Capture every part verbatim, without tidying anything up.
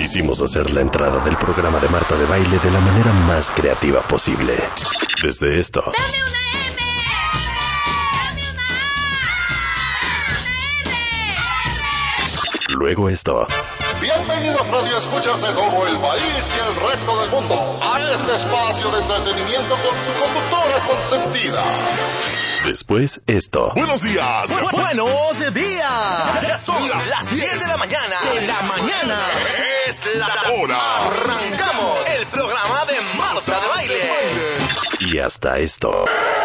quisimos hacer la entrada del programa de Marta de Baile de la manera más creativa posible. Desde esto. ¡Dame una M! ¡Dame una A! Luego esto. Bienvenidos radioescuchas de todo el país y el resto del mundo a este espacio de entretenimiento con su conductora consentida. Después esto. Buenos días. Bu- buenos días. Ya son las diez de la mañana. De la mañana. Es la hora. Arrancamos el programa de Marta de Baile. Y hasta esto.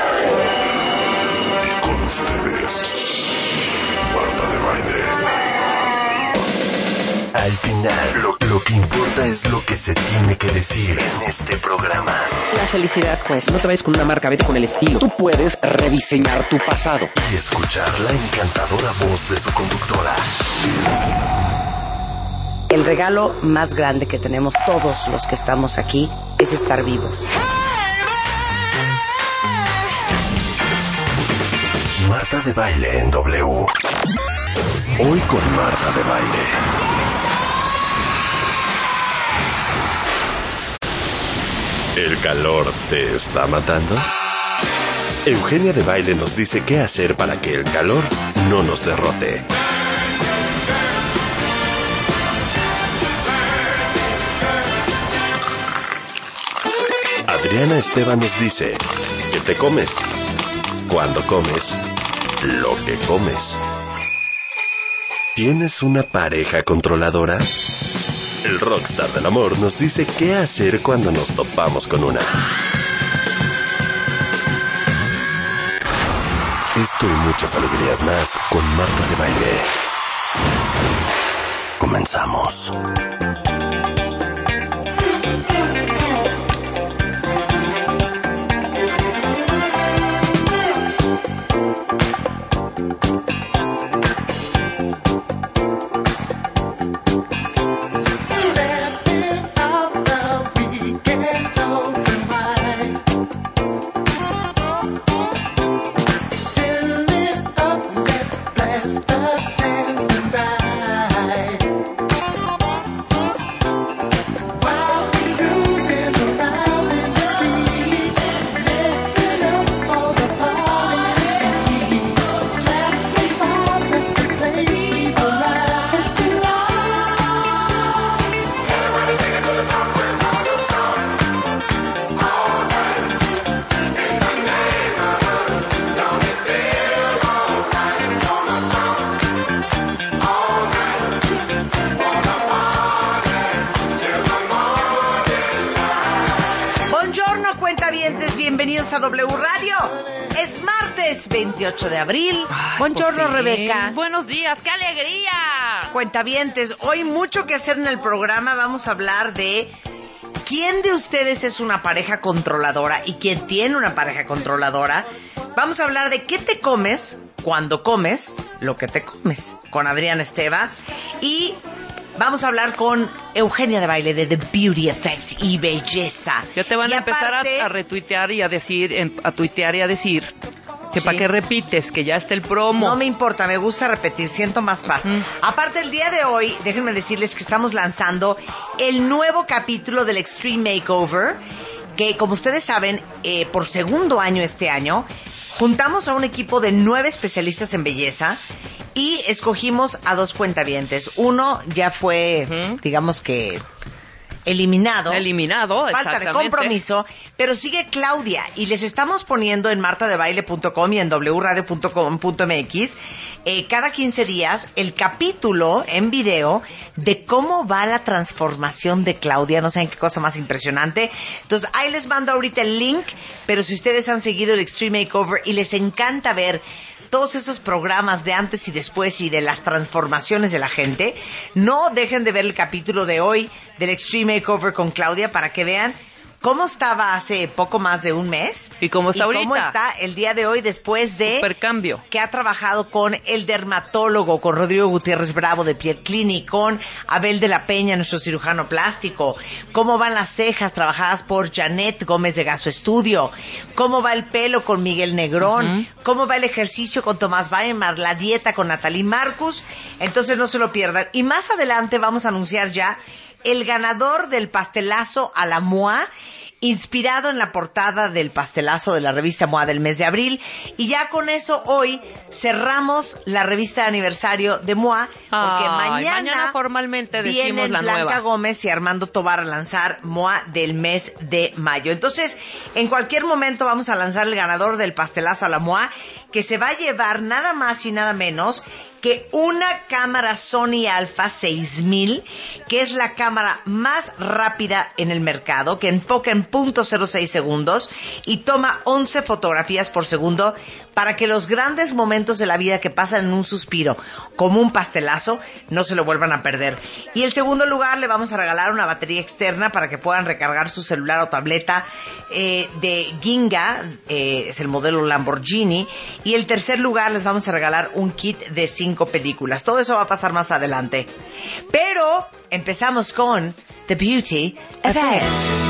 Y con ustedes, Marta de Baile. Al final, lo, lo que importa es lo que se tiene que decir en este programa. La felicidad, pues, no te vayas con una marca, vete con el estilo. Tú puedes rediseñar tu pasado. Y escuchar la encantadora voz de su conductora. El regalo más grande que tenemos todos los que estamos aquí es estar vivos. Marta de Baile en W. Hoy con Marta de Baile. ¿El calor te está matando? Eugenia de Baile nos dice qué hacer para que el calor no nos derrote. Adriana Esteban nos dice que te comes cuando comes lo que comes. ¿Tienes una pareja controladora? El rockstar del amor nos dice qué hacer cuando nos topamos con una. Esto y muchas alegrías más con Marta de Baile. Comenzamos. Bienvenidos a W Radio. Es martes veintiocho de abril. Ay, Buongiorno, por fin. Rebeca. Buenos días, qué alegría. Cuentavientes, hoy mucho que hacer en el programa. Vamos a hablar de quién de ustedes es una pareja controladora y quién tiene una pareja controladora. Vamos a hablar de qué te comes cuando comes lo que te comes con Adriana Esteva. Y vamos a hablar con Eugenia de Baile de The Beauty Effect y Belleza. Ya te van y a empezar aparte, a, a retuitear y a decir, en- a tuitear y a decir que Sí. para qué repites, que ya está el promo. No me importa, me gusta repetir, siento más paz. Mm. Aparte, el día de hoy, déjenme decirles que estamos lanzando el nuevo capítulo del Extreme Makeover, que como ustedes saben, eh, por segundo año este año, juntamos a un equipo de nueve especialistas en belleza y escogimos a dos cuentavientes. Uno ya fue, Ujú. digamos que, eliminado. Eliminado, Falta de exactamente. compromiso, pero sigue Claudia y les estamos poniendo en marta de baile punto com y en w radio punto com punto m x eh, cada quince días el capítulo en video de cómo va la transformación de Claudia. No saben qué cosa más impresionante. Entonces ahí les mando ahorita el link, pero si ustedes han seguido el Extreme Makeover y les encanta ver todos esos programas de antes y después y de las transformaciones de la gente, no dejen de ver el capítulo de hoy del Extreme Makeover con Claudia para que vean cómo estaba hace poco más de un mes. ¿Y cómo está y ahorita? cómo está el día de hoy después de... Supercambio. Que ha trabajado con el dermatólogo, con Rodrigo Gutiérrez Bravo de Piel Clinic, con Abel de la Peña, nuestro cirujano plástico. Cómo van las cejas trabajadas por Janet Gómez de Gaso Estudio. Cómo va el pelo con Miguel Negrón. Uh-huh. Cómo va el ejercicio con Tomás Weimar, la dieta con Natalie Marcus. Entonces no se lo pierdan. Y más adelante vamos a anunciar ya el ganador del pastelazo a la M O A, inspirado en la portada del pastelazo de la revista M O A del mes de abril. Y ya con eso hoy cerramos la revista de aniversario de M O A, porque Ay, mañana, mañana formalmente decimos vienen la Blanca nueva. Gómez y Armando Tobar a lanzar M O A del mes de mayo. Entonces, en cualquier momento vamos a lanzar el ganador del pastelazo a la M O A, que se va a llevar nada más y nada menos que una cámara Sony Alpha seis mil, que es la cámara más rápida en el mercado, que enfoca en punto cero seis segundos y toma once fotografías por segundo, para que los grandes momentos de la vida que pasan en un suspiro, como un pastelazo, no se lo vuelvan a perder. Y el segundo lugar, le vamos a regalar una batería externa para que puedan recargar su celular o tableta eh, de Ginga, eh, es el modelo Lamborghini. Y el tercer lugar, les vamos a regalar un kit de cinco películas. Todo eso va a pasar más adelante. Pero empezamos con The Beauty Effect.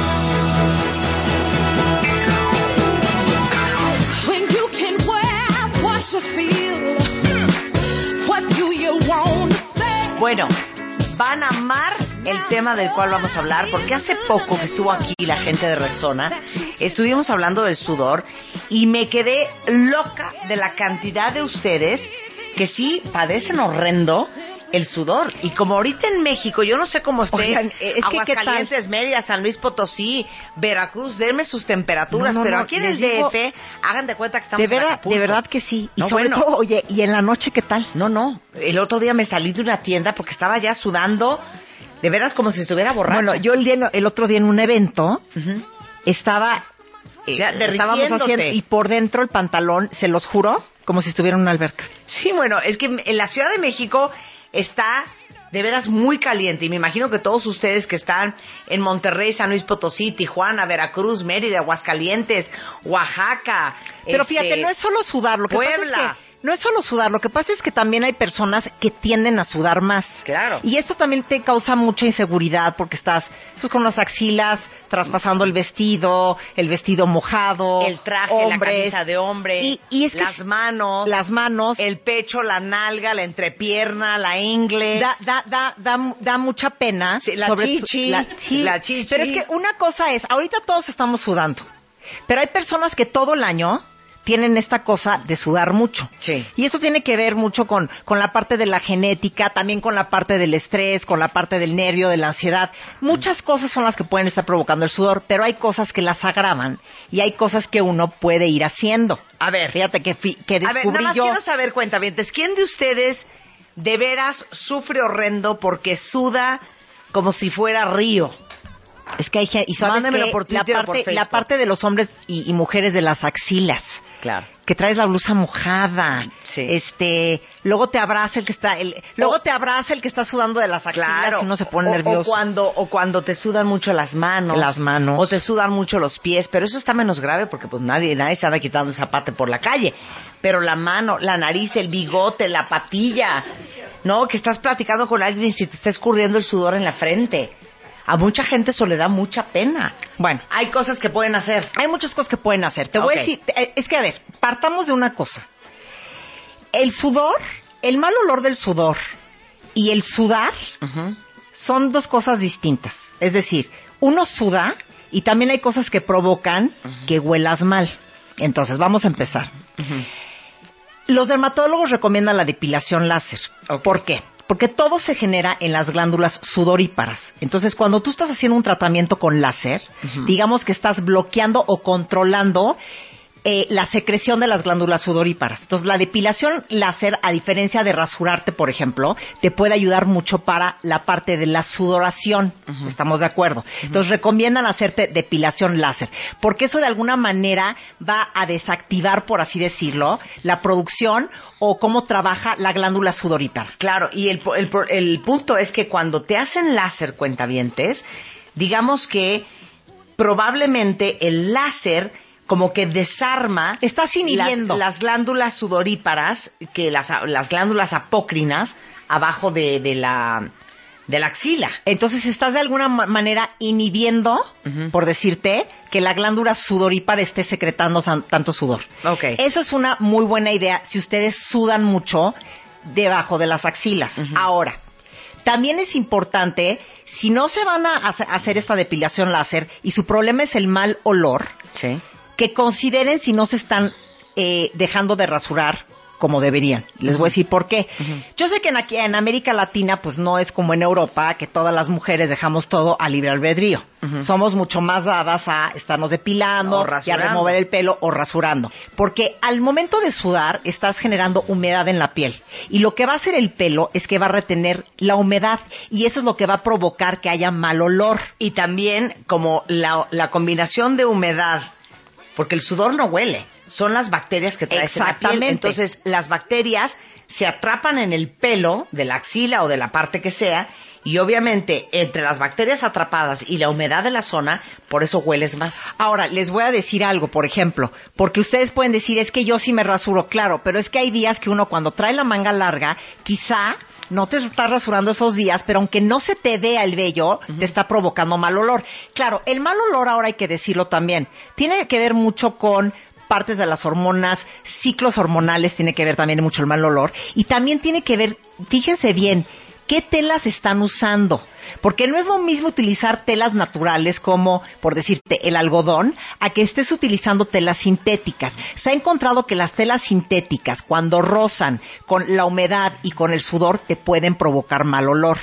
Bueno, van a amar el tema del cual vamos a hablar, porque hace poco que estuvo aquí la gente de Rexona, estuvimos hablando del sudor y me quedé loca de la cantidad de ustedes que sí padecen horrendo el sudor. Y como ahorita en México, yo no sé cómo esté, Oigan, es que Aguascalientes, Mérida, San Luis Potosí, Veracruz, denme sus temperaturas, No, no, pero no, aquí en les el D F, digo, hagan de cuenta que estamos De en verdad, Acapulco. de verdad que sí. Y No, sobre bueno. todo, oye, ¿y en la noche qué tal? No, no, el otro día me salí de una tienda porque estaba ya sudando, de veras como si estuviera borracho. Bueno, yo el, día, el otro día en un evento Uh-huh. estaba... eh, Ya, estábamos derritiéndote. haciendo... Y por dentro el pantalón, se los juro, como si estuviera en una alberca. Sí, bueno, es que en la Ciudad de México está de veras muy caliente y me imagino que todos ustedes que están en Monterrey, San Luis Potosí, Tijuana, Veracruz, Mérida, Aguascalientes, Oaxaca, Pero este, fíjate, no es solo sudar, lo que Puebla. pasa es que no es solo sudar, lo que pasa es que también hay personas que tienden a sudar más. Claro. Y esto también te causa mucha inseguridad porque estás pues, con las axilas traspasando el vestido, el vestido mojado, el traje, hombres, la camisa de hombre, y, y es que las manos, las manos, el pecho, la nalga, la entrepierna, la ingle. da, da, da, da, da mucha pena. Sí, la sobre chichi, la, sí, la chichi. Pero es que una cosa es, ahorita todos estamos sudando, pero hay personas que todo el año tienen esta cosa de sudar mucho. Sí. Y esto tiene que ver mucho con, con la parte de la genética, también con la parte del estrés, con la parte del nervio, de la ansiedad. Muchas cosas son las que pueden estar provocando el sudor, pero hay cosas que las agravan y hay cosas que uno puede ir haciendo. A ver. Fíjate que, fi- que A ver, descubrí nada más yo... quiero saber, cuentavientes, ¿quién de ustedes de veras sufre horrendo porque suda como si fuera río? Es que hay gente... Y sabes Mándamelo que por la Twitter o por parte, Facebook. la parte de los hombres y, y mujeres de las axilas. Claro. Que traes la blusa mojada, Sí. este, luego te abraza el que está, el, luego O- te abraza el que está sudando de las axilas Claro. y uno se pone o, nervioso. O cuando, o cuando te sudan mucho las manos. Las manos. O te sudan mucho los pies. Pero eso está menos grave porque pues nadie, nadie se anda quitando el zapato por la calle. Pero la mano, la nariz, el bigote, la patilla. ¿No? Que estás platicando con alguien y se te está escurriendo el sudor en la frente. A mucha gente eso le da mucha pena. Bueno, Hay cosas que pueden hacer. hay muchas cosas que pueden hacer. Te voy Ok. a decir, eh, es que a ver, partamos de una cosa. El sudor, el mal olor del sudor y el sudar Uh-huh. son dos cosas distintas. Es decir, uno suda y también hay cosas que provocan que huelas mal. Entonces, vamos a empezar. Los dermatólogos recomiendan la depilación láser. Ok. ¿Por qué? Porque todo se genera en las glándulas sudoríparas. Entonces, cuando tú estás haciendo un tratamiento con láser, digamos que estás bloqueando o controlando eh, la secreción de las glándulas sudoríparas. Entonces, la depilación láser, a diferencia de rasurarte, por ejemplo, te puede ayudar mucho para la parte de la sudoración. Uh-huh. ¿Estamos de acuerdo? Uh-huh. Entonces, recomiendan hacerte depilación láser, porque eso de alguna manera va a desactivar, por así decirlo, la producción o cómo trabaja la glándula sudorípara. Claro, y el, el, el punto es que cuando te hacen láser, cuentavientes, digamos que probablemente el láser como que desarma Estás inhibiendo. las, las glándulas sudoríparas, que las, las glándulas apócrinas abajo de, de la de la axila. Entonces estás de alguna manera inhibiendo, uh-huh. por decirte, que la glándula sudorípara esté secretando san- tanto sudor. Okay. Eso es una muy buena idea si ustedes sudan mucho debajo de las axilas. Uh-huh. Ahora, también es importante, si no se van a hacer esta depilación láser y su problema es el mal olor, sí. que consideren si no se están eh, dejando de rasurar como deberían. Les uh-huh. voy a decir por qué. Uh-huh. Yo sé que en, aquí, en América Latina pues no es como en Europa, que todas las mujeres dejamos todo a libre albedrío. Uh-huh. Somos mucho más dadas a estarnos depilando y a remover el pelo o rasurando. Porque al momento de sudar estás generando humedad en la piel. Y lo que va a hacer el pelo es que va a retener la humedad. Y eso es lo que va a provocar que haya mal olor. Y también como la, la combinación de humedad, porque el sudor no huele. Son las bacterias que traes en la piel. Entonces, las bacterias se atrapan en el pelo de la axila o de la parte que sea, y obviamente, entre las bacterias atrapadas y la humedad de la zona, por eso hueles más. Ahora, les voy a decir algo, por ejemplo, porque ustedes pueden decir, es que yo sí me rasuro, claro, pero es que hay días que uno cuando trae la manga larga, quizá no te estás rasurando esos días, pero aunque no se te vea el vello, uh-huh. te está provocando mal olor. Claro, el mal olor, ahora hay que decirlo también, tiene que ver mucho con partes de las hormonas, ciclos hormonales, tiene que ver también mucho el mal olor, y también tiene que ver, fíjense bien, ¿qué telas están usando? Porque no es lo mismo utilizar telas naturales como, por decirte, el algodón, a que estés utilizando telas sintéticas. Se ha encontrado que las telas sintéticas, cuando rozan con la humedad y con el sudor, te pueden provocar mal olor.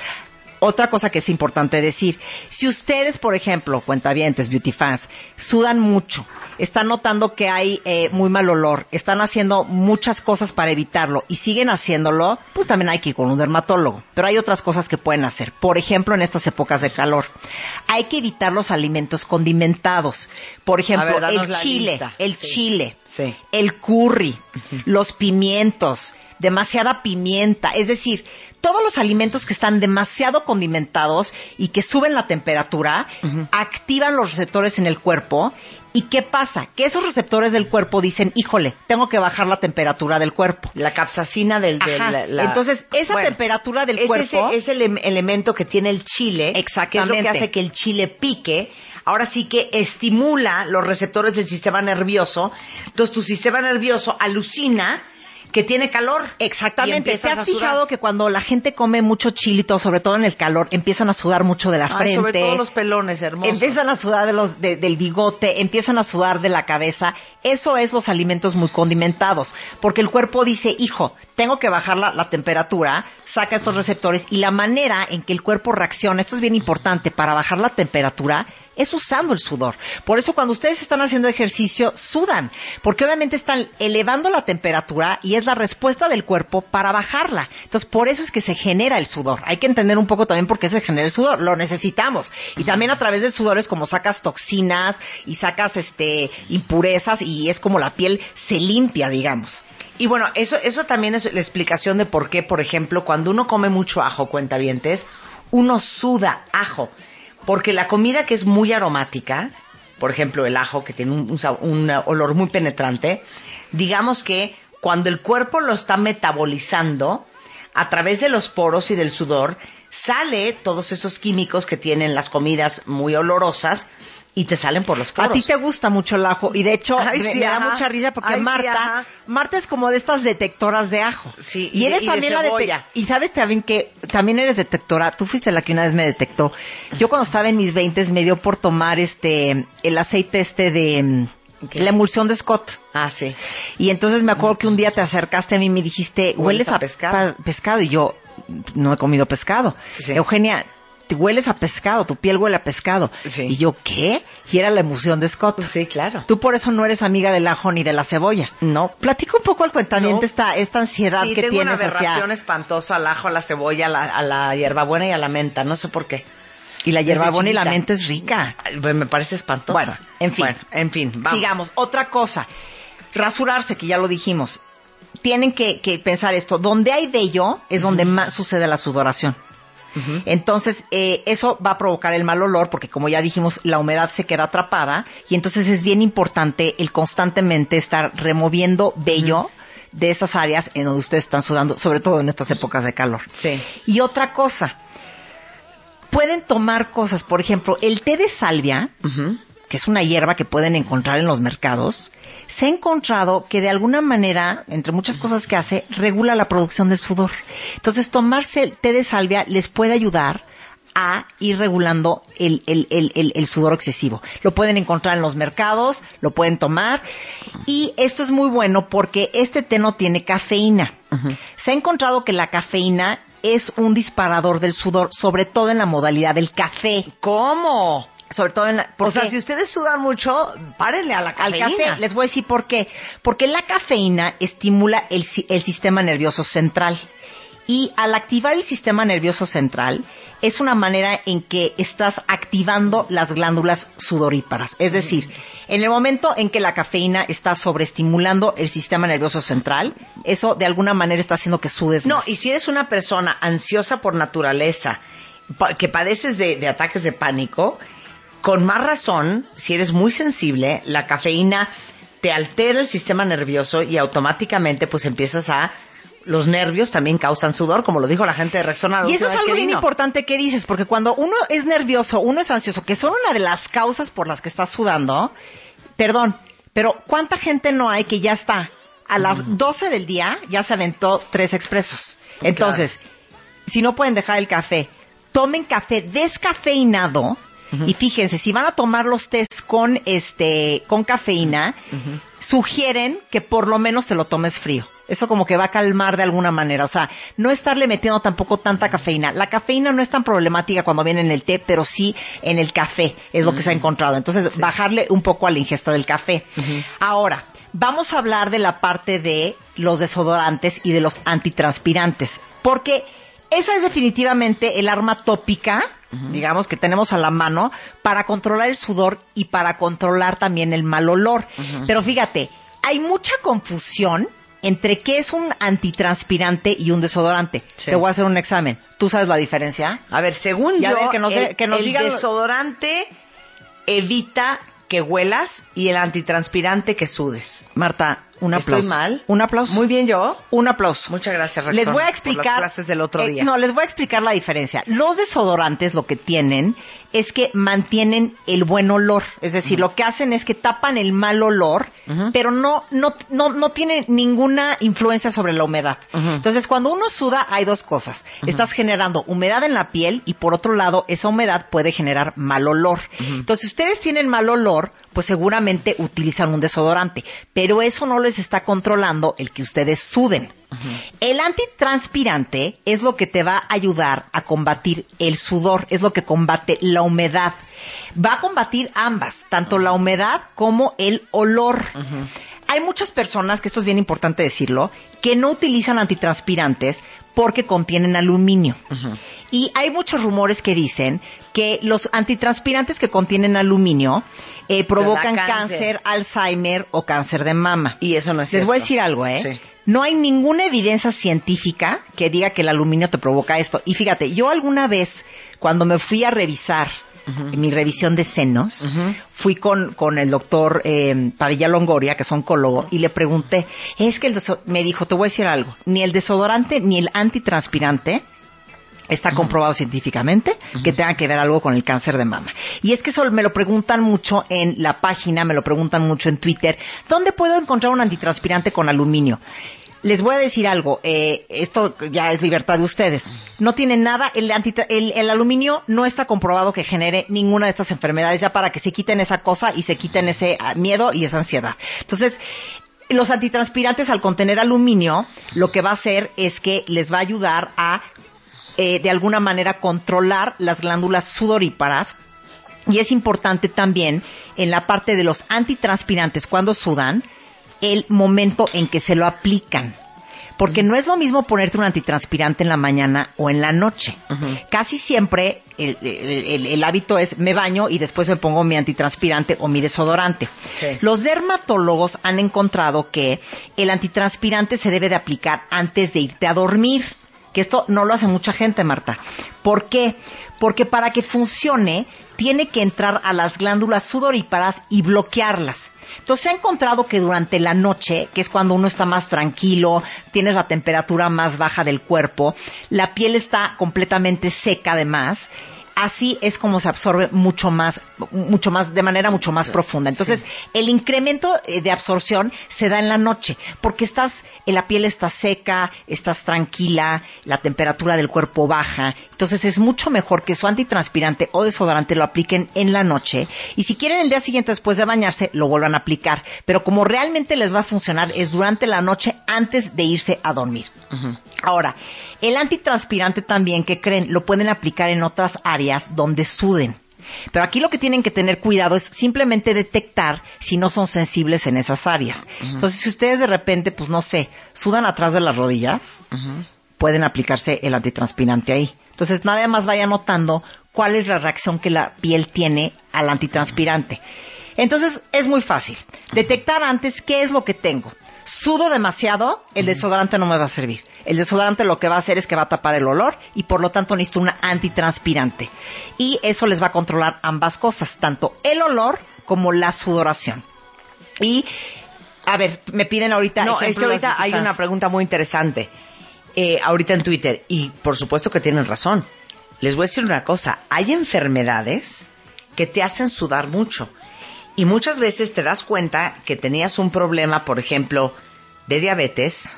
Otra cosa que es importante decir, si ustedes, por ejemplo, cuentavientes, beauty fans, sudan mucho, están notando que hay eh, muy mal olor, están haciendo muchas cosas para evitarlo y siguen haciéndolo, pues también hay que ir con un dermatólogo. Pero hay otras cosas que pueden hacer. Por ejemplo, en estas épocas de calor, hay que evitar los alimentos condimentados. Por ejemplo, ver, el chile, lista. el sí. chile, sí. el curry, uh-huh. los pimientos, demasiada pimienta, es decir, todos los alimentos que están demasiado condimentados y que suben la temperatura, uh-huh. activan los receptores en el cuerpo. ¿Y qué pasa? Que esos receptores del cuerpo dicen, híjole, tengo que bajar la temperatura del cuerpo. La capsaicina del... del Ajá. la, Entonces, esa bueno, temperatura del es cuerpo... Ese, es el em- elemento que tiene el chile. Exactamente. Que es lo que hace que el chile pique. Ahora sí que estimula los receptores del sistema nervioso. Entonces, tu sistema nervioso alucina que tiene calor. Exactamente. ¿Te has fijado que cuando la gente come mucho chilito, sobre todo en el calor, empiezan a sudar mucho de la frente? Ay, sobre todo los pelones, hermosos. Empiezan a sudar de los, de, del bigote, empiezan a sudar de la cabeza. Eso es los alimentos muy condimentados. Porque el cuerpo dice, hijo, tengo que bajar la, la temperatura, saca estos receptores, y la manera en que el cuerpo reacciona, esto es bien importante, para bajar la temperatura, es usando el sudor. Por eso cuando ustedes están haciendo ejercicio, sudan, porque obviamente están elevando la temperatura y es la respuesta del cuerpo para bajarla. Entonces, por eso es que se genera el sudor. Hay que entender un poco también por qué se genera el sudor. Lo necesitamos. Y también a través del sudor es como sacas toxinas y sacas este impurezas y es como la piel se limpia, digamos. Y bueno, eso, eso también es la explicación de por qué, por ejemplo, cuando uno come mucho ajo, cuentavientes, uno suda ajo. Porque la comida que es muy aromática, por ejemplo el ajo que tiene un, un, un olor muy penetrante, digamos que cuando el cuerpo lo está metabolizando, a través de los poros y del sudor, sale todos esos químicos que tienen las comidas muy olorosas y te salen por los poros. A ti te gusta mucho el ajo y de hecho Ay, me, sí, me da ajá. mucha risa porque Ay, Marta, sí, Marta es como de estas detectoras de ajo. Sí, y, y eres de, y también de la cebolla. detectora. Y sabes también que también eres detectora. Tú fuiste la que una vez me detectó. Yo cuando estaba en mis veintes me dio por tomar este el aceite este de okay. la emulsión de Scott. Ah, sí. Y entonces me acuerdo que un día te acercaste a mí y me dijiste, hueles a, a pescado. Pa- pescado. Y yo no he comido pescado. Sí. Eugenia, te hueles a pescado, tu piel huele a pescado. Sí. Y yo, ¿qué? Y era la emulsión de Scott. Sí, claro. Tú por eso no eres amiga del ajo ni de la cebolla. No. Platica un poco al cuentamiento No. esta, esta ansiedad Sí, que tengo tienes una aberración hacia... espantosa al ajo, a la cebolla, a la, a la hierbabuena y a la menta. No sé por qué. Y la hierbabuena y la chiquita. menta es rica. Ay, me parece espantosa. Bueno, en fin. Bueno, en fin, vamos. Sigamos. Otra cosa. Rasurarse, que ya lo dijimos. Tienen que, que pensar esto. Donde hay vello es donde más sucede la sudoración. Uh-huh. Entonces, eh, eso va a provocar el mal olor porque, como ya dijimos, la humedad se queda atrapada y entonces es bien importante el constantemente estar removiendo vello uh-huh. de esas áreas en donde ustedes están sudando, sobre todo en estas épocas de calor. Sí. Y otra cosa, pueden tomar cosas, por ejemplo, el té de salvia, uh-huh. que es una hierba que pueden encontrar en los mercados, se ha encontrado que de alguna manera, entre muchas cosas que hace, regula la producción del sudor. Entonces, tomarse el té de salvia les puede ayudar a ir regulando el, el, el, el, el sudor excesivo. Lo pueden encontrar en los mercados, lo pueden tomar, y esto es muy bueno porque este té no tiene cafeína. Uh-huh. Se ha encontrado que la cafeína es un disparador del sudor, sobre todo en la modalidad del café. ¿Cómo? Sobre todo en la, o sea, si ustedes sudan mucho, párenle a la cafeína. Al café, les voy a decir por qué. Porque la cafeína estimula el, el sistema nervioso central. Y al activar el sistema nervioso central, es una manera en que estás activando las glándulas sudoríparas. Es decir, en el momento en que la cafeína está sobreestimulando el sistema nervioso central, eso de alguna manera está haciendo que sudes no, más. No, y si eres una persona ansiosa por naturaleza, que padeces de, de ataques de pánico, con más razón, si eres muy sensible, la cafeína te altera el sistema nervioso y automáticamente pues empiezas a... Los nervios también causan sudor, como lo dijo la gente de Rexona. Y eso es algo bien importante que dices, porque cuando uno es nervioso, uno es ansioso, que son una de las causas por las que estás sudando, perdón, pero ¿cuánta gente no hay que ya está a las mm. doce del día, ya se aventó tres expresos? Entonces, claro. Si no pueden dejar el café, tomen café descafeinado. Uh-huh. Y fíjense, si van a tomar los tés con este con cafeína, uh-huh. sugieren que por lo menos te lo tomes frío. Eso como que va a calmar de alguna manera. O sea, no estarle metiendo tampoco tanta cafeína. La cafeína no es tan problemática cuando viene en el té, pero sí en el café es lo uh-huh. que se ha encontrado. Entonces, sí. bajarle un poco a la ingesta del café. Uh-huh. Ahora, vamos a hablar de la parte de los desodorantes y de los antitranspirantes. Porque esa es definitivamente el arma tópica, uh-huh. digamos, que tenemos a la mano para controlar el sudor y para controlar también el mal olor. Uh-huh. Pero fíjate, hay mucha confusión entre qué es un antitranspirante y un desodorante. Sí. Te voy a hacer un examen. ¿Tú sabes la diferencia? A ver, según ya yo, ver, que nos el, de, que nos el digan... desodorante evita que huelas y el antitranspirante que sudes. Marta, un aplauso. ¿Estoy mal? Un aplauso. Muy bien, yo. Un aplauso. Muchas gracias, Rexona, les voy a explicar por las clases del otro día. Eh, no, les voy a explicar la diferencia. Los desodorantes lo que tienen es que mantienen el buen olor. Es decir, uh-huh. lo que hacen es que tapan el mal olor, uh-huh. pero no, no, no, no tienen ninguna influencia sobre la humedad. Uh-huh. Entonces, cuando uno suda, hay dos cosas. Uh-huh. Estás generando humedad en la piel y, por otro lado, esa humedad puede generar mal olor. Uh-huh. Entonces, si ustedes tienen mal olor, pues seguramente utilizan un desodorante. Pero eso no les está controlando el que ustedes suden. Uh-huh. El antitranspirante es lo que te va a ayudar a combatir el sudor, es lo que combate la humedad. Va a combatir ambas, tanto la humedad como el olor. Uh-huh. Hay muchas personas, que esto es bien importante decirlo, que no utilizan antitranspirantes porque contienen aluminio. Uh-huh. Y hay muchos rumores que dicen que los antitranspirantes que contienen aluminio eh, provocan cáncer. cáncer, Alzheimer o cáncer de mama. Y eso no es cierto. Les voy a decir algo, ¿eh? Sí. No hay ninguna evidencia científica que diga que el aluminio te provoca esto. Y fíjate, yo alguna vez, cuando me fui a revisar uh-huh. mi revisión de senos, uh-huh. fui con, con el doctor eh, Padilla Longoria, que es oncólogo, y le pregunté, es que el deso- me dijo, te voy a decir algo, ni el desodorante ni el antitranspirante está uh-huh. comprobado científicamente uh-huh. que tenga que ver algo con el cáncer de mama. Y es que eso me lo preguntan mucho en la página, me lo preguntan mucho en Twitter. ¿Dónde puedo encontrar un antitranspirante con aluminio? Les voy a decir algo, eh, esto ya es libertad de ustedes. No tiene nada, el, antitra- el, el aluminio no está comprobado que genere ninguna de estas enfermedades, ya para que se quiten esa cosa y se quiten ese uh, miedo y esa ansiedad. Entonces, los antitranspirantes, al contener aluminio, lo que va a hacer es que les va a ayudar a Eh, de alguna manera controlar las glándulas sudoríparas. Y es importante también en la parte de los antitranspirantes cuando sudan, el momento en que se lo aplican. Porque no es lo mismo ponerte un antitranspirante en la mañana o en la noche. Uh-huh. Casi siempre el, el, el, el hábito es me baño y después me pongo mi antitranspirante o mi desodorante. Sí. Los dermatólogos han encontrado que el antitranspirante se debe de aplicar antes de irte a dormir. que esto no lo hace mucha gente, Marta. ¿Por qué? Porque para que funcione, tiene que entrar a las glándulas sudoríparas y bloquearlas. Entonces se ha encontrado que durante la noche, que es cuando uno está más tranquilo, tienes la temperatura más baja del cuerpo, la piel está completamente seca además, así es como se absorbe mucho más, mucho más, de manera mucho más profunda. Entonces, sí. el incremento de absorción se da en la noche, porque estás, la piel está seca, estás tranquila, la temperatura del cuerpo baja. Entonces, es mucho mejor que su antitranspirante o desodorante lo apliquen en la noche. Y si quieren el día siguiente, después de bañarse, lo vuelvan a aplicar. Pero como realmente les va a funcionar, es durante la noche antes de irse a dormir. Uh-huh. Ahora, el antitranspirante también, ¿qué creen? Lo pueden aplicar en otras áreas donde suden. Pero aquí lo que tienen que tener cuidado es simplemente detectar si no son sensibles en esas áreas. Uh-huh. Entonces, si ustedes de repente, pues no sé, sudan atrás de las rodillas, uh-huh. pueden aplicarse el antitranspirante ahí. Entonces, nada más vaya notando cuál es la reacción que la piel tiene al antitranspirante. Entonces, es muy fácil. Detectar antes qué es lo que tengo. Sudo demasiado, el desodorante no me va a servir. El desodorante lo que va a hacer es que va a tapar el olor y por lo tanto necesito una antitranspirante. Y eso les va a controlar ambas cosas, tanto el olor como la sudoración. Y, a ver, me piden ahorita... No, es que ahorita hay una pregunta muy interesante, eh, ahorita en Twitter, y por supuesto que tienen razón. Les voy a decir una cosa, hay enfermedades que te hacen sudar mucho. Y muchas veces te das cuenta que tenías un problema, por ejemplo, de diabetes,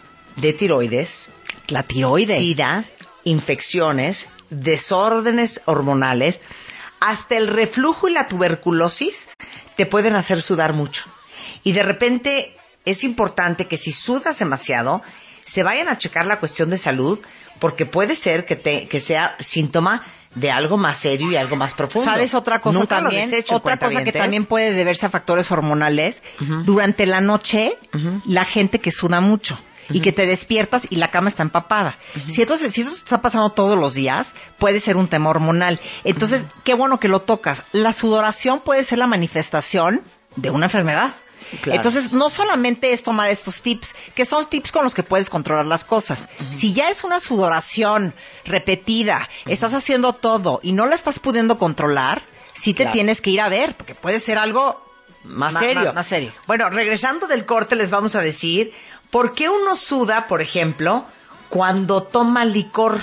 de tiroides, la tiroides, sida, infecciones, desórdenes hormonales, hasta el reflujo y la tuberculosis te pueden hacer sudar mucho. Y de repente es importante que si sudas demasiado, se vayan a checar la cuestión de salud, porque puede ser que, te, que sea síntoma de algo más serio y algo más profundo. ¿Sabes otra cosa Nunca también? Lo desecho, otra cosa que también puede deberse a factores hormonales. Uh-huh. Durante la noche, uh-huh. la gente que suda mucho uh-huh. y que te despiertas y la cama está empapada. Uh-huh. Si, entonces, si eso está pasando todos los días, puede ser un tema hormonal. Entonces, uh-huh. qué bueno que lo tocas. La sudoración puede ser la manifestación de una enfermedad. Claro. Entonces, no solamente es tomar estos tips, que son tips con los que puedes controlar las cosas. Uh-huh. Si ya es una sudoración repetida, uh-huh. estás haciendo todo y no la estás pudiendo controlar, sí te claro. tienes que ir a ver, porque puede ser algo más, más serio. Más, más serio. Bueno, regresando del corte, les vamos a decir por qué uno suda, por ejemplo, cuando toma licor.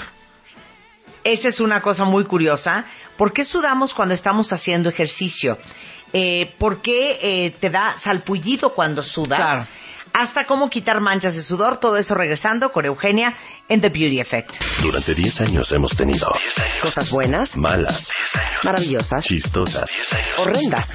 Esa es una cosa muy curiosa. ¿Por qué sudamos cuando estamos haciendo ejercicio? Eh, ¿Por qué eh, te da salpullido cuando sudas? Claro. Hasta cómo quitar manchas de sudor, todo eso regresando con Eugenia en The Beauty Effect. Durante diez años hemos tenido cosas buenas, malas, maravillosas, chistosas, horrendas,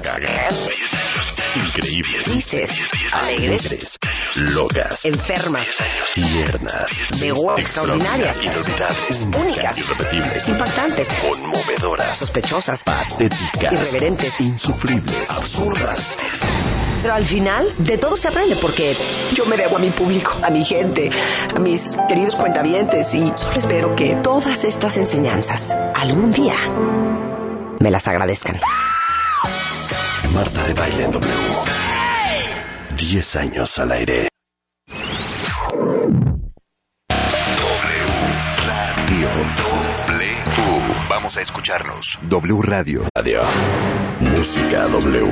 increíbles, tristes, alegres, locas, enfermas, tiernas, de huevos extraordinarias, inolvidables, únicas, irrepetibles, impactantes, conmovedoras, sospechosas, patéticas, irreverentes, insufribles, absurdas. Pero al final, de todo se aprende, porque yo me debo a mi público, a mi gente, a mis queridos cuentavientes, y solo espero que todas estas enseñanzas algún día me las agradezcan. Marta de Baile en W. Diez años al aire. W Radio. W. Vamos a escucharnos. W Radio. Radio. Música W.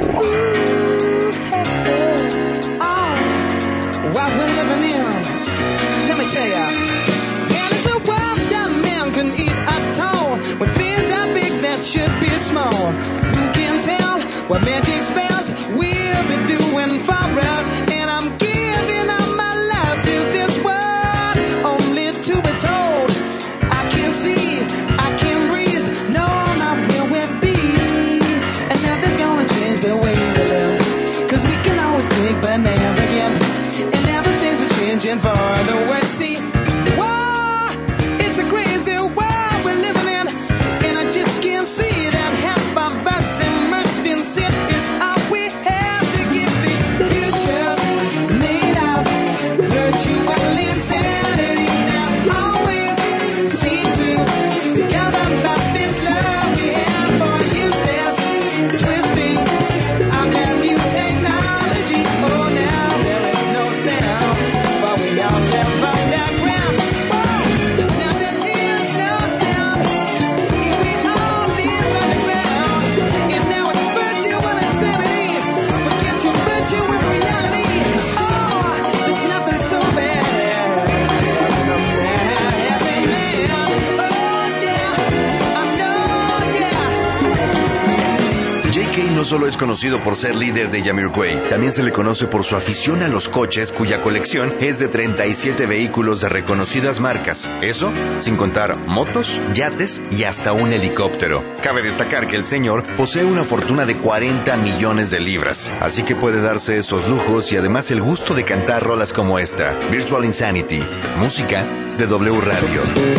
What we're living in, let me tell ya. And it's a world that man can eat at all. When things are big that should be small. Who can tell what magic spells we'll be doing for us? And I'm giving up my life to this world, only to be told I can't see, I can't breathe, no, not where we'll be. And nothing's gonna change the way we live, 'cause we can always take but never give. And everything's a changing for the worse. See, whoa, it's a crazy world we're living in, and I just can't see that half of us immersed in sin is all we have to give. The future made of virtual insanity that always seem to be covered by this love we have for useless twisting of that new technology. Oh, now there is no sound, but we all Kay no solo es conocido por ser líder de Jamiroquai, también se le conoce por su afición a los coches, cuya colección es de treinta y siete vehículos de reconocidas marcas. Eso sin contar motos, yates y hasta un helicóptero. Cabe destacar que el señor posee una fortuna de cuarenta millones de libras, así que puede darse esos lujos y además el gusto de cantar rolas como esta, Virtual Insanity, música de W Radio.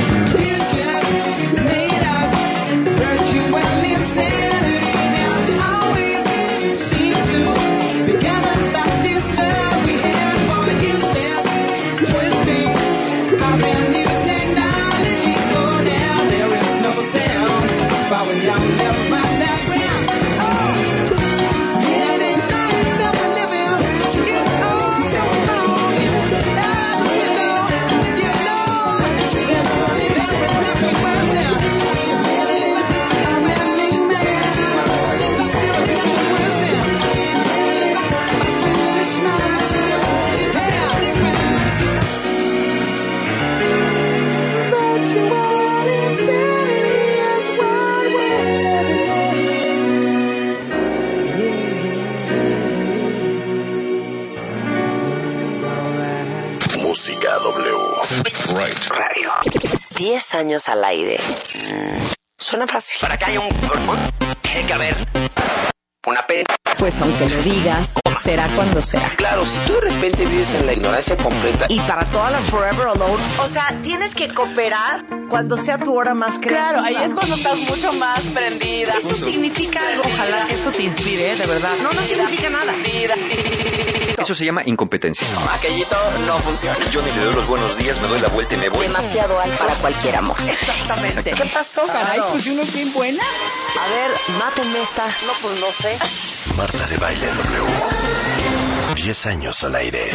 diez años al aire. Mm, suena fácil. Para que haya un cuerpo, tiene que haber una pena. Pues aunque lo digas, será cuando será. Claro, si tú de repente vives en la ignorancia completa. Y para todas las Forever Alone, o sea, tienes que cooperar cuando sea tu hora más creativa. Claro, ahí es cuando estás mucho más prendida. Eso significa algo. Ojalá que esto te inspire, de verdad. No, no significa nada. Eso se llama incompetencia. No, aquellito no funciona. Yo ni le doy los buenos días, me doy la vuelta y me voy. Demasiado alto para cualquier amor. Exactamente. Exacto. ¿Qué pasó, Caray, pues uno es bien buena. A ver, mátenme esta. No, pues no sé. Marta de Baile W. diez años al aire.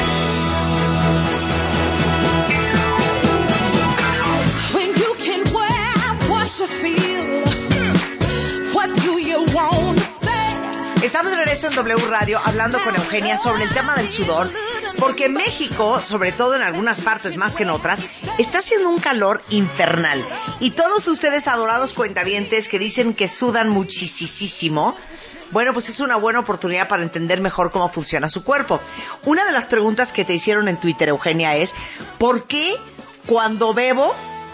When you can wear what you feel, what do you want to say? Estamos de regreso en W Radio hablando con Eugenia sobre el tema del sudor, porque México, sobre todo en algunas partes más que en otras, está haciendo un calor infernal. Y todos ustedes adorados cuentavientes que dicen que sudan muchísimo, bueno, pues es una buena oportunidad para entender mejor cómo funciona su cuerpo. Una de las preguntas que te hicieron en Twitter, Eugenia, es ¿por qué cuando bebo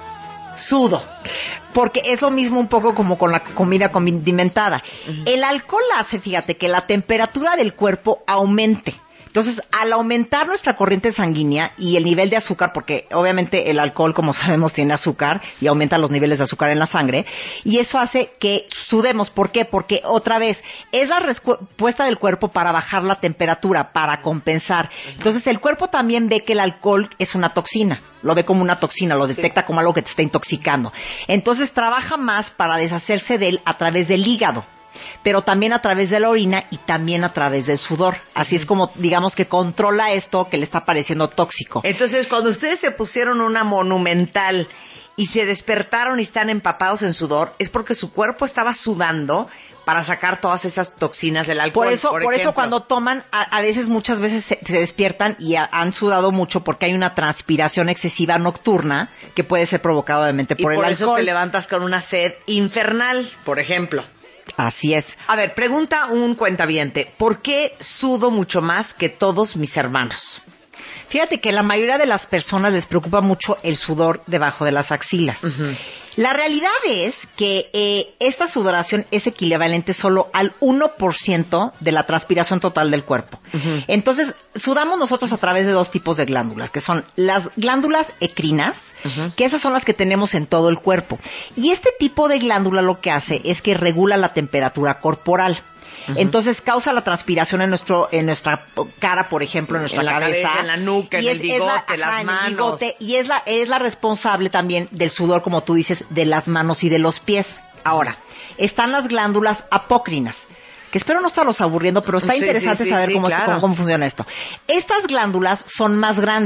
sudo? Porque es lo mismo un poco como con la comida condimentada. Uh-huh. El alcohol hace, fíjate, que la temperatura del cuerpo aumente. Entonces, al aumentar nuestra corriente sanguínea y el nivel de azúcar, porque obviamente el alcohol, como sabemos, tiene azúcar y aumenta los niveles de azúcar en la sangre, y eso hace que sudemos. ¿Por qué? Porque, otra vez, es la respuesta del cuerpo para bajar la temperatura, para compensar. Entonces, el cuerpo también ve que el alcohol es una toxina. Lo ve como una toxina, lo detecta sí. como algo que te está intoxicando. Entonces, trabaja más para deshacerse de él a través del hígado, pero también a través de la orina y también a través del sudor. Así es como, digamos, que controla esto que le está pareciendo tóxico. Entonces, cuando ustedes se pusieron una monumental y se despertaron y están empapados en sudor, es porque su cuerpo estaba sudando para sacar todas esas toxinas del alcohol. Por eso, por, por eso cuando toman, a, a veces, muchas veces se, se despiertan y a, han sudado mucho porque hay una transpiración excesiva nocturna que puede ser provocada obviamente por y el por alcohol. Por eso te levantas con una sed infernal, por ejemplo. Así es. A ver, pregunta un cuentaviente, ¿por qué sudo mucho más que todos mis hermanos? Fíjate que la mayoría de las personas les preocupa mucho el sudor debajo de las axilas. Uh-huh. La realidad es que eh, esta sudoración es equivalente solo al uno por ciento de la transpiración total del cuerpo. Uh-huh. Entonces, sudamos nosotros a través de dos tipos de glándulas, que son las glándulas ecrinas, uh-huh. que esas son las que tenemos en todo el cuerpo. Y este tipo de glándula lo que hace es que regula la temperatura corporal. Uh-huh. Entonces causa la transpiración en nuestro en nuestra cara, por ejemplo, en nuestra en la cabeza, cabeza, en la nuca, en es, el bigote, la, las ajá, manos. En el bigote, y es la es la responsable también del sudor, como tú dices, de las manos y de los pies. Ahora, están las glándulas apócrinas, que espero no estarlos aburriendo, pero está sí, interesante sí, sí, saber sí, cómo, claro. cómo, cómo funciona esto. Estas glándulas son más grandes.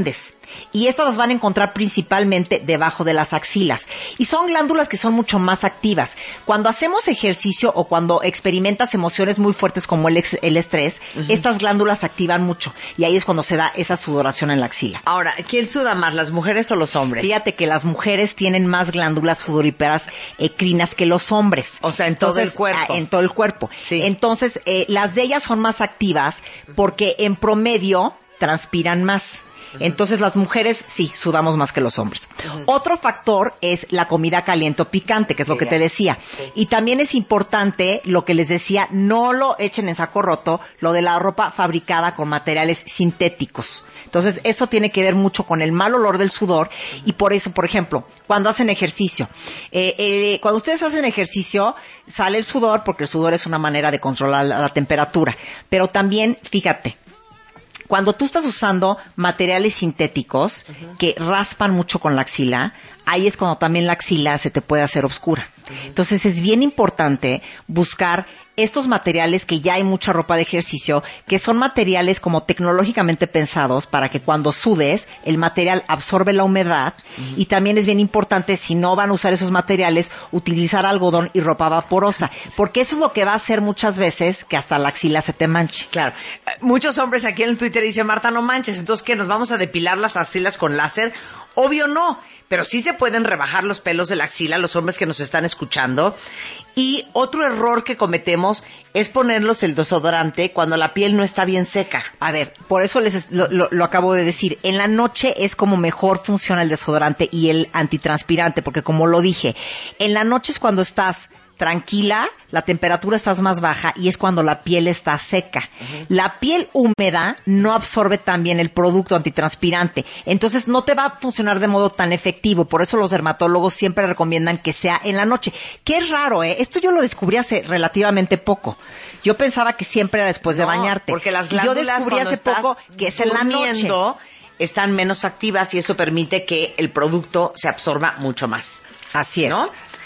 Y estas las van a encontrar principalmente debajo de las axilas. Y son glándulas que son mucho más activas. Cuando hacemos ejercicio o cuando experimentas emociones muy fuertes como el, ex, el estrés, uh-huh. estas glándulas se activan mucho. Y ahí es cuando se da esa sudoración en la axila. Ahora, ¿quién suda más, las mujeres o los hombres? Fíjate que las mujeres tienen más glándulas sudoríparas ecrinas que los hombres. O sea, en todo Entonces, el cuerpo. En todo el cuerpo. Sí. Entonces, eh, las de ellas son más activas porque en promedio transpiran más. Entonces las mujeres sí sudamos más que los hombres. Uh-huh. Otro factor es la comida caliente o picante, que es lo que te decía. Sí. Y también es importante lo que les decía, no lo echen en saco roto, lo de la ropa fabricada con materiales sintéticos. Entonces eso tiene que ver mucho con el mal olor del sudor uh-huh. y por eso, por ejemplo, cuando hacen ejercicio, eh, eh, cuando ustedes hacen ejercicio sale el sudor porque el sudor es una manera de controlar la, la temperatura. Pero también, fíjate, cuando tú estás usando materiales sintéticos uh-huh. que raspan mucho con la axila, ahí es cuando también la axila se te puede hacer oscura. Uh-huh. Entonces es bien importante buscar estos materiales que ya hay mucha ropa de ejercicio, que son materiales como tecnológicamente pensados para que cuando sudes, el material absorbe la humedad uh-huh. y también es bien importante, si no van a usar esos materiales, utilizar algodón y ropa vaporosa, porque eso es lo que va a hacer muchas veces que hasta la axila se te manche. Claro. Muchos hombres aquí en el Twitter dicen, Marta, no manches, entonces ¿qué? ¿Nos vamos a depilar las axilas con láser? Obvio no, pero sí se pueden rebajar los pelos de la axila, los hombres que nos están escuchando. Y otro error que cometemos es ponerlos el desodorante cuando la piel no está bien seca. A ver, por eso les lo, lo, lo acabo de decir. En la noche es como mejor funciona el desodorante y el antitranspirante, porque como lo dije, en la noche es cuando estás tranquila, la temperatura está más baja y es cuando la piel está seca. Uh-huh. La piel húmeda no absorbe tan bien el producto antitranspirante, entonces no te va a funcionar de modo tan efectivo. Por eso los dermatólogos siempre recomiendan que sea en la noche. Que es raro, ¿eh? Esto yo lo descubrí hace relativamente poco. Yo pensaba que siempre era después no, de bañarte. Porque las glándulas, yo descubrí hace poco que es en la noche. Están menos activas y eso permite que el producto se absorba mucho más. Así es. ¿No?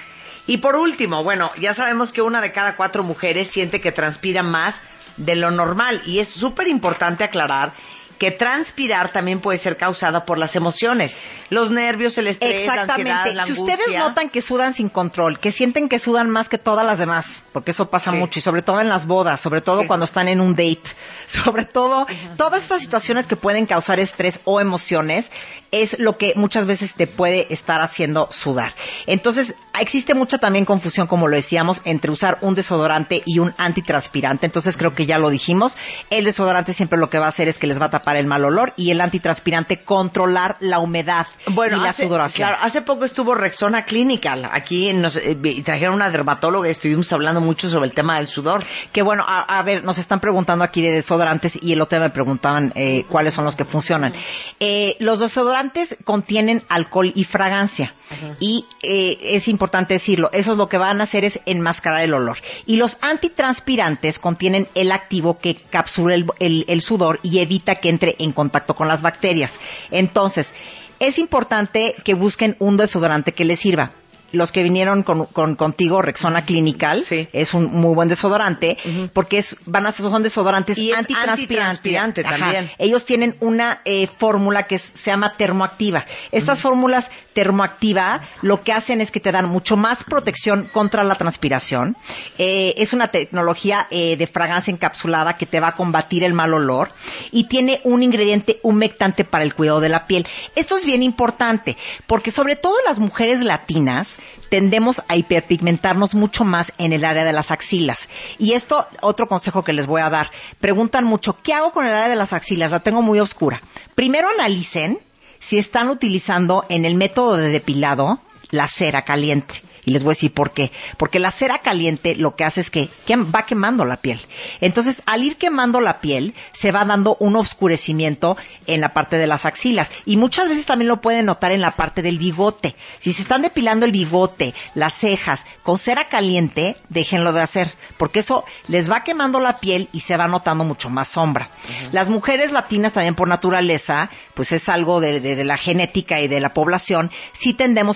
Y por último, bueno, ya sabemos que una de cada cuatro mujeres siente que transpira más de lo normal y es súper importante aclarar que transpirar también puede ser causada por las emociones, los nervios, el estrés, la ansiedad, la angustia. Si ustedes notan que sudan sin control, que sienten que sudan más que todas las demás, porque eso pasa sí. mucho, y sobre todo en las bodas, sobre todo sí. cuando están en un date, sobre todo, uh-huh. todas estas situaciones que pueden causar estrés o emociones, es lo que muchas veces te puede estar haciendo sudar. Entonces, existe mucha también confusión, como lo decíamos, entre usar un desodorante y un antitranspirante. Entonces, creo que ya lo dijimos. El desodorante siempre lo que va a hacer es que les va a tapar el mal olor, y el antitranspirante controlar la humedad bueno, y la hace, sudoración. Claro, hace poco estuvo Rexona Clinical. Aquí nos eh, trajeron una dermatóloga y estuvimos hablando mucho sobre el tema del sudor. Que bueno, a, a ver, nos están preguntando aquí de desodorantes y el otro día me preguntaban eh, cuáles son los que funcionan. Eh, los desodorantes contienen alcohol y fragancia. Uh-huh. Y eh, es importante decirlo, eso es lo que van a hacer es enmascarar el olor. Y los antitranspirantes contienen el activo que capsula el, el, el sudor y evita que entre en contacto con las bacterias. Entonces, es importante que busquen un desodorante que les sirva. Los que vinieron con, con contigo, Rexona Clinical, sí. es un muy buen desodorante, uh-huh. porque es, van a ser, son desodorantes y es antitranspirantes. antitranspirante también. Ellos tienen una eh, fórmula que es, se llama termoactiva. Estas uh-huh. fórmulas termoactiva lo que hacen es que te dan mucho más protección contra la transpiración. Eh, es una tecnología eh, de fragancia encapsulada que te va a combatir el mal olor y tiene un ingrediente humectante para el cuidado de la piel. Esto es bien importante porque sobre todo las mujeres latinas tendemos a hiperpigmentarnos mucho más en el área de las axilas. Y esto, otro consejo que les voy a dar. Preguntan mucho, ¿qué hago con el área de las axilas? La tengo muy oscura. Primero analicen si están utilizando en el método de depilado la cera caliente. Y les voy a decir por qué. Porque la cera caliente lo que hace es que va quemando la piel. Entonces, al ir quemando la piel, se va dando un oscurecimiento en la parte de las axilas. Y muchas veces también lo pueden notar en la parte del bigote. Si se están depilando el bigote, las cejas, con cera caliente, déjenlo de hacer. Porque eso les va quemando la piel y se va notando mucho más sombra. Uh-huh. Las mujeres latinas también por naturaleza, pues es algo de, de, de la genética y de la población, sí tendemos a tener las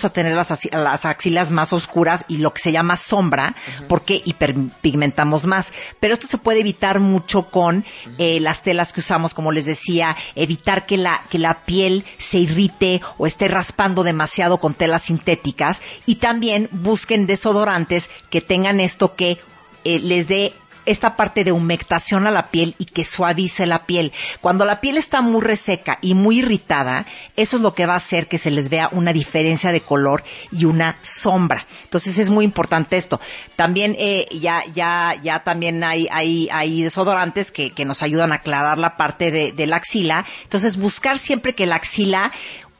las, las axilas más oscuras y lo que se llama sombra, uh-huh. porque hiperpigmentamos más. Pero esto se puede evitar mucho con uh-huh. eh, las telas que usamos, como les decía, evitar que la, que la piel se irrite o esté raspando demasiado con telas sintéticas, y también busquen desodorantes que tengan esto que eh, les dé esta parte de humectación a la piel y que suavice la piel. Cuando la piel está muy reseca y muy irritada, eso es lo que va a hacer que se les vea una diferencia de color y una sombra. Entonces es muy importante esto. También eh, ya ya ya también hay hay hay desodorantes que que nos ayudan a aclarar la parte de, de la axila. Entonces buscar siempre que la axila,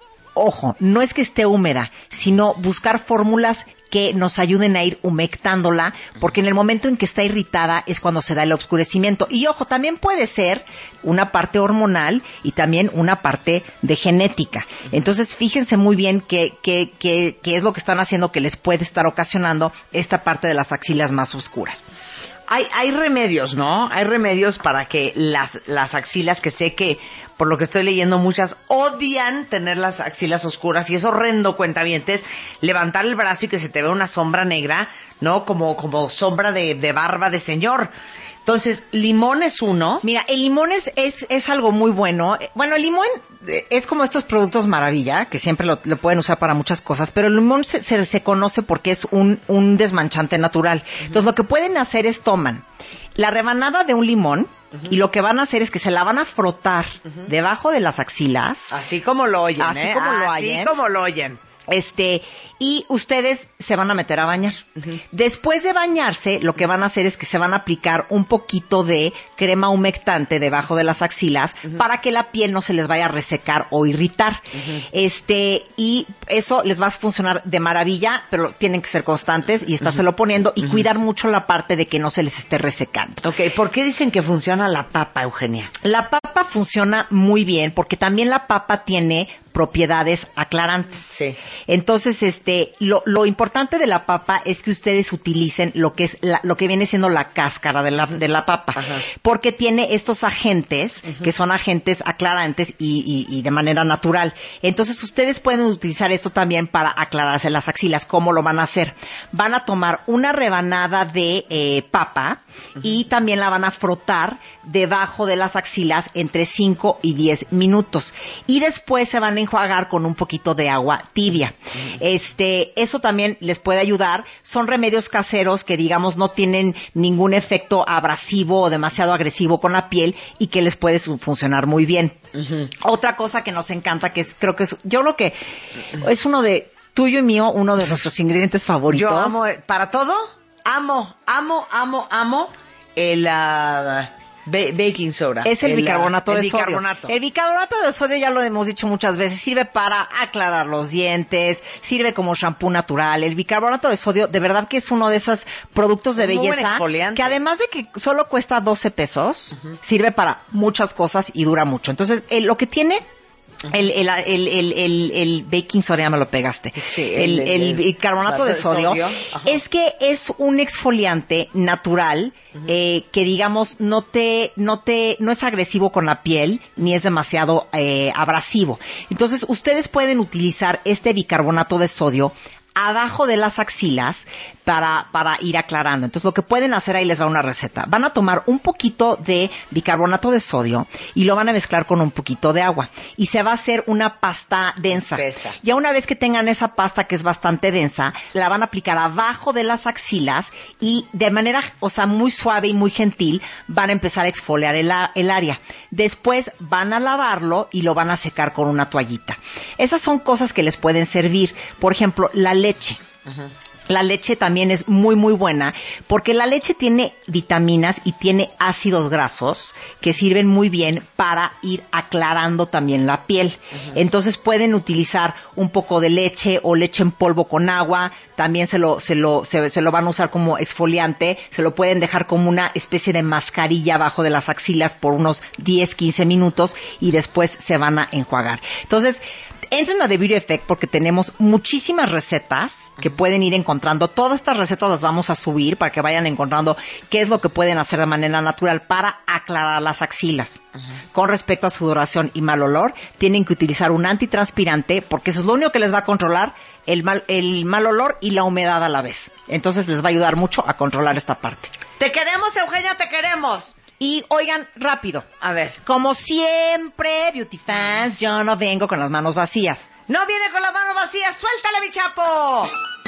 ojo, no es que esté húmeda, sino buscar fórmulas que nos ayuden a ir humectándola, porque en el momento en que está irritada es cuando se da el oscurecimiento. Y ojo, también puede ser una parte hormonal y también una parte de genética. Entonces, fíjense muy bien qué qué qué qué es lo que están haciendo que les puede estar ocasionando esta parte de las axilas más oscuras. Hay, hay remedios, ¿no? Hay remedios para que las, las axilas, que sé que, por lo que estoy leyendo, muchas odian tener las axilas oscuras, y es horrendo, cuentavientes, levantar el brazo y que se te vea una sombra negra, ¿no? Como, como sombra de, de barba de señor. Entonces, limón es uno. Mira, el limón es, es, es algo muy bueno. Bueno, el limón es como estos productos maravilla, que siempre lo, lo pueden usar para muchas cosas, pero el limón se, se, se conoce porque es un, un desmanchante natural. Uh-huh. Entonces, lo que pueden hacer es toman la rebanada de un limón, uh-huh. y lo que van a hacer es que se la van a frotar uh-huh. debajo de las axilas. Así como lo oyen, Así ¿eh? como lo Así oyen. como lo oyen. Este, y ustedes se van a meter a bañar. Uh-huh. Después de bañarse, lo que van a hacer es que se van a aplicar un poquito de crema humectante debajo de las axilas, uh-huh. para que la piel no se les vaya a resecar o irritar. Uh-huh. Este, y eso les va a funcionar de maravilla, pero tienen que ser constantes y estárselo uh-huh. poniendo y uh-huh. cuidar mucho la parte de que no se les esté resecando. Ok, ¿por qué dicen que funciona la papa, Eugenia? La papa funciona muy bien porque también la papa tiene propiedades aclarantes. Sí. Entonces, este, lo, lo importante de la papa es que ustedes utilicen lo que es la, lo que viene siendo la cáscara de la, de la papa, ajá. porque tiene estos agentes, uh-huh. que son agentes aclarantes y, y, y de manera natural. Entonces, ustedes pueden utilizar esto también para aclararse las axilas. ¿Cómo lo van a hacer? Van a tomar una rebanada de eh, papa, uh-huh. y también la van a frotar debajo de las axilas entre cinco y diez minutos. Y después se van a enjuagar con un poquito de agua tibia. Este, eso también les puede ayudar. Son remedios caseros que, digamos, no tienen ningún efecto abrasivo o demasiado agresivo con la piel y que les puede funcionar muy bien. Uh-huh. Otra cosa que nos encanta, que es, creo que es, yo creo que es uno de, tuyo y mío, uno de nuestros ingredientes favoritos. Yo amo, para todo, amo, amo, amo, amo el... Uh... Be- baking soda. Es el, el bicarbonato el de sodio. Bicarbonato. El bicarbonato de sodio, ya lo hemos dicho muchas veces, sirve para aclarar los dientes, sirve como shampoo natural. El bicarbonato de sodio, de verdad que es uno de esos productos de Muy belleza que, además de que solo cuesta doce pesos, uh-huh. sirve para muchas cosas y dura mucho. Entonces, eh, lo que tiene... El, el, el, el, el, el baking soda, ya me lo pegaste. Sí, el, el, el, el bicarbonato de sodio, sodio. Es que es un exfoliante natural, uh-huh. eh, que digamos no te, no te, no es agresivo con la piel ni es demasiado eh, abrasivo. Entonces ustedes pueden utilizar este bicarbonato de sodio abajo de las axilas para, para ir aclarando. Entonces, lo que pueden hacer, ahí les va una receta. Van a tomar un poquito de bicarbonato de sodio y lo van a mezclar con un poquito de agua. Y se va a hacer una pasta densa. Pesa. Ya una vez que tengan esa pasta que es bastante densa, la van a aplicar abajo de las axilas y de manera, o sea, muy suave y muy gentil, van a empezar a exfoliar el, el área. Después van a lavarlo y lo van a secar con una toallita. Esas son cosas que les pueden servir. Por ejemplo, la leche. Uh-huh. La leche también es muy, muy buena porque la leche tiene vitaminas y tiene ácidos grasos que sirven muy bien para ir aclarando también la piel. Uh-huh. Entonces pueden utilizar un poco de leche o leche en polvo con agua. También se lo, se lo, se, se lo van a usar como exfoliante. Se lo pueden dejar como una especie de mascarilla abajo de las axilas por unos diez, quince minutos y después se van a enjuagar. Entonces, entren a The Beauty Effect porque tenemos muchísimas recetas que pueden ir encontrando encontrando. Todas estas recetas las vamos a subir para que vayan encontrando qué es lo que pueden hacer de manera natural para aclarar las axilas. Uh-huh. Con respecto a sudoración y mal olor, tienen que utilizar un antitranspirante porque eso es lo único que les va a controlar el mal, el mal olor y la humedad a la vez. Entonces les va a ayudar mucho a controlar esta parte. Te queremos, Eugenia, te queremos. Y oigan, rápido. A ver. Como siempre, Beauty Fans, yo no vengo con las manos vacías. No viene con las manos vacías. ¡Suéltale, mi chapo!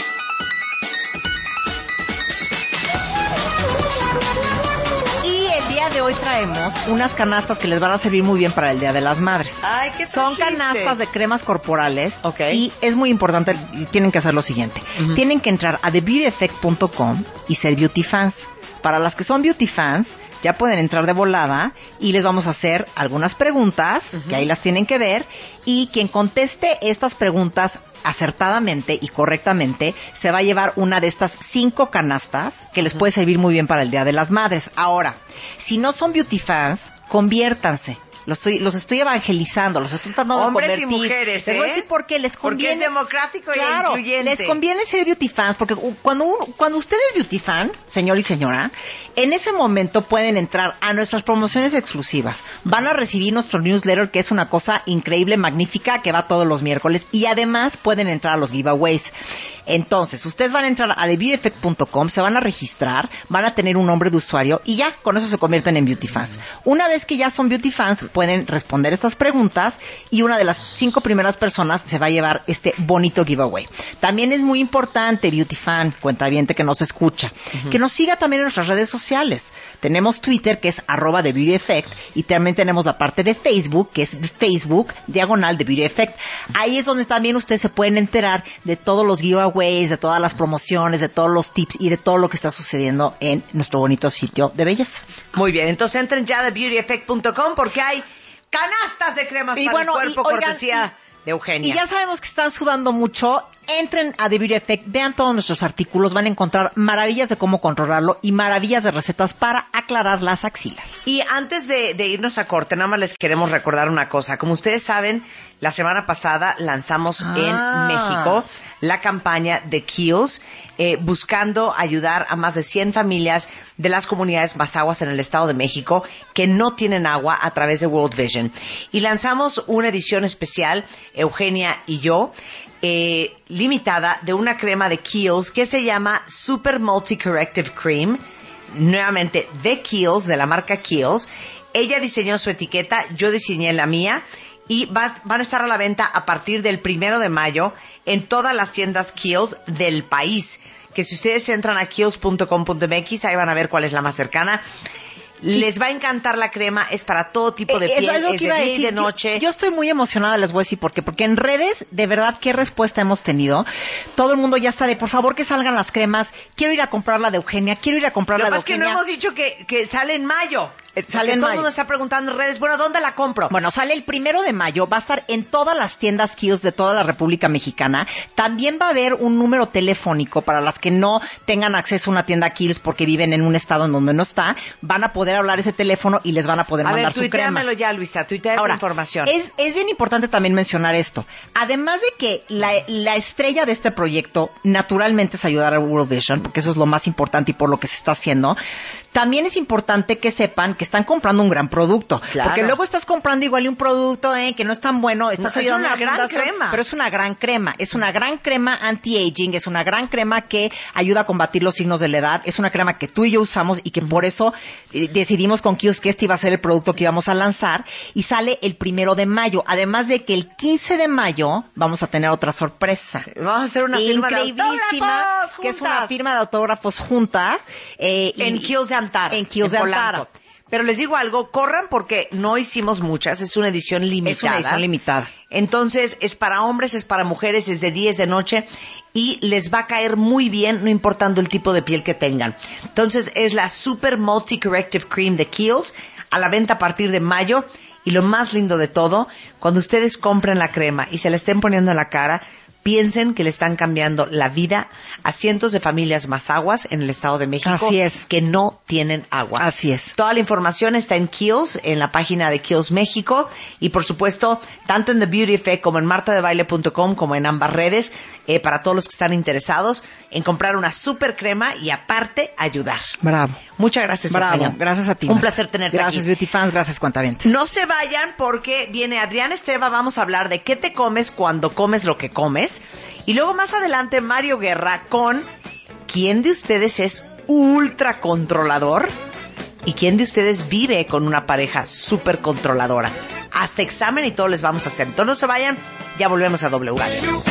Y el día de hoy traemos unas canastas que les van a servir muy bien para el Día de las Madres. Ay, ¿qué Son trajiste? canastas de cremas corporales. Okay. Y es muy importante, tienen que hacer lo siguiente. Uh-huh. Tienen que entrar a the beauty effect punto com y ser Beauty Fans. Para las que son Beauty Fans, ya pueden entrar de volada y les vamos a hacer algunas preguntas, uh-huh. que ahí las tienen que ver, y quien conteste estas preguntas acertadamente y correctamente se va a llevar una de estas cinco canastas que les puede servir muy bien para el Día de las Madres. Ahora, si no son Beauty Fans, conviértanse. Los estoy, los estoy evangelizando, los estoy tratando de Hombres convertir. y mujeres, ¿eh? Les voy a decir por qué les conviene. Porque es democrático claro, y incluyente. Les conviene ser Beauty Fans, porque cuando, uno, cuando usted es Beauty Fan, señor y señora, en ese momento pueden entrar a nuestras promociones exclusivas. Van a recibir nuestro newsletter, que es una cosa increíble, magnífica, que va todos los miércoles. Y además pueden entrar a los giveaways. Entonces, ustedes van a entrar a the beauty effect punto com, se van a registrar, van a tener un nombre de usuario y ya, con eso se convierten en Beauty Fans. Una vez que ya son Beauty Fans, pueden responder estas preguntas y una de las cinco primeras personas se va a llevar este bonito giveaway. También es muy importante, Beauty Fan, cuentaviente que nos escucha, uh-huh. que nos siga también en nuestras redes sociales. Tenemos Twitter, que es arroba The Beauty Effect, y también tenemos la parte de Facebook, que es Facebook, diagonal de Beauty Effect. Ahí es donde también ustedes se pueden enterar de todos los giveaways, de todas las promociones, de todos los tips y de todo lo que está sucediendo en nuestro bonito sitio de belleza. Muy bien, entonces entren ya a the beauty effect punto com porque hay canastas de cremas y para bueno, el cuerpo, y, oigan, cortesía y, de Eugenia. Y ya sabemos que están sudando mucho. Entren a The Beauty Effect, vean todos nuestros artículos, van a encontrar maravillas de cómo controlarlo y maravillas de recetas para aclarar las axilas. Y antes de, de irnos a corte, nada más les queremos recordar una cosa. Como ustedes saben, la semana pasada lanzamos ah. en México la campaña de Kiehl's, eh, buscando ayudar a más de cien familias de las comunidades más aguas en el Estado de México que no tienen agua a través de World Vision. Y lanzamos una edición especial, Eugenia y yo, Eh, limitada de una crema de Kiehl's que se llama Super Multi Corrective Cream, nuevamente de Kiehl's, de la marca Kiehl's. Ella diseñó su etiqueta, yo diseñé la mía y va, van a estar a la venta a partir del primero de mayo en todas las tiendas Kiehl's del país, que si ustedes entran a kiehl's punto com punto m x ahí van a ver cuál es la más cercana. Les va a encantar la crema, es para todo tipo de piel, es, es de día y de noche. Yo, yo estoy muy emocionada, les voy a decir por qué. Porque en redes, de verdad, qué respuesta hemos tenido. Todo el mundo ya está de, por favor, que salgan las cremas. Quiero ir a comprar la de Eugenia, quiero ir a comprar la de Eugenia. Lo que pasa es que no hemos dicho que, que sale en mayo. Eh, sale en todo mayo. el mundo está preguntando en redes, bueno, ¿dónde la compro? Bueno, sale el primero de mayo, va a estar en todas las tiendas Kiehl's de toda la República Mexicana. También va a haber un número telefónico para las que no tengan acceso a una tienda Kiehl's porque viven en un estado en donde no está. Van a poder hablar ese teléfono y les van a poder a mandar ver, su crema. tuiteamelo ya, Luisa, tuitea esa información. Es, es bien importante también mencionar esto. Además de que la, la estrella de este proyecto naturalmente es ayudar a World Vision, porque eso es lo más importante y por lo que se está haciendo. También es importante que sepan que están comprando un gran producto. Claro. Porque luego estás comprando igual un producto eh, que no es tan bueno, estás no, ayudando es una a la gran fundación, crema. Pero es una gran crema. Es una gran crema anti-aging, es una gran crema que ayuda a combatir los signos de la edad. Es una crema que tú y yo usamos y que por eso eh, decidimos con Kiehl's que este iba a ser el producto que íbamos a lanzar. Y sale el primero de mayo. Además de que el quince de mayo vamos a tener otra sorpresa. Vamos a hacer una firma de autógrafos que es una firma de autógrafos junta. Eh, en Kiehl's de Antara. En Kiehl's de Antara. Pero les digo algo, corran porque no hicimos muchas, es una edición limitada. Es una edición limitada. Entonces, es para hombres, es para mujeres, es de día, es de noche y les va a caer muy bien, no importando el tipo de piel que tengan. Entonces, es la Super Multi Corrective Cream de Kiehl's, a la venta a partir de mayo. Y lo más lindo de todo, cuando ustedes compren la crema y se la estén poniendo en la cara, piensen que le están cambiando la vida a cientos de familias Mazaguas en el Estado de México. Así es. Que no tienen agua. Así es. Toda la información está en Kiehl's, en la página de Kiehl's México, y por supuesto, tanto en The Beauty Effect como en marta de baile punto com, como en ambas redes, eh, para todos los que están interesados en comprar una super crema y aparte ayudar. Bravo. Muchas gracias, Bravo. Eugenia. Gracias a ti. Un placer tenerte gracias, aquí. Beauty Fans. Gracias, cuentavientes. No se vayan porque viene Adrián Esteva, vamos a hablar de qué te comes cuando comes lo que comes. Y luego más adelante Mario Guerra con ¿quién de ustedes es ultra controlador? ¿Y quién de ustedes vive con una pareja súper controladora? Hasta examen y todo les vamos a hacer. Entonces no se vayan, ya volvemos a W Radio.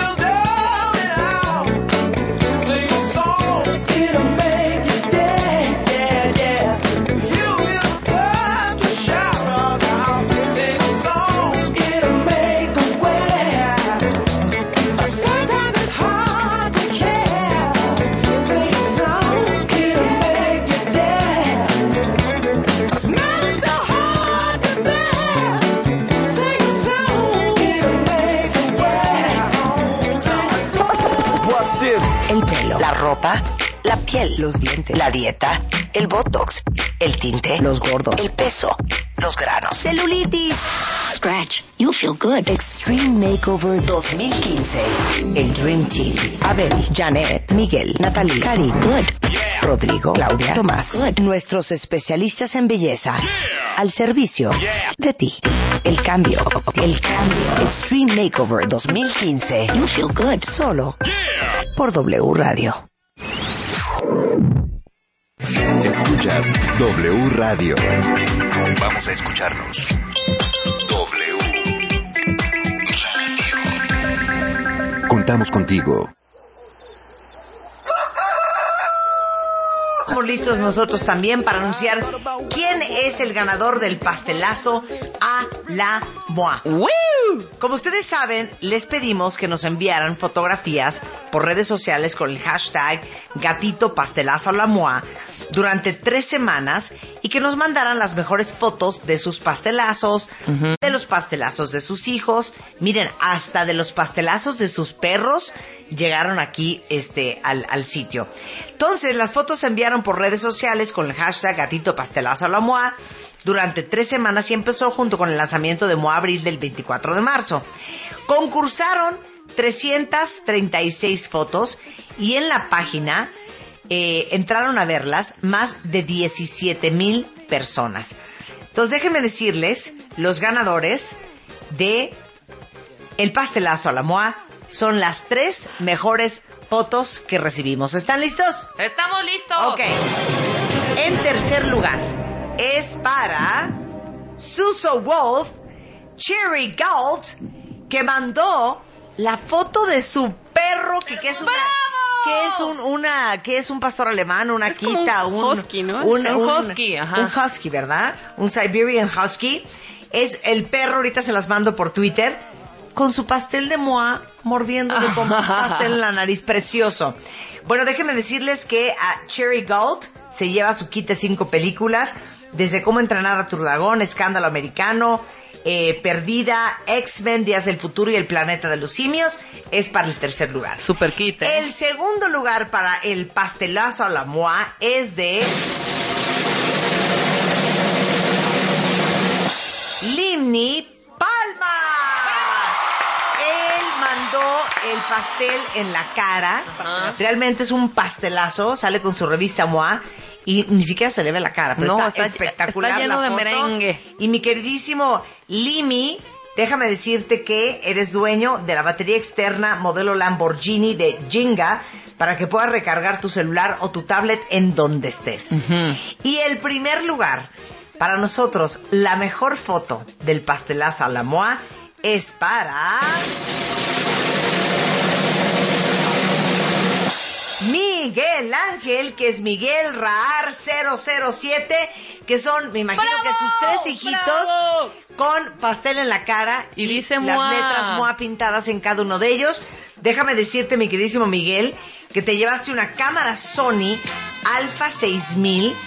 El pelo, la ropa, la piel, los dientes, la dieta, el botox, el tinte, los gordos, el peso, los granos, celulitis. Scratch, you'll feel good. Extreme Makeover dos mil quince. El Dream Team. Abel, Janet, Miguel, Natalie, Karim, Good. Rodrigo, Claudia, Tomás. Good. Nuestros especialistas en belleza. Al servicio de ti. El cambio. El cambio. Extreme Makeover dos mil quince. You'll feel good. Solo por W Radio. Escuchas W Radio. Vamos a escucharnos. W Radio. Contamos contigo. Estamos listos nosotros también para anunciar quién es el ganador del pastelazo a la Moa. Como ustedes saben, les pedimos que nos enviaran fotografías por redes sociales con el hashtag Gatito Pastelazo a la Moa durante tres semanas y que nos mandaran las mejores fotos de sus pastelazos, uh-huh. de los pastelazos de sus hijos, miren, hasta de los pastelazos de sus perros llegaron aquí este al, al sitio. Entonces, las fotos se enviaron por redes sociales con el hashtag Gatito Pastelazo a la Moa durante tres semanas y empezó junto con el lanzamiento de Moa Abril del veinticuatro de marzo. Concursaron trescientas treinta y seis fotos y en la página eh, entraron a verlas más de diecisiete mil personas. Entonces, déjenme decirles, los ganadores de el pastelazo a la Moa son las tres mejores fotos que recibimos. ¿Están listos? ¡Estamos listos! Ok. En tercer lugar es para Suso Wolf Cherry Gold, que mandó la foto de su perro que, que es una que es un una que es un pastor alemán, una es quita, un, un husky, ¿no? Un, un, un husky, ajá. Un husky, ¿verdad? Un Siberian Husky. Es el perro, ahorita se las mando por Twitter, con su pastel de Moa, mordiéndole con pastel en la nariz, precioso. Bueno, déjenme decirles que a Cherry Gold se lleva su kit de cinco películas, desde Cómo entrenar a tu dragón, Escándalo Americano, eh, Perdida, X-Men, Días del Futuro y El Planeta de los Simios. Es para el tercer lugar. Super kit, ¿eh? El segundo lugar para el pastelazo a la Moa es de Limni Palma. Él mandó el pastel en la cara. Ajá. Realmente es un pastelazo. Sale con su revista Moa y ni siquiera se le ve la cara, pero no, está, está espectacular. Está lleno la de foto. merengue. Y mi queridísimo Limi, déjame decirte que eres dueño de la batería externa modelo Lamborghini de Jenga para que puedas recargar tu celular o tu tablet en donde estés. Uh-huh. Y el primer lugar para nosotros, la mejor foto del pastelazo a la Moa es para Miguel Ángel, que es Miguel Raar cero cero siete, que son, me imagino ¡bravo! Que sus tres hijitos ¡bravo! Con pastel en la cara y, y dice las Moa. letras Moa pintadas en cada uno de ellos. Déjame decirte, mi queridísimo Miguel, que te llevaste una cámara Sony Alpha seis mil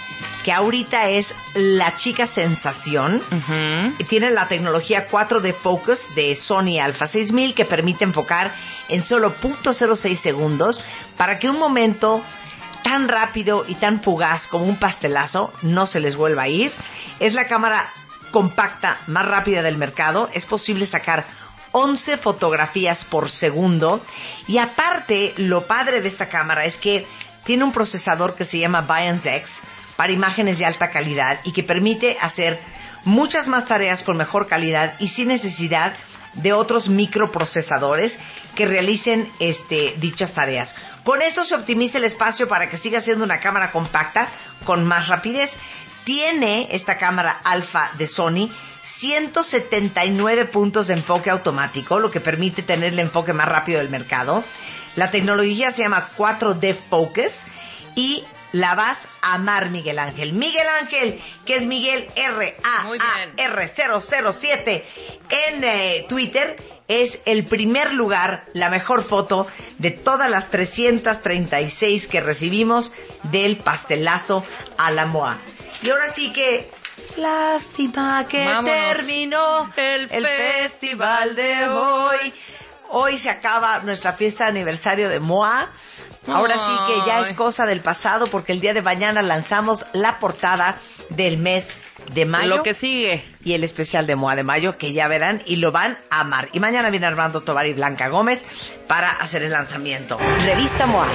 que ahorita es la chica sensación. Uh-huh. Tiene la tecnología cuatro D Focus de Sony Alpha seis mil que permite enfocar en solo punto cero seis segundos para que un momento tan rápido y tan fugaz como un pastelazo no se les vuelva a ir. Es la cámara compacta más rápida del mercado. Es posible sacar once fotografías por segundo. Y aparte, lo padre de esta cámara es que tiene un procesador que se llama Bionic X para imágenes de alta calidad y que permite hacer muchas más tareas con mejor calidad y sin necesidad de otros microprocesadores que realicen este, dichas tareas. Con esto se optimiza el espacio para que siga siendo una cámara compacta con más rapidez. Tiene esta cámara alfa de Sony ciento setenta y nueve puntos de enfoque automático, lo que permite tener el enfoque más rápido del mercado. La tecnología se llama cuatro D Focus y la vas a amar, Miguel Ángel. Miguel Ángel, que es Miguel R A A R cero cero siete en eh, Twitter, es el primer lugar, la mejor foto de todas las trescientas treinta y seis que recibimos del pastelazo a la M O A. Y ahora sí que, lástima que Vámonos. terminó el, el festival de hoy. Hoy se acaba nuestra fiesta de aniversario de M O A. Ahora sí que ya es cosa del pasado porque el día de mañana lanzamos la portada del mes de mayo. Lo que sigue. Y el especial de M O A de mayo que ya verán y lo van a amar. Y mañana viene Armando Tovar y Blanca Gómez para hacer el lanzamiento. Revista M O A.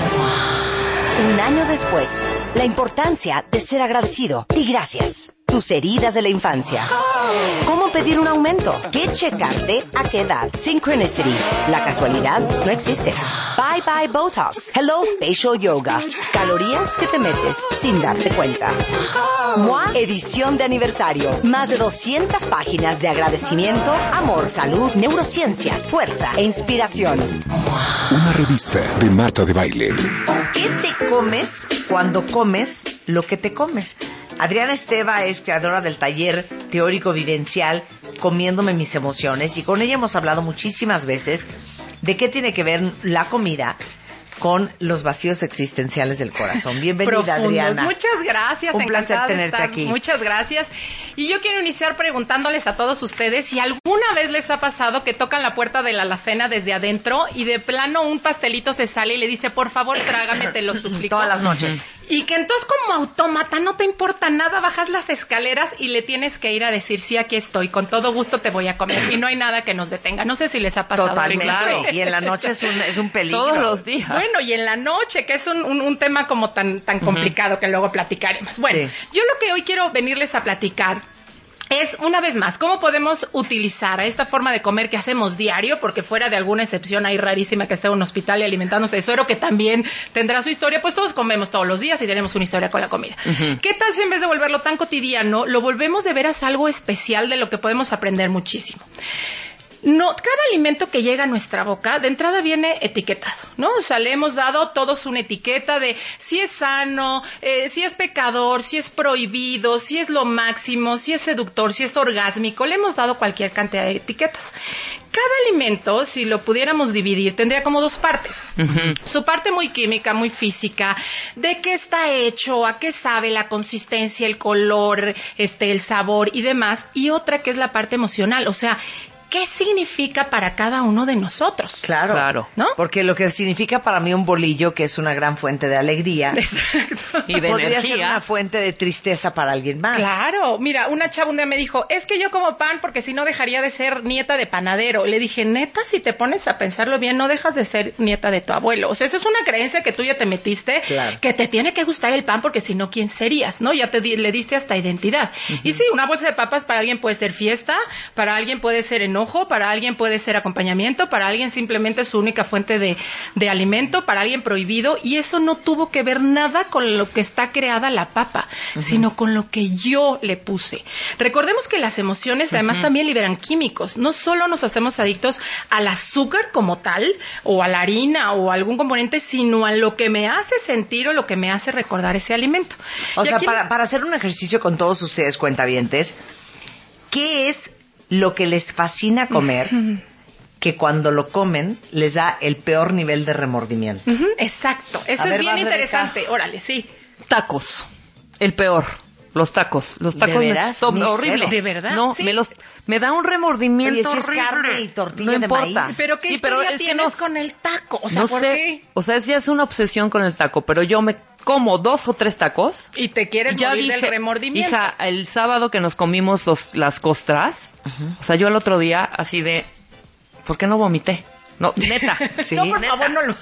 Un año después, la importancia de ser agradecido y gracias. Tus heridas de la infancia. ¿Cómo pedir un aumento? ¿Qué checarte? ¿A qué edad? Synchronicity. La casualidad no existe. Bye bye Botox. Hello Facial Yoga. Calorías que te metes sin darte cuenta. M O A edición de aniversario. Más de doscientas páginas de agradecimiento, amor, salud, neurociencias, fuerza e inspiración. Una revista de Marta de Baile. ¿Qué te comes cuando comes lo que te comes? Adriana Esteva es creadora del taller teórico vivencial Comiéndome mis emociones y con ella hemos hablado muchísimas veces de qué tiene que ver la comida con los vacíos existenciales del corazón. Bienvenida, Profundos. Adriana. Muchas gracias. Un placer tenerte estar. aquí. Muchas gracias. Y yo quiero iniciar preguntándoles a todos ustedes si alguna vez les ha pasado que tocan la puerta de la alacena desde adentro y de plano un pastelito se sale y le dice, por favor, trágame, te lo suplico. Todas las noches. Y que entonces como autómata no te importa nada, bajas las escaleras y le tienes que ir a decir, sí, aquí estoy, con todo gusto te voy a comer. Y no hay nada que nos detenga. No sé si les ha pasado. Totalmente. Claro. Y en la noche es un, es un peligro. Todos los días. Bueno, y en la noche, que es un, un, un tema como tan, tan complicado uh-huh. que luego platicaremos. Bueno, sí. Yo lo que hoy quiero venirles a platicar es, una vez más, cómo podemos utilizar a esta forma de comer que hacemos diario, porque fuera de alguna excepción ahí rarísima que esté en un hospital y alimentándose de suero, que también tendrá su historia, pues todos comemos todos los días y tenemos una historia con la comida. Uh-huh. ¿Qué tal si en vez de volverlo tan cotidiano, lo volvemos de veras algo especial de lo que podemos aprender muchísimo? No, cada alimento que llega a nuestra boca, de entrada viene etiquetado, ¿no? O sea, le hemos dado todos una etiqueta de si es sano, eh, si es pecador, si es prohibido, si es lo máximo, si es seductor, si es orgásmico. Le hemos dado cualquier cantidad de etiquetas. Cada alimento, si lo pudiéramos dividir, tendría como dos partes. Uh-huh. Su parte muy química, muy física, de qué está hecho, a qué sabe, la consistencia, el color, este, el sabor y demás. Y otra que es la parte emocional, o sea, ¿qué significa para cada uno de nosotros? Claro, claro, ¿no? Porque lo que significa para mí un bolillo, que es una gran fuente de alegría, exacto, y de podría energía. ser una fuente de tristeza para alguien más. Claro, mira, una chava un día me dijo, es que yo como pan porque si no dejaría de ser nieta de panadero. Le dije, neta, si te pones a pensarlo bien, no dejas de ser nieta de tu abuelo. O sea, esa es una creencia que tú ya te metiste, claro, que te tiene que gustar el pan porque si no, ¿quién serías? ¿No? Ya te di- le diste hasta identidad. Uh-huh. Y sí, una bolsa de papas para alguien puede ser fiesta, para alguien puede ser enojo, para alguien puede ser acompañamiento, para alguien simplemente es su única fuente de, de alimento, para alguien prohibido, y eso no tuvo que ver nada con lo que está creada la papa, uh-huh, sino con lo que yo le puse. Recordemos que las emociones además uh-huh. también liberan químicos. No solo nos hacemos adictos al azúcar como tal, o a la harina, o a algún componente, sino a lo que me hace sentir o lo que me hace recordar ese alimento. O y sea, aquí para, les... para hacer un ejercicio con todos ustedes, cuentavientes, ¿qué es lo que les fascina comer, que cuando lo comen les da el peor nivel de remordimiento? Uh-huh, exacto, eso A es ver, bien vas, interesante. Rebeca. Órale, sí. Tacos, el peor. los tacos. Los tacos ¿De veras? me, to- horrible. ¿De verdad? No, Sí. me los me da un remordimiento Oye, si es horrible. carne y tortilla no de importa. maíz. Pero ¿qué Sí, historia pero es que tienes no- con el taco? O sea, no ¿por sé, qué? o sea, es ya es una obsesión con el taco, pero yo me como dos o tres tacos Y te quieres ya morir dije, del remordimiento. hija, el sábado que nos comimos los, las costras, o sea, yo el otro día así de, ¿por qué no vomité? No, neta. Sí. No, por Neta. favor, no lo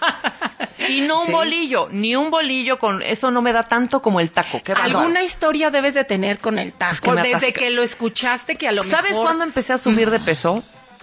Y no un Sí. bolillo, ni un bolillo con eso no me da tanto como el taco. Qué bárbaro. Alguna historia debes de tener con el taco. Es que me desde atasca. que lo escuchaste, que a lo ¿Sabes mejor... cuándo empecé a subir de peso?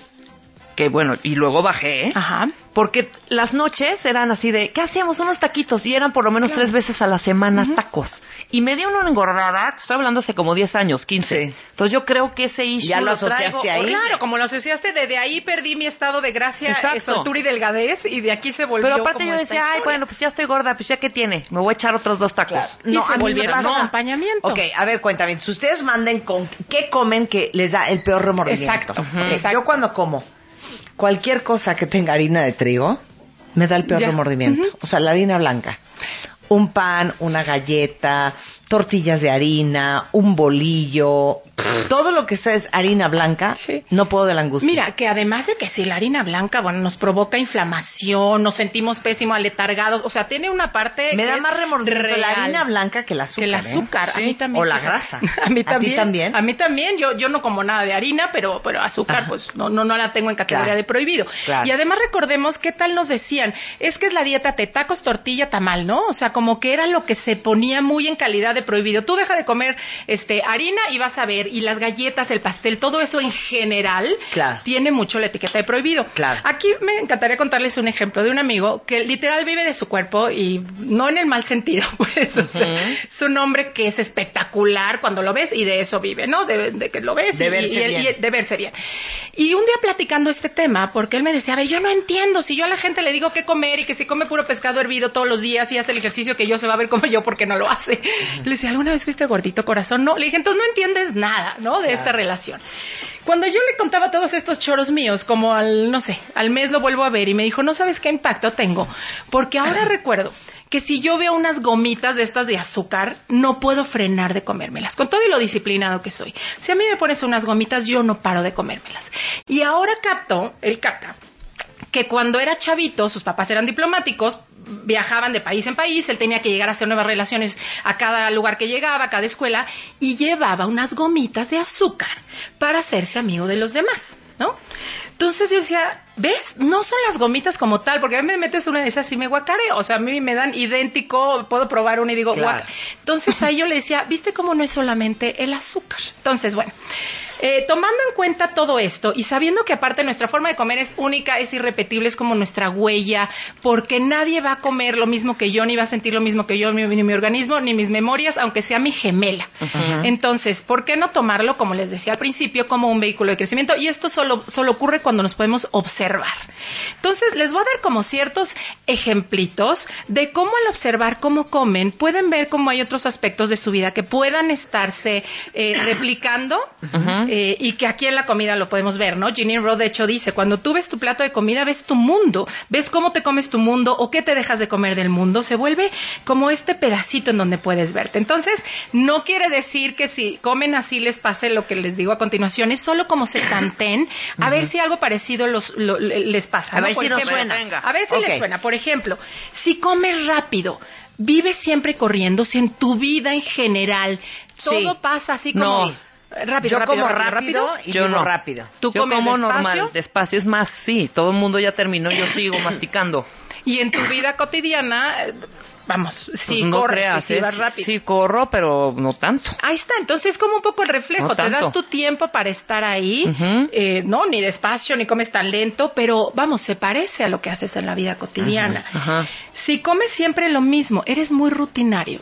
Que bueno, y luego bajé, ¿eh? Ajá. Porque las noches eran así de, ¿qué hacíamos? Unos taquitos. Y eran por lo menos Claro. tres veces a la semana tacos. Y me dio una engordada, te estoy hablando hace como diez años, quince. Sí. Entonces yo creo que ese issue Ya lo traigo asociaste ahí. horrible. Claro, como lo asociaste, desde ahí perdí mi estado de gracia, Exacto. eh, soltura y delgadez, y de aquí se volvió Pero aparte como yo esta decía, ay, historia. bueno, pues ya estoy gorda, pues ya qué tiene, me voy a echar otros dos tacos. Claro. Y se a mí me volvieron pasa- un acompañamiento. Ok, a ver, cuéntame. Si ustedes manden con qué comen que les da el peor remordimiento. Exacto, Ok, ujú. Exacto. Yo cuando como cualquier cosa que tenga harina de trigo, me da el peor Ya. remordimiento. Ujú. O sea, la harina blanca. Un pan, una galleta, tortillas de harina, un bolillo, todo lo que sea es harina blanca, Sí. no puedo de la angustia. Mira, que además de que si la harina blanca, bueno, nos provoca inflamación, nos sentimos pésimo, aletargados, o sea, tiene una parte me que da es más remordimiento la real. harina blanca que el azúcar. Que el ¿eh? azúcar, a Sí. mí también. O la fíjate. grasa. A mí también. ¿A ti también? A mí también. Yo, yo no como nada de harina, pero, pero azúcar, Ajá. pues no, no, no la tengo en categoría Claro. de prohibido. Claro. Y además recordemos qué tal nos decían, es que es la dieta de tacos, tortilla, tamal, ¿no? O sea, como que era lo que se ponía muy en calidad de prohibido. Tú deja de comer este harina y vas a ver, y las galletas, el pastel, todo eso en general Claro. tiene mucho la etiqueta de prohibido. Claro. Aquí me encantaría contarles un ejemplo de un amigo que literal vive de su cuerpo y no en el mal sentido, pues. O sea, es un hombre que es espectacular cuando lo ves y de eso vive, ¿no? De, de que lo ves De y, verse y- y- bien. y de verse bien. Y un día platicando este tema, porque él me decía, a ver, yo no entiendo, si yo a la gente le digo qué comer y que si come puro pescado hervido todos los días y hace el ejercicio que yo, se va a ver como yo porque no lo hace. Le decía, ¿alguna vez fuiste gordito, corazón? No. Le dije, entonces no entiendes nada, ¿no? De esta relación. Cuando yo le contaba todos estos choros míos, como al, no sé, al mes lo vuelvo a ver y me dijo, no sabes qué impacto tengo, porque ahora recuerdo que si yo veo unas gomitas de estas de azúcar, no puedo frenar de comérmelas, con todo y lo disciplinado que soy. Si a mí me pones unas gomitas, yo no paro de comérmelas. Y ahora capto, él capta, que cuando era chavito, sus papás eran diplomáticos, viajaban de país en país, él tenía que llegar a hacer nuevas relaciones a cada lugar que llegaba, a cada escuela, y llevaba unas gomitas de azúcar para hacerse amigo de los demás, ¿no? Entonces yo decía, ¿ves? No son las gomitas como tal, porque a mí me metes una de esas y me guacareo, o sea, a mí me dan idéntico, puedo probar una y digo, Claro. guaca. Entonces ahí yo le decía, ¿viste cómo no es solamente el azúcar? Entonces, bueno, eh, tomando en cuenta todo esto y sabiendo que aparte nuestra forma de comer es única, es irrepetible, es como nuestra huella, porque nadie va a comer lo mismo que yo, ni va a sentir lo mismo que yo, ni, ni mi organismo, ni mis memorias, aunque sea mi gemela. Ujú. Entonces, ¿por qué no tomarlo, como les decía al principio, como un vehículo de crecimiento? Y esto solo, solo ocurre cuando nos podemos observar. Entonces, les voy a dar como ciertos ejemplitos de cómo al observar cómo comen, pueden ver cómo hay otros aspectos de su vida que puedan estarse eh, replicando. Ujú. Eh, y que aquí en la comida lo podemos ver, ¿no? Jeanine Roth, de hecho, dice, cuando tú ves tu plato de comida, ves tu mundo, ves cómo te comes tu mundo o qué te dejas de comer del mundo, se vuelve como este pedacito en donde puedes verte. Entonces, no quiere decir que si comen así les pase lo que les digo a continuación, es solo como se tanten, a ver si algo parecido los, lo- les pasa. A ¿no? ver Por si nos ejemplo, suena. A ver si Ok. les suena. Por ejemplo, si comes rápido, vives siempre corriendo, si en tu vida en general todo Sí. pasa así como... No. Rápido, Yo rápido, como rápido, rápido, rápido. y Yo vivo no. rápido. Tú Yo comes como despacio. normal, despacio es más, sí, todo el mundo ya terminó, yo sigo masticando. Y en tu vida cotidiana, eh, vamos, sí Pues no corres, creas, sí, sí es- vas rápido. sí corro, pero no tanto. Ahí está, entonces es como un poco el reflejo, No te das tanto. tu tiempo para estar ahí, Ujú. eh, no, ni despacio, ni comes tan lento, pero vamos, se parece a lo que haces en la vida cotidiana. Ajá. Si comes siempre lo mismo, eres muy rutinario.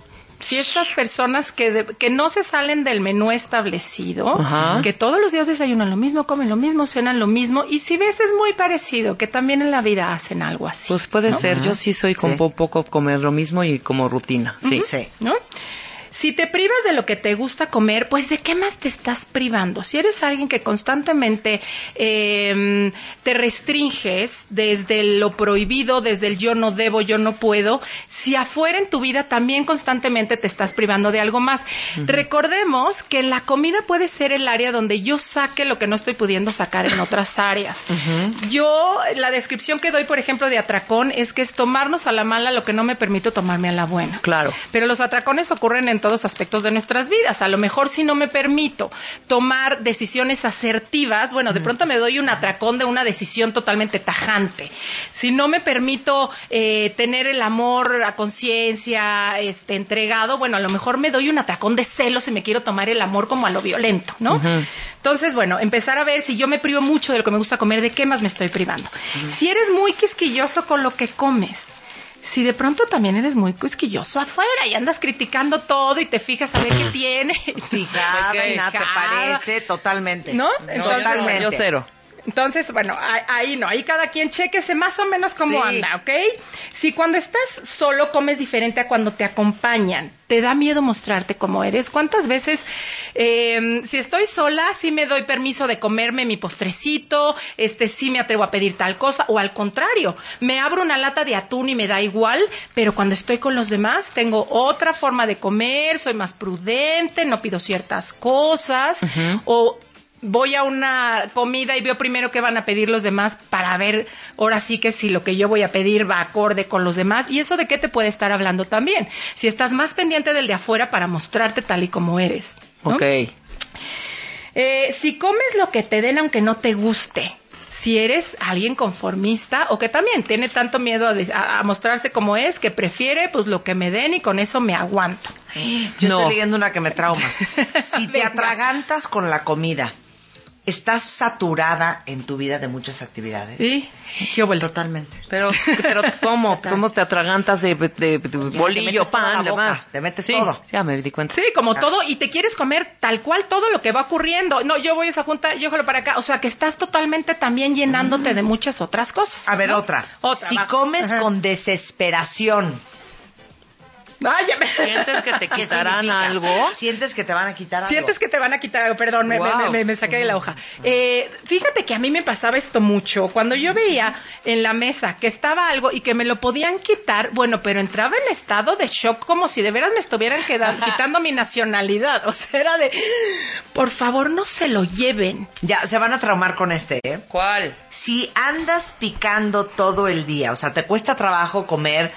Si estas personas que, de- que no se salen del menú establecido, Ajá. que todos los días desayunan lo mismo, comen lo mismo, cenan lo mismo, y si ves es muy parecido, que también en la vida hacen algo así. Pues puede ¿no? ser, yo sí soy como Sí. un poco comer lo mismo y como rutina, sí. Ujú. Sí. ¿No? Si te privas de lo que te gusta comer, pues ¿de qué más te estás privando? Si eres alguien que constantemente eh, te restringes desde lo prohibido, desde el yo no debo, yo no puedo, si afuera en tu vida también constantemente te estás privando de algo más. Uh-huh. Recordemos que la comida puede ser el área donde yo saque lo que no estoy pudiendo sacar en otras áreas. Uh-huh. Yo, la descripción que doy, por ejemplo, de atracón es que es tomarnos a la mala lo que no me permito tomarme a la buena. Claro. Pero los atracones ocurren en todos aspectos de nuestras vidas. A lo mejor si no me permito tomar decisiones asertivas, bueno, de pronto me doy un atracón de una decisión totalmente tajante. Si no me permito eh, tener el amor a conciencia, este, entregado, bueno, a lo mejor me doy un atracón de celos y me quiero tomar el amor como a lo violento, ¿no? Uh-huh. Entonces, bueno, empezar a ver si yo me privo mucho de lo que me gusta comer, ¿de qué más me estoy privando? Uh-huh. Si eres muy quisquilloso con lo que comes, si de pronto también eres muy quisquilloso afuera y andas criticando todo y te fijas a ver qué tiene. Fijada y nada te parece, totalmente. ¿No? no totalmente. Yo cero. Entonces, bueno, ahí no, ahí cada quien chequese más o menos cómo sí. anda, ¿ok? Si cuando estás solo comes diferente a cuando te acompañan, ¿te da miedo mostrarte cómo eres? ¿Cuántas veces, eh, si estoy sola, sí me doy permiso de comerme mi postrecito, este, sí me atrevo a pedir tal cosa, o al contrario, me abro una lata de atún y me da igual, pero cuando estoy con los demás, tengo otra forma de comer, soy más prudente, no pido ciertas cosas, uh-huh. o voy a una comida y veo primero qué van a pedir los demás para ver, ahora sí que si lo que yo voy a pedir va acorde con los demás. ¿Y eso de qué te puede estar hablando también? Si estás más pendiente del de afuera para mostrarte tal y como eres, ¿no? Ok. Eh, si comes lo que te den aunque no te guste, si eres alguien conformista o que también tiene tanto miedo a, a, a mostrarse como es, que prefiere pues lo que me den y con eso me aguanto. Yo no. estoy leyendo una que me trauma. Si te atragantas con la comida, ¿estás saturada en tu vida de muchas actividades? Sí, yo vuelvo. Totalmente. Pero, pero ¿cómo? ¿Cómo te atragantas de, de, de, de bolillo, pan, boca, te metes sí, todo? Ya me di cuenta. Sí, como ah. todo, y te quieres comer tal cual todo lo que va ocurriendo. No, yo voy a esa junta, yo jalo para acá. O sea, que estás totalmente también llenándote mm. de muchas otras cosas. A ver, ¿no? otra. otra. Si va. comes Ajá. con desesperación, Ay, ya me... ¿sientes que te quitarán algo? ¿Sientes que te van a quitar algo? Sientes que te van a quitar algo, perdón, me, wow. me, me, me saqué de la hoja. Eh, fíjate que a mí me pasaba esto mucho. Cuando yo veía en la mesa que estaba algo y que me lo podían quitar, bueno, pero entraba en estado de shock como si de veras me estuvieran quedando, quitando mi nacionalidad. O sea, era de, por favor, no se lo lleven. Ya, se van a traumar con este, ¿eh? ¿Cuál? Si andas picando todo el día, o sea, te cuesta trabajo comer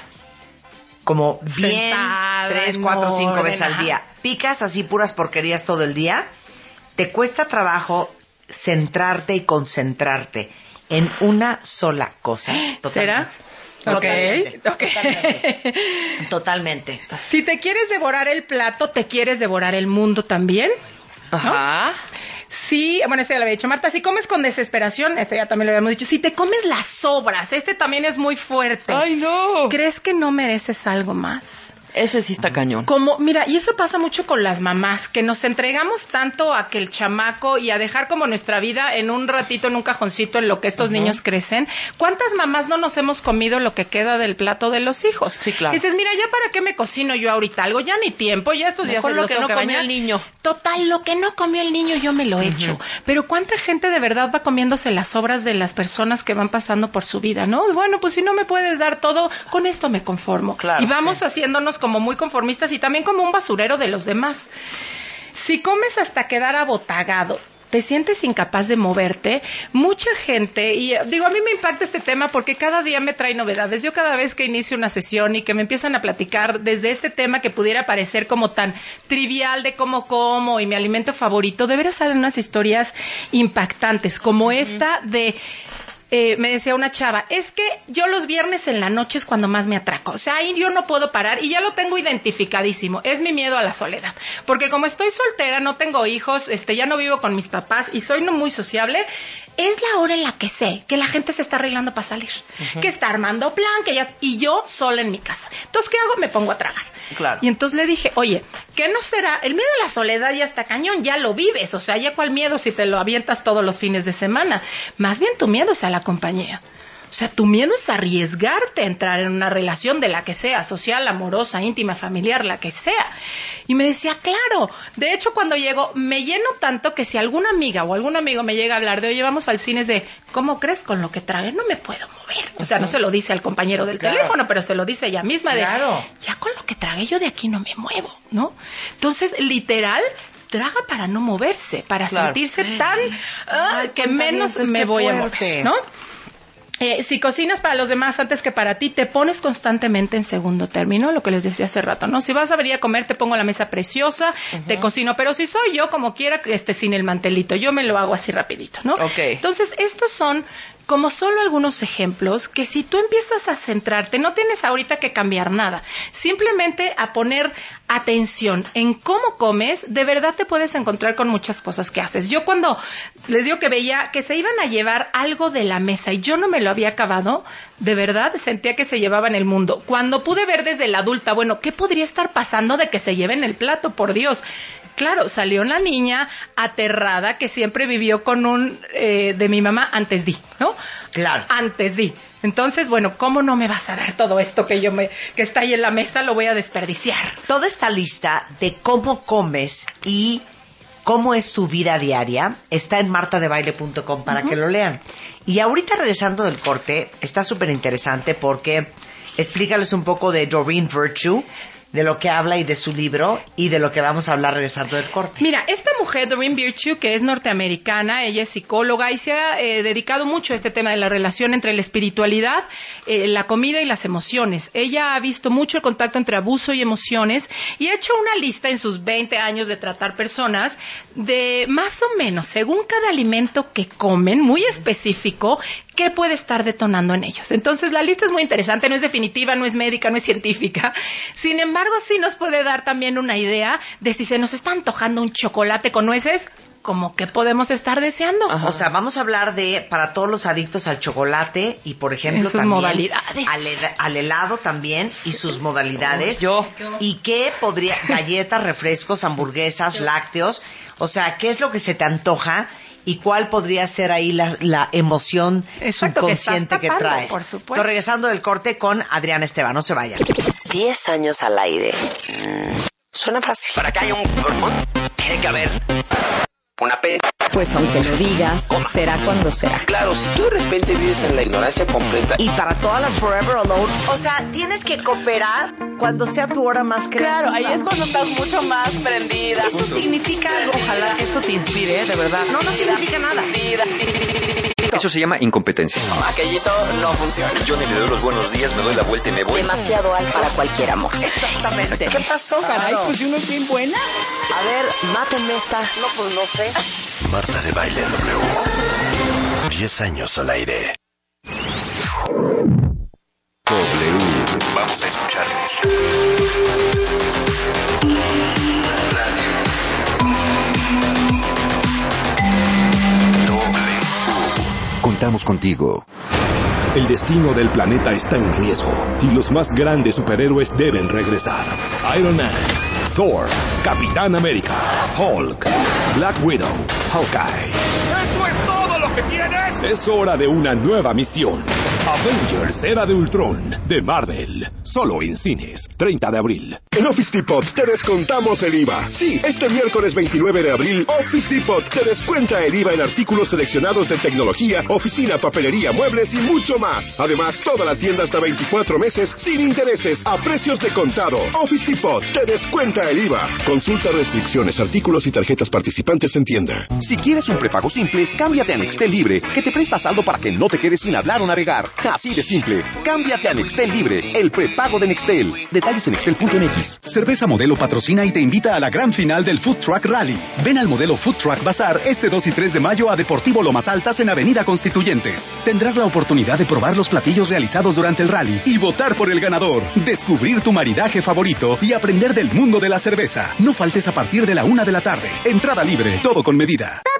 como bien sentada, tres, cuatro, no, cinco veces nada. al día, picas así puras porquerías todo el día, te cuesta trabajo centrarte y concentrarte en una sola cosa. ¿Será? Totalmente. Ok, okay. Totalmente. Totalmente. Si te quieres devorar el plato, te quieres devorar el mundo también. Ajá. ¿No? Sí, bueno, este ya lo había dicho Marta, si comes con desesperación, este ya también lo habíamos dicho, si te comes las sobras, este también es muy fuerte. ¡Ay, no! ¿Crees que no mereces algo más? Ese sí está cañón. Como, mira, y eso pasa mucho con las mamás, que nos entregamos tanto a que el chamaco y a dejar como nuestra vida en un ratito, en un cajoncito, en lo que estos uh-huh. niños crecen. ¿Cuántas mamás no nos hemos comido lo que queda del plato de los hijos? Sí, claro. Y dices, mira, ¿ya para qué me cocino yo ahorita algo? Ya ni tiempo, ya estos días se lo los que tengo no que comió bañar. el niño. Total, lo que no comió el niño yo me lo he uh-huh. hecho. Pero ¿cuánta gente de verdad va comiéndose las obras de las personas que van pasando por su vida, no? Bueno, pues si no me puedes dar todo, con esto me conformo. Claro, y vamos sí. haciéndonos como muy conformistas y también como un basurero de los demás. Si comes hasta quedar abotagado, te sientes incapaz de moverte, mucha gente, y digo, a mí me impacta este tema porque cada día me trae novedades. Yo cada vez que inicio una sesión y que me empiezan a platicar desde este tema que pudiera parecer como tan trivial de cómo como y mi alimento favorito, de veras salen unas historias impactantes, como uh-huh. esta de... Eh, me decía una chava, es que yo los viernes en la noche es cuando más me atraco, o sea, ahí yo no puedo parar y ya lo tengo identificadísimo, es mi miedo a la soledad, porque como estoy soltera, no tengo hijos, este, ya no vivo con mis papás y soy no muy sociable, es la hora en la que sé que la gente se está arreglando para salir, uh-huh. que está armando plan, que ya, y yo sola en mi casa. Entonces, ¿qué hago? Me pongo a tragar. Claro. Y entonces le dije, oye, ¿qué no será? El miedo a la soledad ya está cañón, ya lo vives, o sea, ya cuál miedo si te lo avientas todos los fines de semana. Más bien tu miedo es a la compañía. O sea, tu miedo es arriesgarte a entrar en una relación de la que sea, social, amorosa, íntima, familiar, la que sea. Y me decía, claro, de hecho cuando llego me lleno tanto que si alguna amiga o algún amigo me llega a hablar de, oye, vamos al cine, es de, ¿cómo crees? Con lo que tragué no me puedo mover. O sea, no se lo dice al compañero del claro. teléfono, pero se lo dice ella misma de, claro. ya con lo que tragué yo de aquí no me muevo, ¿no? Entonces, literal, traga para no moverse, para claro. sentirse tan ah, Ay, que menos me voy fuerte. a mover, ¿no? Eh, si cocinas para los demás antes que para ti, te pones constantemente en segundo término, lo que les decía hace rato, ¿no? Si vas a venir a comer, te pongo la mesa preciosa, uh-huh. te cocino, pero si soy yo, como quiera, este, sin el mantelito, yo me lo hago así rapidito, ¿no? Okay. Entonces, estos son como solo algunos ejemplos que si tú empiezas a centrarte, no tienes ahorita que cambiar nada, simplemente a poner atención en cómo comes, de verdad te puedes encontrar con muchas cosas que haces. Yo cuando les digo que veía que se iban a llevar algo de la mesa y yo no me lo había acabado, de verdad sentía que se llevaban el mundo. Cuando pude ver desde la adulta, bueno, ¿qué podría estar pasando de que se lleven el plato? Por Dios. Claro, salió una niña aterrada que siempre vivió con un eh, de mi mamá, antes di, ¿no? Claro. Antes di. Entonces, bueno, ¿cómo no me vas a dar todo esto que yo me que está ahí en la mesa? Lo voy a desperdiciar. Toda esta lista de cómo comes y cómo es tu vida diaria está en marta de baile punto com para uh-huh. que lo lean. Y ahorita regresando del corte, está súper interesante porque explícales un poco de Doreen Virtue, de lo que habla y de su libro y de lo que vamos a hablar regresando del corte. Mira, esta mujer, Doreen Virtue, que es norteamericana, ella es psicóloga y se ha eh, dedicado mucho a este tema de la relación entre la espiritualidad, eh, la comida y las emociones. Ella ha visto mucho el contacto entre abuso y emociones y ha hecho una lista en sus veinte años de tratar personas de más o menos, según cada alimento que comen, muy específico, qué puede estar detonando en ellos. Entonces, la lista es muy interesante, no es definitiva, no es médica, no es científica. Sin embargo, sí nos puede dar también una idea de si se nos está antojando un chocolate con nueces, como que podemos estar deseando. Ajá. O sea, vamos a hablar de, para todos los adictos al chocolate y, por ejemplo, en sus también modalidades. Al, al helado también y sus modalidades. Yo. Y qué podría, galletas, refrescos, hamburguesas, lácteos. O sea, ¿qué es lo que se te antoja? ¿Y cuál podría ser ahí la, la emoción Exacto, subconsciente que, tapando, que traes? Por supuesto. Estoy regresando del corte con Adriana Esteban. No se vayan. Diez años al aire. Suena fácil. Para que haya un pulmón, tiene que haber una P. Pues aunque lo digas, será cuando será. Claro, si tú de repente vives en la ignorancia completa. Y para todas las Forever Alone, o sea, tienes que cooperar cuando sea tu hora más creativa. Claro, ahí es cuando estás mucho más prendida. Eso significa algo. Ojalá que esto te inspire, de verdad. No, no significa nada. Eso se llama incompetencia. Aquellito no funciona. Yo ni le doy los buenos días, me doy la vuelta y me voy. Demasiado alto para cualquier amor. Exactamente. ¿Qué pasó, caray? Pues yo no estoy bien buena. A ver, mátenme esta. No, pues no sé. Marta de Baile W. Diez años al aire. W. Vamos a escucharnos. W. Contamos contigo. El destino del planeta está en riesgo y los más grandes superhéroes deben regresar. Iron Man, Thor, Capitán América, Hulk, Black Widow, Hawkeye. ¿Eso es todo lo que tienes? Es hora de una nueva misión. Avengers Era de Ultron, de Marvel. Solo en cines, treinta de abril. En Office Depot te descontamos el I V A. Sí, este miércoles veintinueve de abril, Office Depot te descuenta el I V A en artículos seleccionados de tecnología, oficina, papelería, muebles y mucho más. Además, toda la tienda hasta veinticuatro meses sin intereses a precios de contado. Office Depot te descuenta el I V A. Consulta restricciones, artículos y tarjetas participantes en tienda. Si quieres un prepago simple, cámbiate a Nextel Libre, que te presta saldo para que no te quedes sin hablar o navegar. Así de simple. Cámbiate a Nextel Libre, el prepago de Nextel. Detalles en nextel punto m x. Cerveza Modelo patrocina y te invita a la gran final del Food Truck Rally. Ven al Modelo Food Truck Bazar este dos y tres de mayo a Deportivo Lomas Altas en Avenida Constituyentes. Tendrás la oportunidad de probar los platillos realizados durante el rally y votar por el ganador, descubrir tu maridaje favorito y aprender del mundo de la cerveza. No faltes a partir de la una de la tarde. Entrada libre, todo con medida.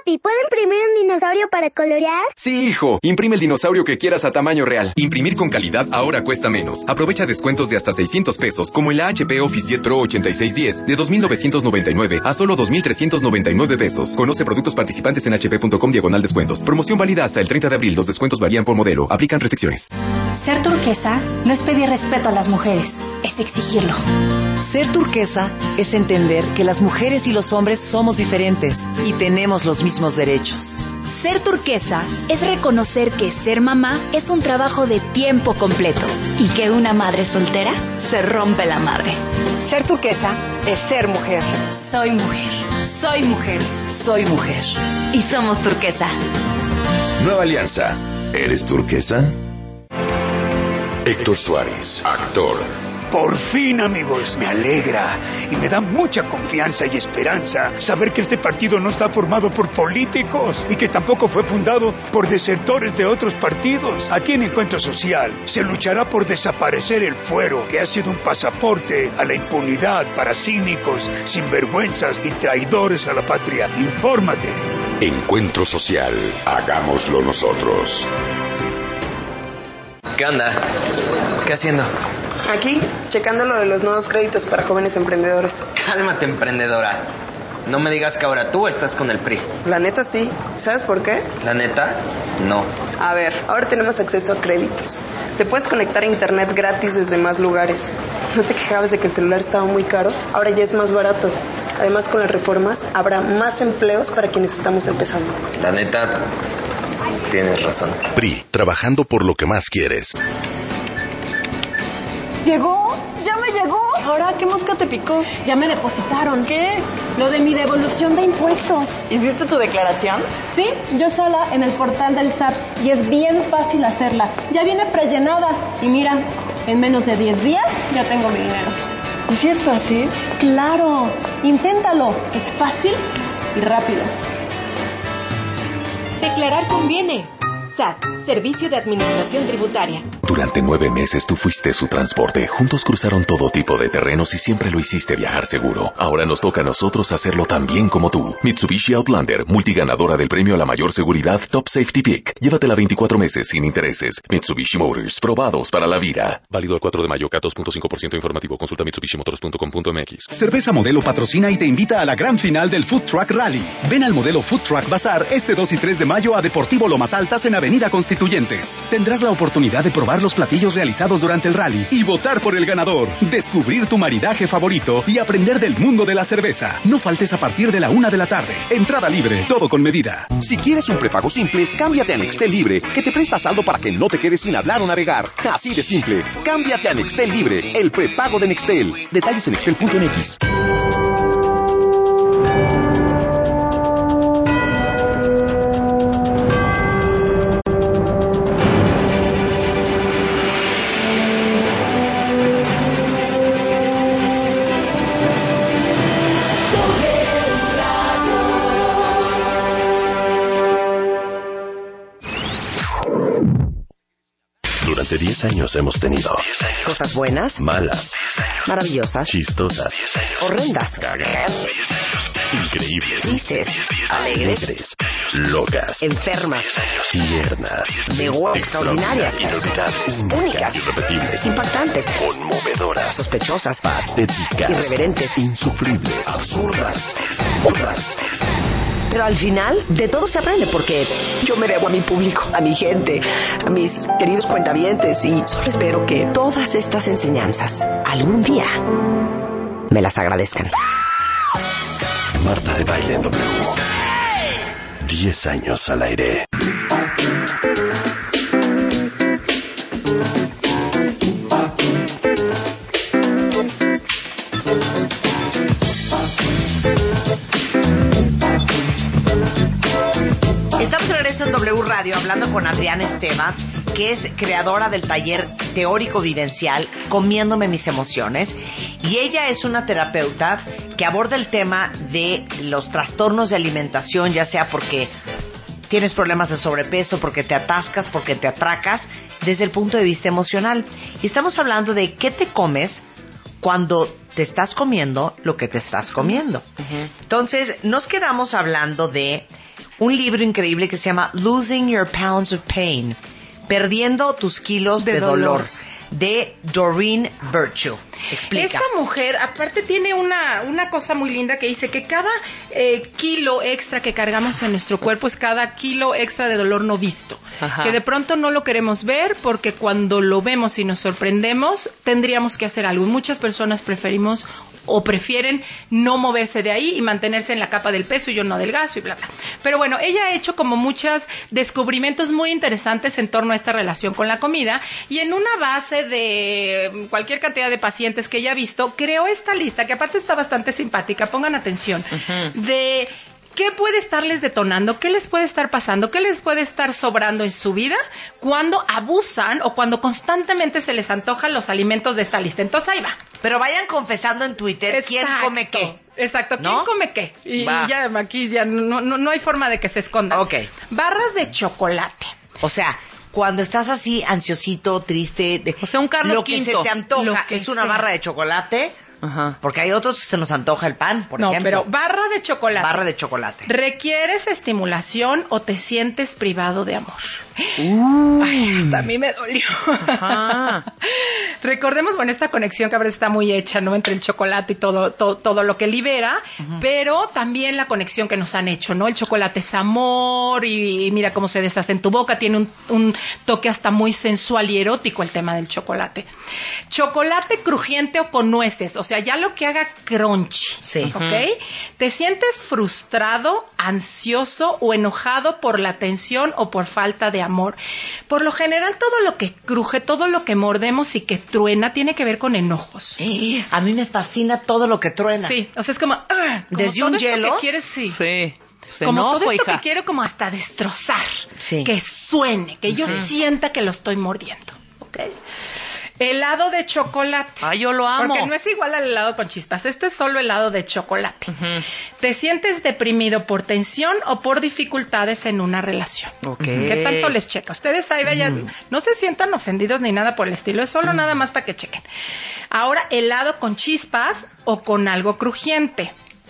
Papi, ¿puedo imprimir un dinosaurio para colorear? Sí, hijo. Imprime el dinosaurio que quieras a tamaño real. Imprimir con calidad ahora cuesta menos. Aprovecha descuentos de hasta seiscientos pesos, como en la H P OfficeJet Pro ochenta y seis diez de dos mil novecientos noventa y nueve a solo dos mil trescientos noventa y nueve pesos. Conoce productos participantes en hp.com diagonal descuentos. Promoción válida hasta el treinta de abril. Los descuentos varían por modelo. Aplican restricciones. Ser turquesa no es pedir respeto a las mujeres, es exigirlo. Ser turquesa es entender que las mujeres y los hombres somos diferentes y tenemos los mismos derechos. Ser turquesa es reconocer que ser mamá es un trabajo de tiempo completo y que una madre soltera se rompe la madre. Ser turquesa es ser mujer. Soy mujer. Soy mujer. Soy mujer. Y somos turquesa. Nueva Alianza. ¿Eres turquesa? Héctor Suárez, actor. Por fin, amigos, me alegra y me da mucha confianza y esperanza saber que este partido no está formado por políticos y que tampoco fue fundado por desertores de otros partidos. Aquí en Encuentro Social se luchará por desaparecer el fuero, que ha sido un pasaporte a la impunidad para cínicos, sinvergüenzas y traidores a la patria. Infórmate. Encuentro Social, hagámoslo nosotros. ¿Qué onda? ¿Qué haciendo? Aquí, checando lo de los nuevos créditos para jóvenes emprendedores. Cálmate, emprendedora. No me digas que ahora tú estás con el P R I. La neta sí. ¿Sabes por qué? La neta, no. A ver, ahora tenemos acceso a créditos. Te puedes conectar a internet gratis desde más lugares. ¿No te quejabas de que el celular estaba muy caro? Ahora ya es más barato. Además, con las reformas habrá más empleos para quienes estamos empezando. La neta, tienes razón. P R I, trabajando por lo que más quieres. ¿Llegó? ¿Ya me llegó? ¿Ahora qué mosca te picó? Ya me depositaron. ¿Qué? Lo de mi devolución de impuestos. ¿Hiciste tu declaración? Sí, yo sola en el portal del S A T y es bien fácil hacerla. Ya viene prellenada y mira, en menos de diez días ya tengo mi dinero. ¿Y si es fácil? Claro, inténtalo. Es fácil y rápido. Declarar conviene. S A T, Servicio de Administración Tributaria. Durante nueve meses tú fuiste su transporte. Juntos cruzaron todo tipo de terrenos y siempre lo hiciste viajar seguro. Ahora nos toca a nosotros hacerlo tan bien como tú. Mitsubishi Outlander, multiganadora del premio a la mayor seguridad Top Safety Pick. Llévatela veinticuatro meses sin intereses. Mitsubishi Motors, probados para la vida. Válido el cuatro de mayo, K dos punto cinco por ciento informativo. Consulta mitsubishi motors punto com punto m x. Cerveza Modelo patrocina y te invita a la gran final del Food Truck Rally. Ven al Modelo Food Truck Bazar este dos y tres de mayo a Deportivo Lomas Altas en Avenida Constituyentes. Tendrás la oportunidad de probar los platillos realizados durante el rally y votar por el ganador, descubrir tu maridaje favorito y aprender del mundo de la cerveza. No faltes a partir de la una de la tarde. Entrada libre, todo con medida. Si quieres un prepago simple, cámbiate a Nextel Libre, que te presta saldo para que no te quedes sin hablar o navegar. Así de simple. Cámbiate a Nextel Libre, el prepago de Nextel. Detalles en nextel punto m x. Durante diez años hemos tenido cosas buenas, malas, maravillosas, chistosas, horrendas, increíbles, tristes, alegres, alegres, locas, enfermas, tiernas, de huevo, extraordinarias, inolvidables, únicas, irrepetibles, impactantes, conmovedoras, sospechosas, patéticas, irreverentes, insufribles, absurdas, burdas. Pero al final, de todo se aprende porque yo me debo a mi público, a mi gente, a mis queridos cuentavientes y solo espero que todas estas enseñanzas algún día me las agradezcan. Marta de Baile en W. Diez años al aire. Estamos de regreso en W Radio hablando con Adriana Esteban, que es creadora del taller teórico vivencial Comiéndome mis emociones, y ella es una terapeuta que aborda el tema de los trastornos de alimentación, ya sea porque tienes problemas de sobrepeso, porque te atascas, porque te atracas, desde el punto de vista emocional. Y estamos hablando de qué te comes cuando te estás comiendo lo que te estás comiendo. Uh-huh. Entonces, nos quedamos hablando de un libro increíble que se llama Losing Your Pounds of Pain, Perdiendo tus kilos de, de dolor. dolor, de Doreen Virtue. Explica. Esta mujer, aparte, tiene una, una cosa muy linda que dice que cada eh, kilo extra que cargamos en nuestro cuerpo es cada kilo extra de dolor no visto. Ajá. Que de pronto no lo queremos ver porque cuando lo vemos y nos sorprendemos, tendríamos que hacer algo. Y muchas personas preferimos o prefieren no moverse de ahí y mantenerse en la capa del peso y yo no adelgazo y bla, bla. Pero bueno, ella ha hecho como muchos descubrimientos muy interesantes en torno a esta relación con la comida y en una base de cualquier cantidad de pacientes que ella ha visto, creó esta lista, que aparte está bastante simpática, pongan atención, uh-huh. de qué puede estarles detonando, qué les puede estar pasando, qué les puede estar sobrando en su vida cuando abusan o cuando constantemente se les antojan los alimentos de esta lista. Entonces ahí va. Pero vayan confesando en Twitter. Exacto. ¿Quién come qué? Exacto, ¿quién ¿no? come qué? Y, y ya aquí ya no, no, no hay forma de que se escondan. Ok. Barras de chocolate. O sea, cuando estás así ansiosito, triste, de, o sea, un Carlos lo que Quinto, se te antoja es una sea. barra de chocolate. Ajá. Porque hay otros que se nos antoja el pan, por no, ejemplo. No, pero barra de chocolate. Barra de chocolate. ¿Requieres estimulación o te sientes privado de amor? Uh. Ay, hasta a mí me dolió. Ajá. Recordemos, bueno, esta conexión que a veces está muy hecha, ¿no? Entre el chocolate y todo, todo, todo lo que libera, uh-huh. pero también la conexión que nos han hecho, ¿no? El chocolate es amor y, y mira cómo se deshace en tu boca, tiene un, un toque hasta muy sensual y erótico el tema del chocolate. Chocolate crujiente o con nueces, o sea, ya lo que haga crunchy, sí. ¿ok? Uh-huh. ¿Te sientes frustrado, ansioso o enojado por la tensión o por falta de amor? Por lo general, todo lo que cruje, todo lo que mordemos y que truena tiene que ver con enojos. Eh, a mí me fascina todo lo que truena. Sí, o sea, es como... Uh, como desde todo un esto hielo. Que quieres, sí. Sí. Se como enojo, todo esto hija. que quiero como hasta destrozar. Sí. Que suene, que yo uh-huh. sienta que lo estoy mordiendo. ¿Ok? Helado de chocolate. Ay, yo lo amo. Porque no es igual al helado con chispas. Este es solo helado de chocolate. Uh-huh. ¿Te sientes deprimido por tensión o por dificultades en una relación? Okay. ¿Qué tanto les checa? Ustedes ahí vayan, uh-huh. no se sientan ofendidos ni nada por el estilo. Es solo uh-huh. nada más para que chequen. Ahora, helado con chispas o con algo crujiente.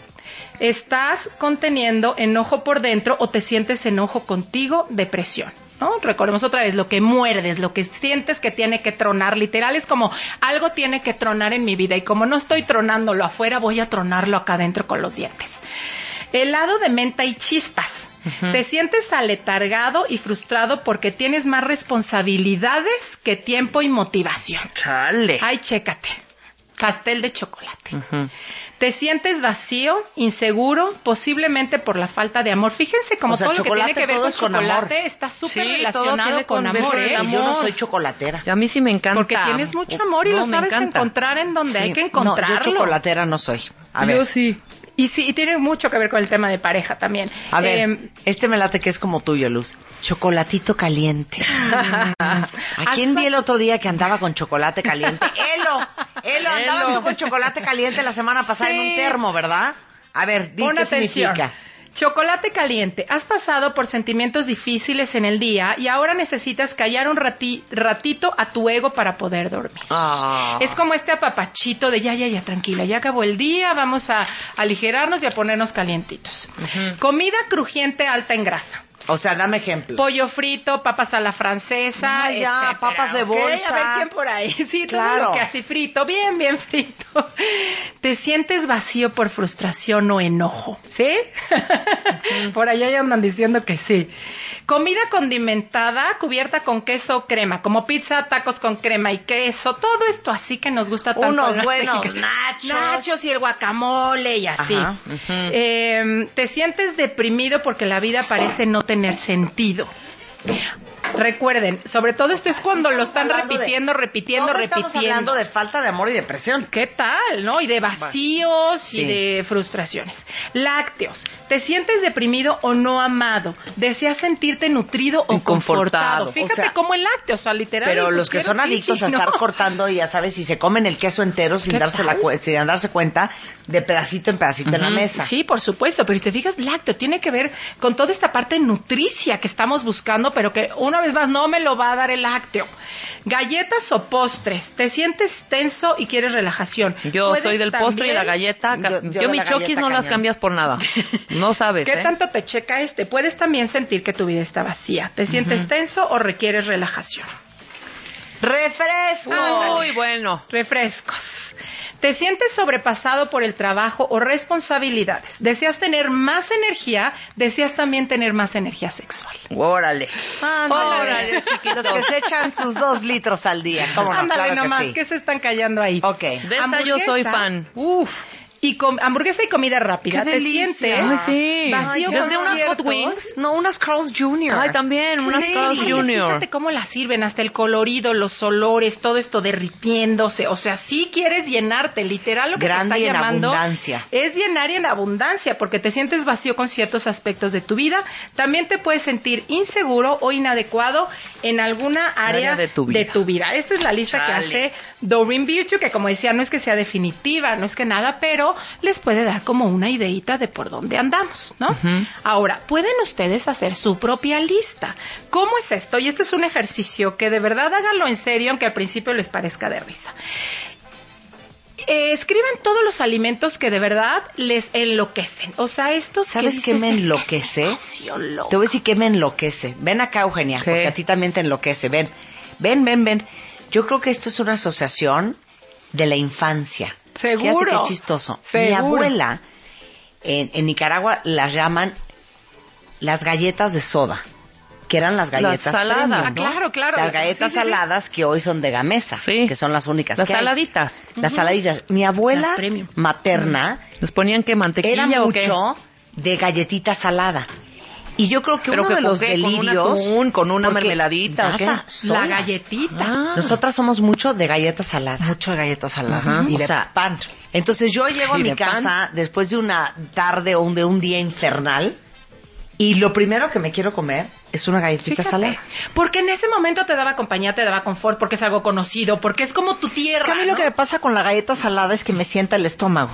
¿Estás conteniendo enojo por dentro o te sientes enojo contigo, depresión? ¿No? Recordemos otra vez, lo que muerdes, lo que sientes que tiene que tronar, literal es como algo tiene que tronar en mi vida y como no estoy tronándolo afuera, voy a tronarlo acá adentro con los dientes. Helado de menta y chispas. Uh-huh. Te sientes aletargado y frustrado porque tienes más responsabilidades que tiempo y motivación. Chale. Ay, chécate. Pastel de chocolate. Uh-huh. Te sientes vacío, inseguro, posiblemente por la falta de amor. Fíjense como o sea, todo lo que tiene que ver con chocolate con está súper sí, relacionado con, con amor, ¿eh? Y yo no soy chocolatera. Y a mí sí me encanta. Porque tienes mucho amor y no, lo sabes encontrar en donde sí. hay que encontrarlo. No, yo chocolatera no soy. A ver. Yo sí. Y sí, y tiene mucho que ver con el tema de pareja también. A ver, eh, este me late que es como tuyo, Luz. Chocolatito caliente. ¿A quién vi el otro día que andaba con chocolate caliente? Elo, Elo, andabas tú con chocolate caliente la semana pasada sí. en un termo, ¿verdad? A ver, di qué significa. Chocolate caliente. Has pasado por sentimientos difíciles en el día y ahora necesitas callar un rati- ratito a tu ego para poder dormir. Ah. Es como este apapachito de ya, ya, ya, tranquila, ya acabó el día, vamos a aligerarnos y a ponernos calientitos. Uh-huh. Comida crujiente alta en grasa. O sea, dame ejemplo. Pollo frito, papas a la francesa, Ay, ya, etcétera, papas de ¿okay? bolsa. A ver quién por ahí. Sí, claro. todo lo que así frito, bien, bien frito. ¿Te sientes vacío por frustración o enojo? ¿Sí? Por allá ya andan diciendo que sí. Comida condimentada, cubierta con queso o crema, como pizza, tacos con crema y queso, todo esto así que nos gusta tanto. Unos buenos nachos. Nachos y el guacamole y así. Ajá, uh-huh. eh, ¿Te sientes deprimido porque la vida parece no tener sentido? Recuerden, sobre todo esto es cuando lo están repitiendo, de, repitiendo, repitiendo. Estamos hablando de falta de amor y depresión. ¿Qué tal, no? Y de vacíos sí. y de frustraciones. Lácteos. ¿Te sientes deprimido o no amado? ¿Deseas sentirte nutrido o confortado? Fíjate o sea, cómo el lácteo, o sea, literal. Pero los que son adictos chichi, a estar ¿no? cortando, ya sabes, si se comen el queso entero sin darse, la, sin darse cuenta, de pedacito en pedacito uh-huh. en la mesa. Sí, por supuesto. Pero si te fijas, lácteo tiene que ver con toda esta parte nutricia que estamos buscando, pero que una vez vez más, no me lo va a dar el lácteo. Galletas o postres, te sientes tenso y quieres relajación. Yo soy del también... postre y la galleta. Yo, yo, yo de mis choquis no cañón. Las cambias por nada. No sabes, ¿Qué ¿eh? tanto te checa este? Puedes también sentir que tu vida está vacía. ¿Te sientes uh-huh. tenso o requieres relajación? ¡Refrescos! Uy, bueno. Refrescos. ¿Te sientes sobrepasado por el trabajo o responsabilidades? ¿Deseas tener más energía? ¿Deseas también tener más energía sexual? Órale. Ándale. Órale, chiquitos. Los que se echan sus dos litros al día. ¿Cómo no? Ándale claro nomás, que sí. ¿qué se están callando ahí? Ok. De esta yo soy fan. Uf. Y com- hamburguesa y comida rápida. ¡Qué ¿Te delicia! sientes Ay, sí. vacío? Desde unas Hot Wings. No, unas Carl's junior Ay, también, unas Carl's junior Fíjate cómo las sirven, hasta el colorido, los olores, todo esto derritiéndose. O sea, sí quieres llenarte, literal lo que Grande te está y en llamando abundancia. es llenar y en abundancia, porque te sientes vacío con ciertos aspectos de tu vida. También te puedes sentir inseguro o inadecuado en alguna área, área de, tu de tu vida. Esta es la lista Chale. que hace Doreen Virtue, que como decía, no es que sea definitiva, no es que nada, pero les puede dar como una ideita de por dónde andamos, ¿no? Uh-huh. Ahora, pueden ustedes hacer su propia lista. ¿Cómo es esto? Y este es un ejercicio que de verdad háganlo en serio, aunque al principio les parezca de risa. Eh, escriban todos los alimentos que de verdad les enloquecen. O sea, estos ¿sabes que qué me dices, enloquece? Es que te voy a decir qué me enloquece. Ven acá, Eugenia, ¿qué? Porque a ti también te enloquece. Ven, ven, ven, ven. Yo creo que esto es una asociación de la infancia. Seguro. Fíjate qué chistoso. Seguro. Mi abuela en, en Nicaragua las llaman las galletas de soda, que eran las galletas las saladas, premium, ¿no? Ah, claro, claro. Las galletas sí, sí, saladas sí. que hoy son de Gamesa, sí. que son las únicas las que hay. saladitas. Las uh-huh. saladitas. Mi abuela materna les ponían que mantequilla era o mucho qué? De galletita salada. Y yo creo que ¿Pero uno que de los qué? delirios... ¿Con, un atún, con una mermeladita o qué? La galletita. Ah. Nosotras somos mucho de galletas saladas. Mucho de galletas saladas. Uh-huh. Y o de sea, pan. Entonces yo llego a mi de casa pan? después de una tarde o un, de un día infernal y lo primero que me quiero comer es una galletita Fíjate, salada. Porque en ese momento te daba compañía, te daba confort, porque es algo conocido, porque es como tu tierra. Es que a mí ¿no? lo que me pasa con la galleta salada es que me sienta el estómago.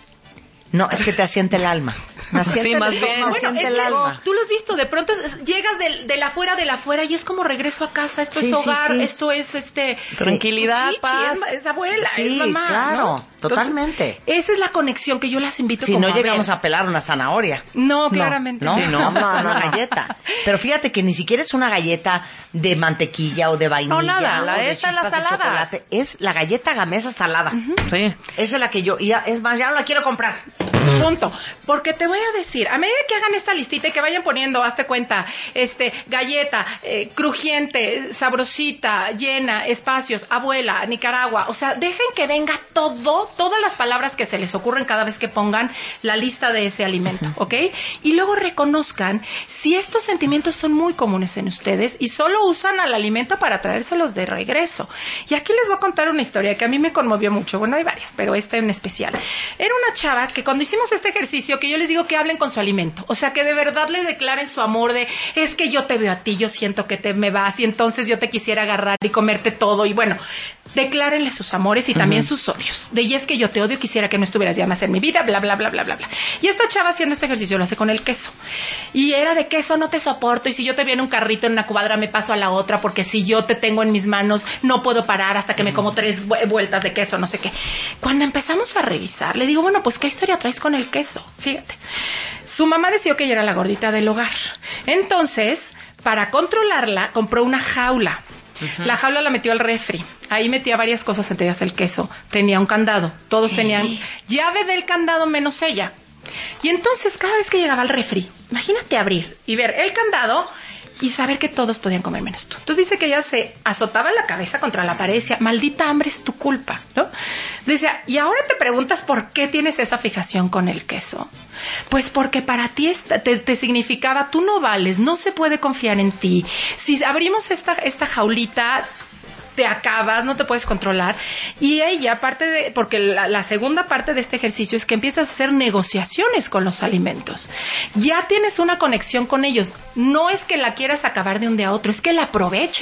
No, es que te asiente el alma. Me asiente sí, el más estómago, bien. me asiente Bueno, el es que, alma. tú lo has visto, de pronto es, llegas del, de la afuera, de la afuera y es como regreso a casa, esto Sí, es sí, hogar, sí. esto es este tranquilidad, chichi, paz. Es, es abuela, Sí, es mamá. claro, ¿no? totalmente. Entonces, esa es la conexión que yo las invito Si como no a llegamos ver. a pelar una zanahoria. No, claramente no. no. Sí, no, no, una galleta. Pero fíjate que ni siquiera es una galleta de mantequilla o de vainilla. No, nada, o la de esta, chispas las de saladas. chocolate. Es la galleta Gamesa salada. Uh-huh. Sí. Esa es la que yo, y ya, es más, ya no la quiero comprar. Punto. Porque te voy a decir, a medida que hagan esta listita y que vayan poniendo, hazte cuenta, este, galleta, eh, crujiente, sabrosita, llena, espacios, abuela, Nicaragua, o sea, dejen que venga todo, todas las palabras que se les ocurren cada vez que pongan la lista de ese alimento, ¿ok? Y luego reconozcan si estos sentimientos son muy comunes en ustedes y solo usan al alimento para traérselos de regreso. Y aquí les voy a contar una historia que a mí me conmovió mucho, bueno, hay varias, pero esta en especial. Era una chava que cuando hicimos este ejercicio, que yo les digo que hablen con su alimento, o sea, que de verdad les declaren su amor de, es que yo te veo a ti, yo siento que te me vas y entonces yo te quisiera agarrar y comerte todo y bueno, declárenle sus amores y también uh-huh. sus odios, de y es que yo te odio, quisiera que no estuvieras ya más en mi vida, bla, bla, bla, bla, bla, bla. Y esta chava haciendo este ejercicio lo hace con el queso y era de queso no te soporto y si yo te veo en un carrito en una cuadra me paso a la otra porque si yo te tengo en mis manos no puedo parar hasta que me como tres vueltas de queso, no sé qué. Cuando empezamos a revisar, le digo, bueno, pues ¿qué historia traes con el queso? Fíjate, su mamá decidió que ella era la gordita del hogar. Entonces, para controlarla, compró una jaula. Uh-huh. La jaula la metió al refri. Ahí metía varias cosas, entre ellas el queso. Tenía un candado. Todos tenían llave del candado menos ella. Y entonces, cada vez que llegaba al refri, imagínate abrir y ver el candado y saber que todos podían comer menos tú. Entonces dice que ella se azotaba la cabeza contra la pared y decía, maldita hambre, es tu culpa, ¿no? Decía, y ahora te preguntas por qué tienes esa fijación con el queso. Pues porque para ti esta, te, te significaba, tú no vales, no se puede confiar en ti. Si abrimos esta, esta jaulita, te acabas, no te puedes controlar. Y ella, aparte de, porque la, la segunda parte de este ejercicio es que empiezas a hacer negociaciones con los alimentos. Ya tienes una conexión con ellos. No es que la quieras acabar de un día a otro, es que la aproveches.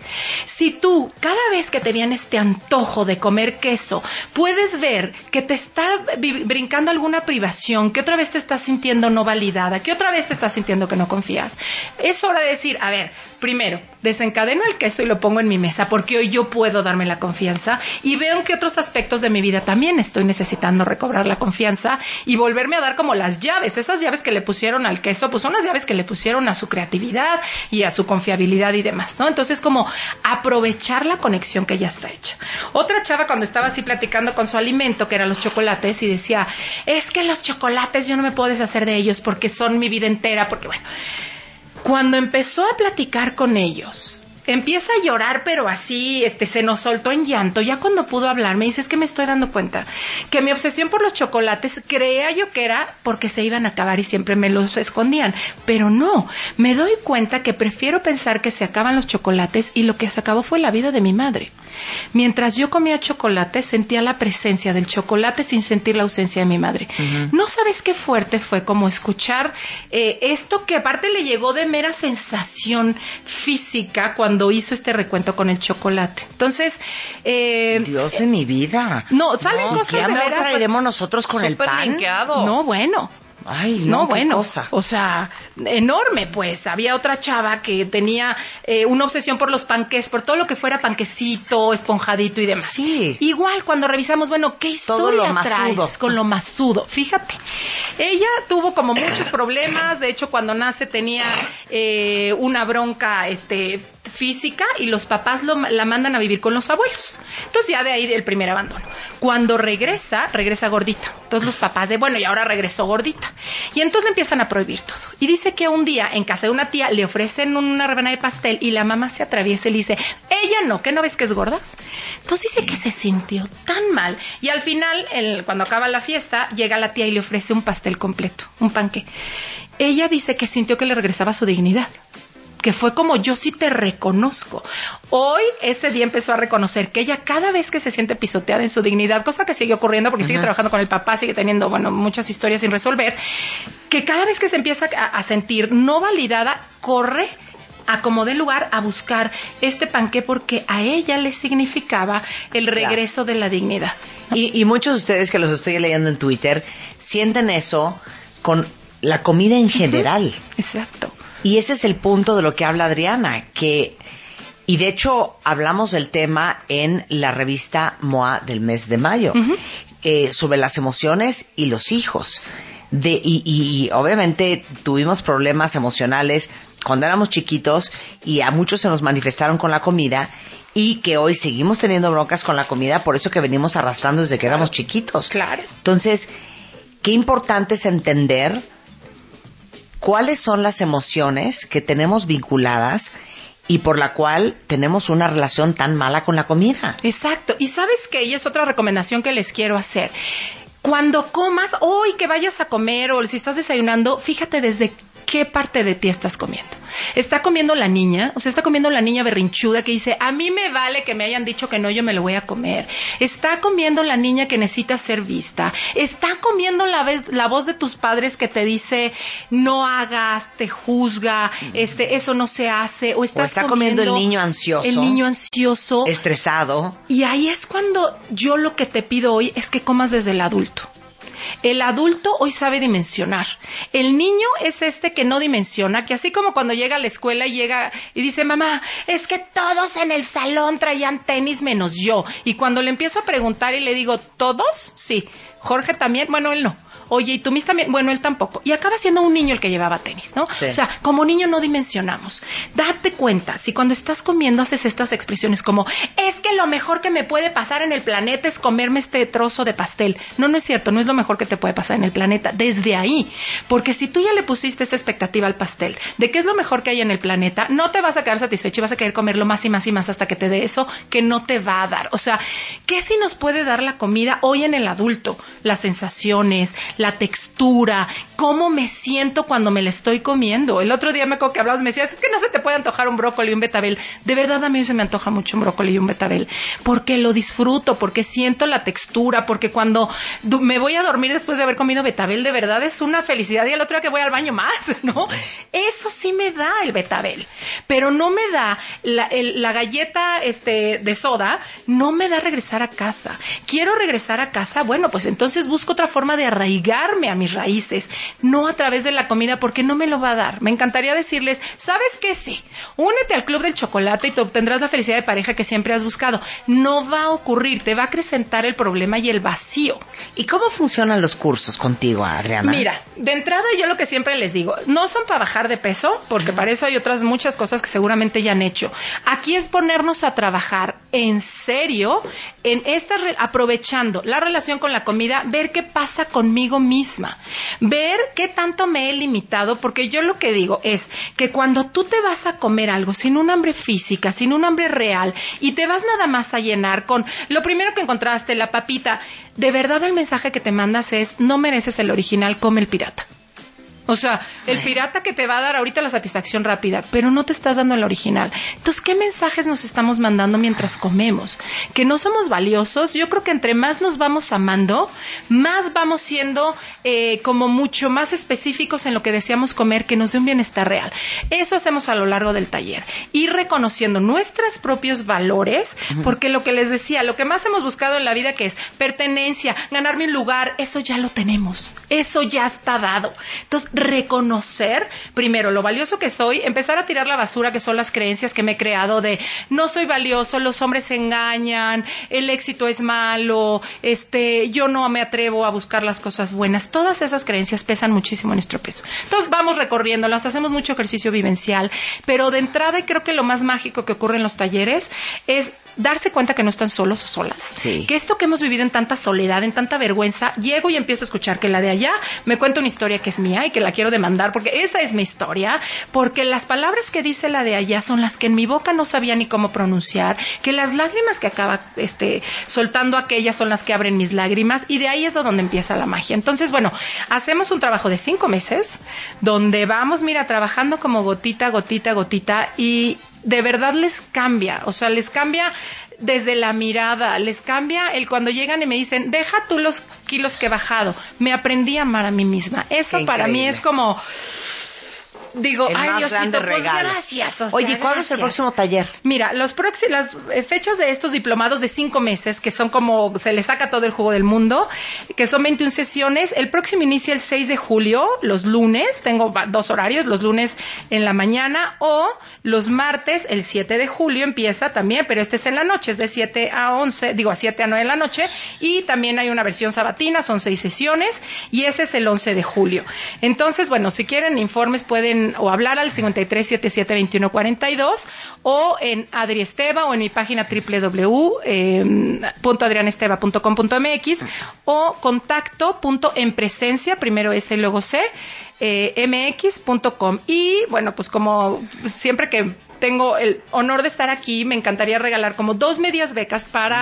Si tú, cada vez que te viene este antojo de comer queso, puedes ver que te está brincando alguna privación, que otra vez te estás sintiendo no validada, que otra vez te estás sintiendo que no confías, es hora de decir, a ver, primero, desencadeno el queso y lo pongo en mi mesa, porque hoy yo puedo darme la confianza y veo en qué otros aspectos de mi vida también estoy necesitando recobrar la confianza y volverme a dar como las llaves. Esas llaves que le pusieron al queso, pues son las llaves que le pusieron a su creatividad y a su confiabilidad y demás, ¿no? Entonces, como aprovechar la conexión que ya está hecha. Otra chava, cuando estaba así platicando con su alimento, que eran los chocolates, y decía, es que los chocolates yo no me puedo deshacer de ellos porque son mi vida entera, porque bueno, cuando empezó a platicar con ellos, empieza a llorar, pero así, este, se nos soltó en llanto. Ya cuando pudo hablar, me dice, es que me estoy dando cuenta que mi obsesión por los chocolates, creía yo que era porque se iban a acabar y siempre me los escondían. Pero no, me doy cuenta que prefiero pensar que se acaban los chocolates y lo que se acabó fue la vida de mi madre. Mientras yo comía chocolate, sentía la presencia del chocolate sin sentir la ausencia de mi madre. Uh-huh. No sabes qué fuerte fue como escuchar eh, esto que aparte le llegó de mera sensación física cuando hizo este recuento con el chocolate. Entonces, eh, Dios de mi vida. No, salen no, cosas ¿qué de veras. traeremos nosotros con el pan? Linkeado. No, bueno. Ay, no, no bueno, cosa. O sea, enorme, pues. Había otra chava que tenía eh, una obsesión por los panqués, por todo lo que fuera panquecito, esponjadito y demás. Sí. Igual, cuando revisamos, bueno, ¿qué historia traes con lo masudo? Fíjate, ella tuvo como muchos problemas. De hecho, cuando nace tenía eh, una bronca, este... física, y los papás lo, la mandan a vivir con los abuelos. Entonces ya de ahí el primer abandono. Cuando regresa, regresa gordita. Entonces los papás de, bueno, y ahora regresó gordita. Y entonces le empiezan a prohibir todo. Y dice que un día en casa de una tía le ofrecen una rebanada de pastel y la mamá se atraviesa y le dice, ella no, ¿qué no ves que es gorda? Entonces dice que se sintió tan mal. Y al final, el, cuando acaba la fiesta, llega la tía y le ofrece un pastel completo, un panqué. Ella dice que sintió que le regresaba su dignidad, que fue como, yo sí te reconozco. Hoy, ese día empezó a reconocer que ella cada vez que se siente pisoteada en su dignidad, cosa que sigue ocurriendo porque uh-huh. sigue trabajando con el papá, sigue teniendo, bueno, muchas historias sin resolver, que cada vez que se empieza a, a sentir no validada, corre a como dé lugar a buscar este panqué porque a ella le significaba el regreso claro. de la dignidad. Y, y muchos de ustedes que los estoy leyendo en Twitter sienten eso con la comida en general. Uh-huh. Exacto. Y ese es el punto de lo que habla Adriana, que, y de hecho hablamos del tema en la revista M O A del mes de mayo, uh-huh. eh, sobre las emociones y los hijos. De, y, y obviamente tuvimos problemas emocionales cuando éramos chiquitos y a muchos se nos manifestaron con la comida y que hoy seguimos teniendo broncas con la comida, por eso que venimos arrastrando desde que claro. éramos chiquitos. Claro. Entonces, qué importante es entender cuáles son las emociones que tenemos vinculadas y por la cual tenemos una relación tan mala con la comida. Exacto. Y ¿sabes qué? Y es otra recomendación que les quiero hacer. Cuando comas, hoy que vayas a comer o si estás desayunando, fíjate desde qué parte de ti estás comiendo. ¿Está comiendo la niña? O sea, ¿está comiendo la niña berrinchuda que dice, a mí me vale que me hayan dicho que no, yo me lo voy a comer? ¿Está comiendo la niña que necesita ser vista? ¿Está comiendo la, vez, la voz de tus padres que te dice, no hagas, te juzga, este, eso no se hace? ¿O, estás o está comiendo, comiendo el niño ansioso? El niño ansioso. Estresado. Y ahí es cuando yo lo que te pido hoy es que comas desde el adulto. El adulto hoy sabe dimensionar. El niño es este que no dimensiona, que así como cuando llega a la escuela y llega y dice, mamá, es que todos en el salón traían tenis menos yo. Y cuando le empiezo a preguntar y le digo, ¿todos? Sí. ¿Jorge también? Bueno, él no. Oye, ¿y tú mis también? Bueno, él tampoco. Y acaba siendo un niño el que llevaba tenis, ¿no? Sí. O sea, como niño no dimensionamos. Date cuenta, si cuando estás comiendo haces estas expresiones como, es que lo mejor que me puede pasar en el planeta es comerme este trozo de pastel. No, no es cierto, no es lo mejor que te puede pasar en el planeta. Desde ahí. Porque si tú ya le pusiste esa expectativa al pastel de qué es lo mejor que hay en el planeta, no te vas a quedar satisfecho y vas a querer comerlo más y más y más hasta que te dé eso que no te va a dar. O sea, ¿qué sí nos puede dar la comida hoy en el adulto? Las sensaciones, la textura, cómo me siento cuando me la estoy comiendo. El otro día me acuerdo que hablabas, me decías, es que no se te puede antojar un brócoli y un betabel. De verdad a mí se me antoja mucho un brócoli y un betabel, porque lo disfruto, porque siento la textura, porque cuando me voy a dormir después de haber comido betabel, de verdad es una felicidad, y el otro día que voy al baño más, ¿no? Eso sí me da el betabel, pero no me da la, el, la galleta este, de soda, no me da regresar a casa. Quiero regresar a casa, bueno, pues entonces busco otra forma de arraigarme a mis raíces, no a través de la comida, porque no me lo va a dar. Me encantaría decirles, ¿sabes qué? Sí, únete al Club del Chocolate y te obtendrás la felicidad de pareja que siempre has buscado. No va a ocurrir, te va a acrecentar el problema y el vacío. ¿Y cómo funcionan los cursos contigo, Adriana? Mira, de entrada yo lo que siempre les digo, no son para bajar de peso, porque para eso hay otras muchas cosas que seguramente ya han hecho. Aquí es ponernos a trabajar en serio, en esta re- aprovechando la relación con la comida, ver qué pasa conmigo misma, ver qué tanto me he limitado, porque yo lo que digo es que cuando tú te vas a comer algo sin un hambre física, sin un hambre real, y te vas nada más a llenar con lo primero que encontraste, la papita, de verdad el mensaje que te mandas es, no mereces el original, come el pirata. O sea, el pirata que te va a dar ahorita la satisfacción rápida, pero no te estás dando el original. Entonces, ¿qué mensajes nos estamos mandando mientras comemos? Que no somos valiosos. Yo creo que entre más nos vamos amando, más vamos siendo eh, como mucho más específicos en lo que deseamos comer, que nos dé un bienestar real. Eso hacemos a lo largo del taller. Ir reconociendo nuestros propios valores, uh-huh. porque lo que les decía, lo que más hemos buscado en la vida, que es pertenencia, ganarme un lugar, eso ya lo tenemos. Eso ya está dado. Entonces, reconocer primero lo valioso que soy, empezar a tirar la basura que son las creencias que me he creado de no soy valioso, los hombres se engañan, el éxito es malo, este, yo no me atrevo a buscar las cosas buenas. Todas esas creencias pesan muchísimo en nuestro peso. Entonces vamos recorriéndolas, hacemos mucho ejercicio vivencial, pero de entrada, y creo que lo más mágico que ocurre en los talleres es darse cuenta que no están solos o solas. Sí. Que esto que hemos vivido en tanta soledad, en tanta vergüenza, llego y empiezo a escuchar que la de allá me cuenta una historia que es mía y que la quiero demandar porque esa es mi historia, porque las palabras que dice la de allá son las que en mi boca no sabía ni cómo pronunciar, que las lágrimas que acaba este, soltando aquella son las que abren mis lágrimas, y de ahí es donde empieza la magia. Entonces, bueno, hacemos un trabajo de cinco meses donde vamos, mira, trabajando como gotita, gotita, gotita, y de verdad les cambia, o sea, les cambia desde la mirada, les cambia el cuando llegan y me dicen, deja tú los kilos que he bajado, me aprendí a amar a mí misma. Eso para mí es como, digo, el ay, más Diosito, grande pues regalo. gracias. O sea, Oye, ¿cuándo gracias. es el próximo taller? Mira, los próximos, las eh, fechas de estos diplomados de cinco meses, que son como, se les saca todo el jugo del mundo, que son veintiuna sesiones, el próximo inicia el seis de julio, los lunes, tengo dos horarios, los lunes en la mañana, o los martes, el siete de julio empieza también, pero este es en la noche, es de siete a once, digo a siete a nueve de la noche, y también hay una versión sabatina, son seis sesiones, y ese es el once de julio. Entonces, bueno, si quieren informes pueden o hablar al cincuenta y tres setenta y siete veintiuno cuarenta y dos o en Adri Esteva o en mi página doble u doble u doble u punto adrianesteva punto com punto m x o contacto punto en presencia, primero S y luego C, eh, mx punto com. Y bueno, pues como siempre que tengo el honor de estar aquí, me encantaría regalar como dos medias becas para,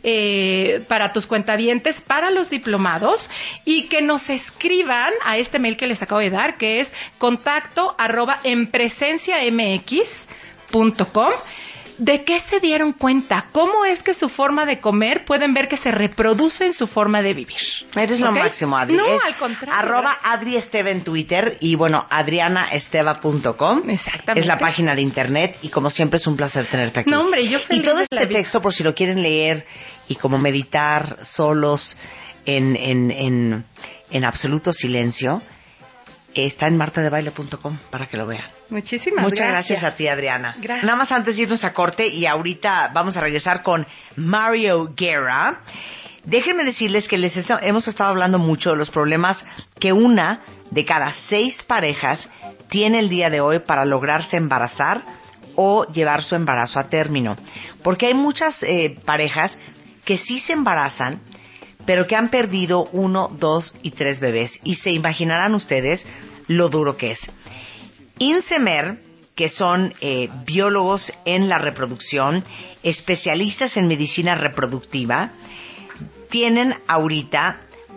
eh, para tus cuentavientes, para los diplomados, y que nos escriban a este mail que les acabo de dar, que es contacto arroba en presencia mx punto com. ¿De qué se dieron cuenta? ¿Cómo es que su forma de comer pueden ver que se reproduce en su forma de vivir? Eres lo ¿Okay? máximo, Adri. No, es al contrario. Arroba Adri Esteva en Twitter y, bueno, adriana esteva punto com. Exactamente. Es la página de internet y, como siempre, es un placer tenerte aquí. No, hombre, yo feliz Y todo de este la vida. texto, por si lo quieren leer y como meditar solos en, en, en, en absoluto silencio, está en marta de baile punto com para que lo vean. Muchísimas Muchas gracias. gracias a ti, Adriana. Gracias. Nada más antes de irnos a corte, y ahorita vamos a regresar con Mario Guerra. Déjenme decirles que les está, hemos estado hablando mucho de los problemas que una de cada seis parejas tiene el día de hoy para lograrse embarazar o llevar su embarazo a término. Porque hay muchas eh, parejas que sí se embarazan, pero que han perdido uno, dos y tres bebés. Y se imaginarán ustedes lo duro que es. INSEMER, que son eh, biólogos en la reproducción, especialistas en medicina reproductiva, tienen ahorita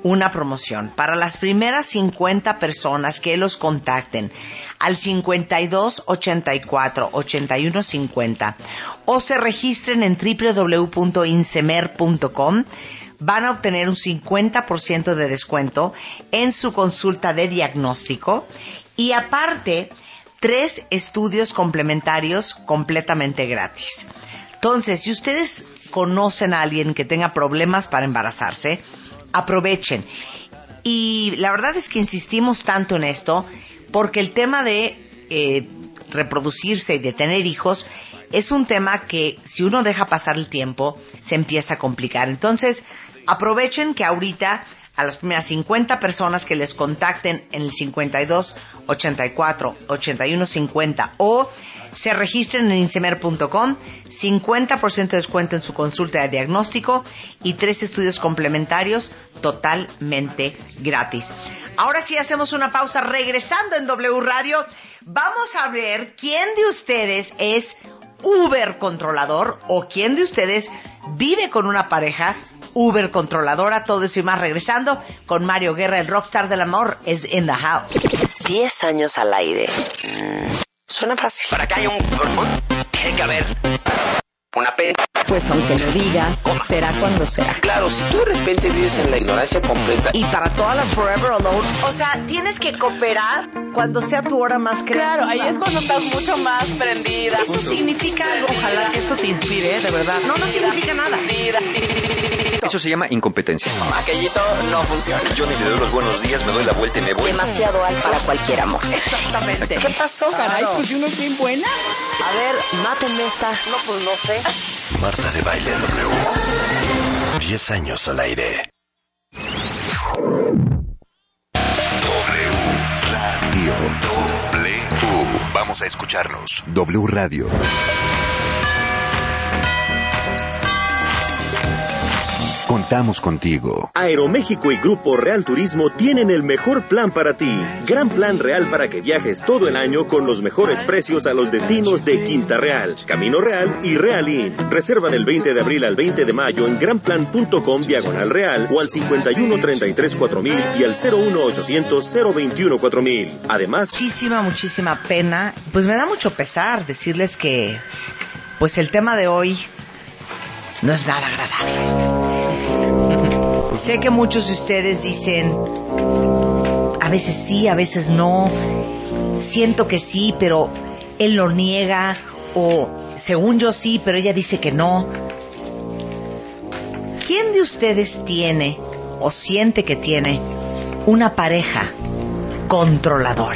una promoción para las primeras cincuenta personas que los contacten al cincuenta y dos ochenta y cuatro ochenta y uno cincuenta o se registren en doble u doble u doble u punto insemer punto com. Van a obtener un cincuenta por ciento de descuento en su consulta de diagnóstico y aparte tres estudios complementarios completamente gratis. Entonces, si ustedes conocen a alguien que tenga problemas para embarazarse, aprovechen. Y la verdad es que insistimos tanto en esto porque el tema de eh, reproducirse y de tener hijos es un tema que si uno deja pasar el tiempo se empieza a complicar. Entonces, aprovechen que ahorita a las primeras cincuenta personas que les contacten en el cincuenta y dos ochenta y cuatro ochenta y uno cincuenta o se registren en insemer punto com, cincuenta por ciento de descuento en su consulta de diagnóstico y tres estudios complementarios totalmente gratis. Ahora sí hacemos una pausa. Regresando en W Radio, vamos a ver quién de ustedes es Uber controlador o quién de ustedes vive con una pareja Uber controladora. Todo eso y más regresando con Mario Guerra, el rockstar del amor, es in the house. Diez años al aire. Mm, suena fácil. Para que haya un tiene que haber una pena. Pues aunque lo digas, será cuando será. Claro, si tú de repente vives en la ignorancia completa. Y para todas las Forever Alone, o sea, tienes que cooperar cuando sea tu hora más creativa. Claro, ahí es cuando estás mucho más prendida. Eso significa algo. Ojalá que esto te inspire, de verdad. No, no significa nada. Eso se llama incompetencia. Aquellito no funciona. Yo ni le doy los buenos días, me doy la vuelta y me voy. Demasiado alto para cualquier amor. Exactamente. ¿Qué pasó? Caray, pues yo no soy buena. A ver, mátenme esta. No, pues no sé. Marta de Baile W. Diez años al aire. W Radio. W. Vamos a escucharnos. W Radio. Contamos contigo. Aeroméxico y Grupo Real Turismo tienen el mejor plan para ti. Gran plan real para que viajes todo el año con los mejores precios a los destinos de Quinta Real, Camino Real y Realín. Reserva del veinte de abril al veinte de mayo en gran plan punto com diagonal real o al cincuenta y uno treinta y tres cuatro mil y al cero uno ochocientos cero veintiuno cuatro mil. Además, muchísima, muchísima pena. Pues me da mucho pesar decirles que pues el tema de hoy no es nada agradable. Sé que muchos de ustedes dicen, a veces sí, a veces no, siento que sí, pero él lo niega, o según yo sí, pero ella dice que no. ¿Quién de ustedes tiene o siente que tiene una pareja controladora?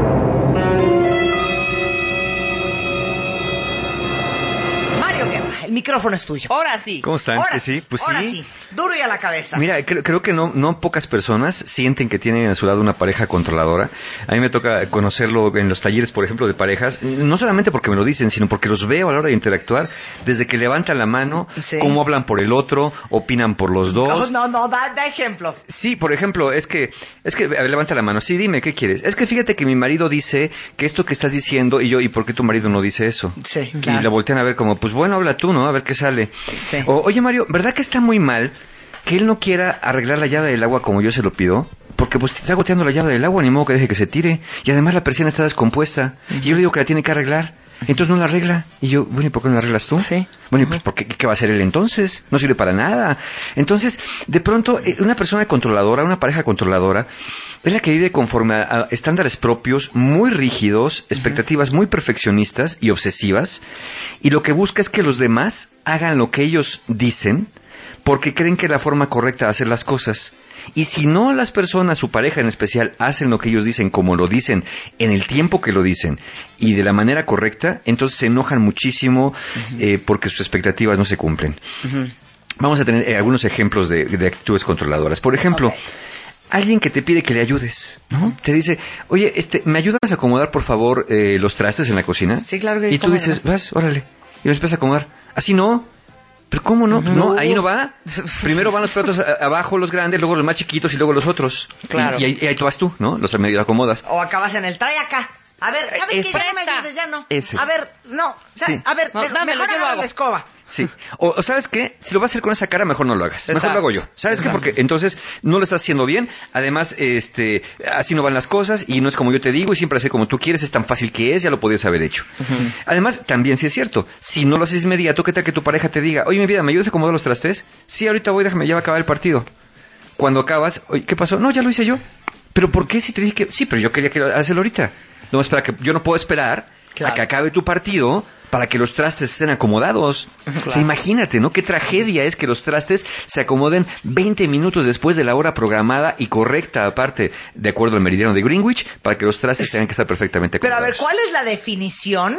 El micrófono es tuyo. Ahora sí. ¿Cómo están? Ahora, ¿Que sí? Pues ahora sí. sí. Duro y a la cabeza. Mira, creo, creo que no, no pocas personas sienten que tienen a su lado una pareja controladora. A mí me toca conocerlo en los talleres, por ejemplo, de parejas. No solamente porque me lo dicen, sino porque los veo a la hora de interactuar. Desde que levantan la mano, sí. Cómo hablan por el otro, opinan por los dos. No, no, no, da, da ejemplos. Sí, por ejemplo, es que, es que, a ver, levanta la mano. Sí, dime, ¿qué quieres? Es que fíjate que mi marido dice que esto que estás diciendo, y yo, ¿y por qué tu marido no dice eso? Sí, y claro. la voltean a ver como, pues bueno, habla tú, ¿no? A ver qué sale. Sí. O, oye, Mario, ¿verdad que está muy mal que él no quiera arreglar la llave del agua como yo se lo pido? Porque pues está goteando la llave del agua, ni modo que deje que se tire. Y además la persiana está descompuesta. Uh-huh. Y yo le digo que la tiene que arreglar. Entonces no la arregla. Y yo, bueno, ¿y por qué no la arreglas tú? Sí. Bueno, ¿y pues, ¿por qué, qué va a hacer él entonces? No sirve para nada. Entonces, de pronto, una persona controladora, una pareja controladora, es la que vive conforme a, a estándares propios muy rígidos, expectativas uh-huh. muy perfeccionistas y obsesivas, y lo que busca es que los demás hagan lo que ellos dicen, porque creen que es la forma correcta de hacer las cosas. Y si no las personas, su pareja en especial, hacen lo que ellos dicen, como lo dicen, en el tiempo que lo dicen, y de la manera correcta, entonces se enojan muchísimo uh-huh. eh, porque sus expectativas no se cumplen. Uh-huh. Vamos a tener eh, algunos ejemplos de, de actitudes controladoras. Por ejemplo, okay. alguien que te pide que le ayudes, ¿no? Te dice, oye, este, ¿me ayudas a acomodar, por favor, eh, los trastes en la cocina? Sí, claro que Y tú dices, vas, órale, y los empiezas a acomodar. Así no. ¿Pero cómo no? No, no ahí no va. Primero van los platos a, abajo, los grandes, luego los más chiquitos y luego los otros. Claro. Y, y, ahí, y ahí tú vas tú, ¿no? Los medio acomodas. O acabas en el trae acá. A ver, ¿sabes Ese. qué? Ya no me ayudes, ya no. Ese. A ver, no. Sí. A ver, no, mejor, dámelo, mejor yo lo agarra hago. la escoba. Sí. O, o ¿sabes qué? Si lo vas a hacer con esa cara, mejor no lo hagas. Exacto. Mejor lo hago yo. ¿Sabes Exacto. qué? Porque entonces no lo estás haciendo bien. Además, este, así no van las cosas y no es como yo te digo y siempre hacer como tú quieres. Es tan fácil que es, ya lo podías haber hecho. Uh-huh. Además, también sí es cierto. Si no lo haces inmediato, ¿qué tal que tu pareja te diga, oye, mi vida, ¿me ayudas a acomodar los trastes? Sí, ahorita voy, déjame, ya va a acabar el partido. Cuando acabas, oye, ¿qué pasó? No, ya lo hice yo. ¿Pero por qué si te dije que sí? Pero yo quería que hacerlo ahorita. No, espera, que yo no puedo esperar claro. a que acabe tu partido para que los trastes estén acomodados. Claro. O sea, imagínate, ¿no? Qué tragedia es que los trastes se acomoden veinte minutos después de la hora programada y correcta, aparte, de acuerdo al meridiano de Greenwich, para que los trastes tengan que estar perfectamente acomodados. Pero a ver, ¿cuál es la definición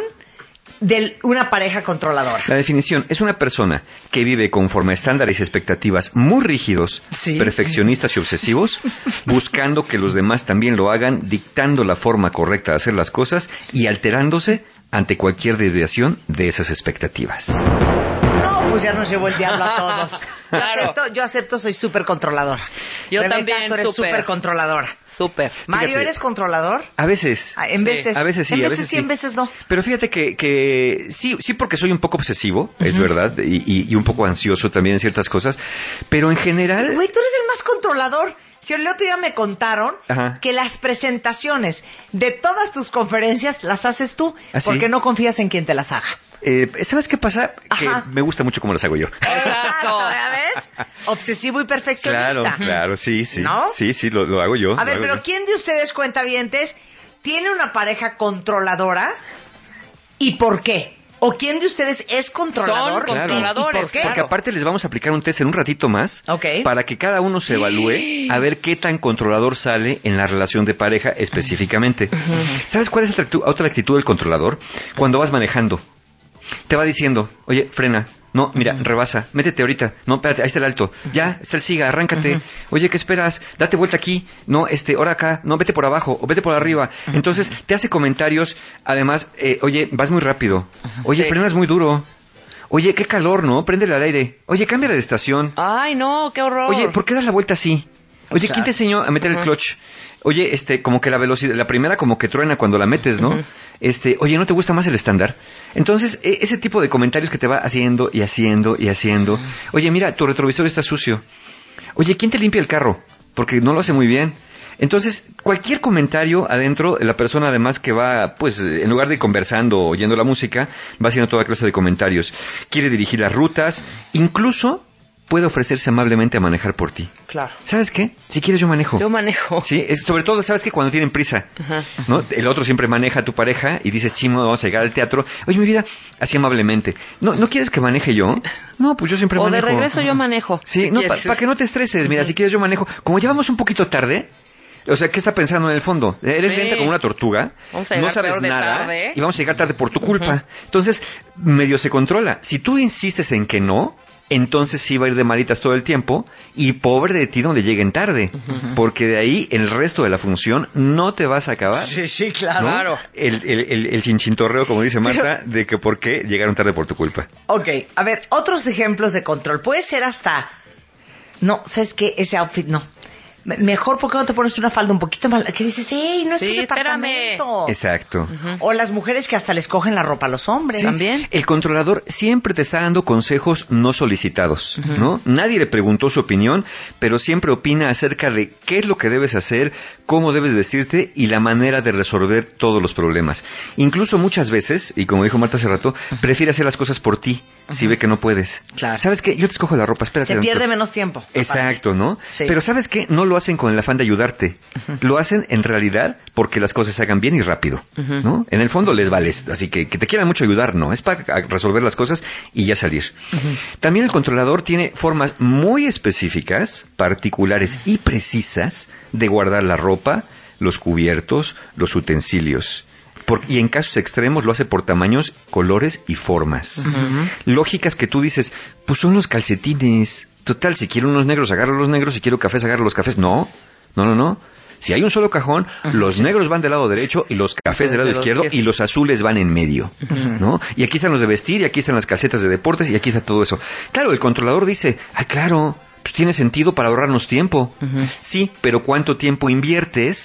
de una pareja controladora? La definición es una persona que vive conforme a estándares y expectativas muy rígidos, ¿sí? perfeccionistas y obsesivos, buscando que los demás también lo hagan, dictando la forma correcta de hacer las cosas y alterándose ante cualquier desviación de esas expectativas. No, pues ya nos llevó el diablo a todos. Claro. Yo acepto, yo acepto, soy súper controladora. Yo Rebeca, también, tú eres súper controladora. Súper. Mario, Fíjate, ¿eres controlador? A veces. Ah, en veces. Sí. A veces sí, en a veces veces sí, sí. en veces no. Pero fíjate que, que sí, sí porque soy un poco obsesivo, uh-huh. es verdad, y, y, y un poco ansioso también en ciertas cosas, pero en general... Güey, tú eres el más controlador. Si el otro día me contaron Ajá. que las presentaciones de todas tus conferencias las haces tú, ¿Ah, sí? porque no confías en quien te las haga. Eh, ¿Sabes qué pasa? Ajá. Que me gusta mucho cómo las hago yo. Exacto, ¿ya ves? Obsesivo y perfeccionista. Claro, claro, sí, sí. ¿No? Sí, sí, lo, lo hago yo. A ver, pero yo. ¿quién de ustedes, cuentavientes, tiene una pareja controladora y por qué? ¿O quién de ustedes es controlador? Son controladores. ¿Y por qué? Porque aparte les vamos a aplicar un test en un ratito más okay. para que cada uno se evalúe a ver qué tan controlador sale en la relación de pareja específicamente. Uh-huh. ¿Sabes cuál es la otra actitud del controlador? Cuando vas manejando. Te va diciendo, oye, frena. No, mira, uh-huh. rebasa, métete ahorita. No, espérate, ahí está el alto. Uh-huh. Ya, está el siga, arráncate. Uh-huh. Oye, ¿qué esperas? Date vuelta aquí. No, este, ahora acá. No, vete por abajo o vete por arriba. Uh-huh. Entonces, te hace comentarios. Además, eh, oye, vas muy rápido. Uh-huh. Oye, sí. frenas muy duro. Oye, qué calor, ¿no? Préndele al aire. Oye, cámbiala de estación. Ay, no, qué horror. Oye, ¿por qué das la vuelta así? Oye, ¿quién te enseñó a meter uh-huh. el clutch? Oye, este, como que la velocidad, la primera como que truena cuando la metes, ¿no? Uh-huh. Este, oye, ¿no te gusta más el estándar? Entonces, e- ese tipo de comentarios que te va haciendo y haciendo y haciendo. Uh-huh. Oye, mira, tu retrovisor está sucio. Oye, ¿quién te limpia el carro? Porque no lo hace muy bien. Entonces, cualquier comentario adentro, la persona además que va, pues, en lugar de ir conversando o oyendo la música, va haciendo toda clase de comentarios. Quiere dirigir las rutas, incluso puede ofrecerse amablemente a manejar por ti. Claro. ¿Sabes qué? Si quieres yo manejo. Yo manejo. Sí, es, sobre todo, ¿sabes qué? Cuando tienen prisa, uh-huh. ¿no? El otro siempre maneja a tu pareja y dices, chimo, vamos a llegar al teatro. Oye, mi vida, así amablemente. ¿No no quieres que maneje yo? No, pues yo siempre o manejo. O de regreso yo manejo. Sí, no, para pa que no te estreses. Mira, uh-huh. si quieres yo manejo. Como llevamos un poquito tarde... O sea, ¿qué está pensando en el fondo? Eres sí. lenta como una tortuga, no sabes nada tarde. Y vamos a llegar tarde por tu culpa. Uh-huh. Entonces, medio se controla. Si tú insistes en que no, entonces sí va a ir de malitas todo el tiempo y pobre de ti donde lleguen tarde. Uh-huh. Porque de ahí el resto de la función no te vas a acabar. Sí, sí, claro. ¿no? El, el, el, el chinchintorreo, como dice Marta, Pero... de que por qué llegaron tarde por tu culpa. Ok, a ver, otros ejemplos de control. Puede ser hasta... No, ¿sabes qué? Ese outfit no. Mejor, ¿por qué no te pones una falda un poquito más? Que dices, ¡ey, no es sí, tu departamento! Espérame. Exacto. Uh-huh. O las mujeres que hasta les cogen la ropa a los hombres. Sí. ¿También? El controlador siempre te está dando consejos no solicitados, uh-huh. ¿no? Nadie le preguntó su opinión, pero siempre opina acerca de qué es lo que debes hacer, cómo debes vestirte y la manera de resolver todos los problemas. Incluso muchas veces, y como dijo Marta hace rato, uh-huh. prefiere hacer las cosas por ti, uh-huh. si ve que no puedes. Claro. ¿Sabes qué? Yo te escojo la ropa, espérate. Se pierde tanto. menos tiempo. Exacto, ¿no? Sí. Pero ¿sabes qué? No lo hacen con el afán de ayudarte. Uh-huh. Lo hacen en realidad porque las cosas se hagan bien y rápido, uh-huh. ¿no? En el fondo les vales, así que que te quieran mucho ayudar, no, es para resolver las cosas y ya salir. Uh-huh. También el controlador tiene formas muy específicas, particulares y precisas de guardar la ropa, los cubiertos, los utensilios. Por, y en casos extremos lo hace por tamaños, colores y formas. Uh-huh. Lógicas que tú dices, pues son los calcetines. Total, si quiero unos negros, agarro los negros. Si quiero cafés, agarro los cafés. No, no, no, no. Si hay un solo cajón, uh-huh. los negros van del lado derecho y los cafés del lado de izquierdo y los azules van en medio, uh-huh. ¿no? Y aquí están los de vestir y aquí están las calcetas de deportes y aquí está todo eso. Claro, el controlador dice, ay, claro, pues tiene sentido para ahorrarnos tiempo. Uh-huh. Sí, pero ¿cuánto tiempo inviertes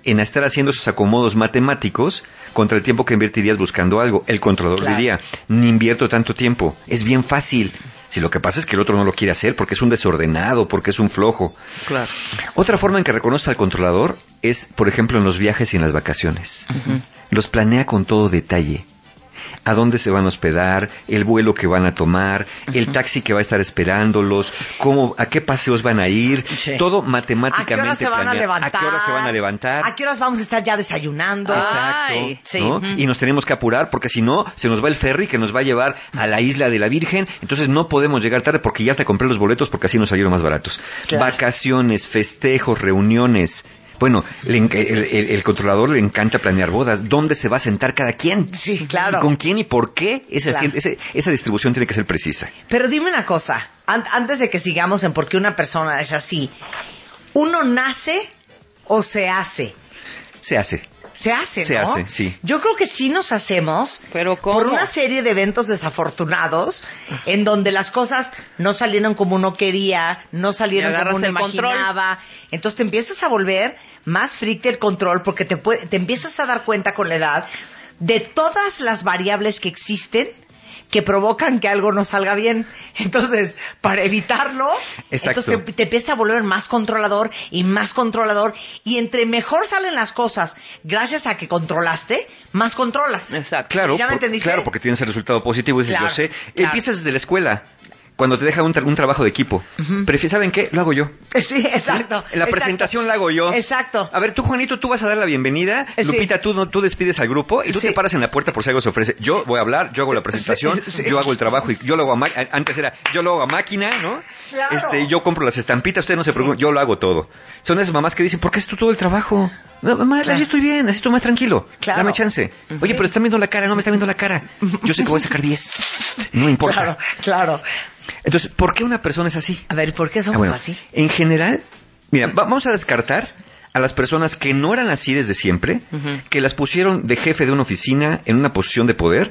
en estar haciendo esos acomodos matemáticos contra el tiempo que invertirías buscando algo. El controlador claro. diría, ni invierto tanto tiempo, es bien fácil. Si lo que pasa es que el otro no lo quiere hacer porque es un desordenado, porque es un flojo. Claro. Otra forma en que reconoce al controlador es, por ejemplo, en los viajes y en las vacaciones. Uh-huh. Los planea con todo detalle. A dónde se van a hospedar, el vuelo que van a tomar, uh-huh. el taxi que va a estar esperándolos, cómo, a qué paseos van a ir, sí. todo matemáticamente ¿A qué horas se van a levantar? ¿A qué horas se van a levantar? ¿A qué horas vamos a estar ya desayunando? Exacto. Sí. ¿no? Uh-huh. Y nos tenemos que apurar porque si no, se nos va el ferry que nos va a llevar a la isla de la Virgen, entonces no podemos llegar tarde porque ya hasta compré los boletos porque así nos salieron más baratos. Claro. Vacaciones, festejos, reuniones. Bueno, le, el, el, el controlador le encanta planear bodas. ¿Dónde se va a sentar cada quien? Sí, claro. ¿Y con quién y por qué? Esa, claro. ese, esa distribución tiene que ser precisa. Pero dime una cosa, an- antes de que sigamos en por qué una persona es así, ¿uno nace o se hace? Se hace. Se hace, ¿no? Se hace, sí. Yo creo que sí nos hacemos. ¿Pero cómo? Por una serie de eventos desafortunados en donde las cosas no salieron como uno quería, no salieron como uno imaginaba. Control. Entonces te empiezas a volver más freak del control porque te, puede, te empiezas a dar cuenta con la edad de todas las variables que existen que provocan que algo no salga bien. Entonces, para evitarlo, Exacto. entonces te, te empiezas a volver más controlador y más controlador. Y entre mejor salen las cosas, gracias a que controlaste, más controlas. Exacto. Claro, ¿Ya me por, entendiste? claro, porque tienes el resultado positivo. Dices, claro, yo sé. Claro. Empiezas desde la escuela. Cuando te deja un, tra- un trabajo de equipo. Uh-huh. Pero ¿saben qué? Lo hago yo. Sí, exacto. ¿Sí? La exacto. presentación la hago yo. Exacto. A ver, tú, Juanito, tú vas a dar la bienvenida. Sí. Lupita, tú, no, tú despides al grupo y tú sí. te paras en la puerta por si algo se ofrece. Yo voy a hablar, yo hago la presentación, sí, sí. yo hago el trabajo y yo lo hago a máquina. Antes era, yo lo hago a máquina, ¿no? Claro. Este, yo compro las estampitas, ustedes no se preocupen, sí. yo lo hago todo. Son esas mamás que dicen, ¿por qué haces tú todo el trabajo? No, mamá, claro. así estoy bien, así estoy más tranquilo. Claro. Dame chance. Oye, sí. pero te están viendo la cara, no me están viendo la cara. Yo sé que voy a sacar diez. No importa. Claro, claro. Entonces, ¿por qué una persona es así? A ver, ¿por qué somos ah, bueno, así? En general, mira, vamos a descartar a las personas que no eran así desde siempre, uh-huh. que las pusieron de jefe de una oficina en una posición de poder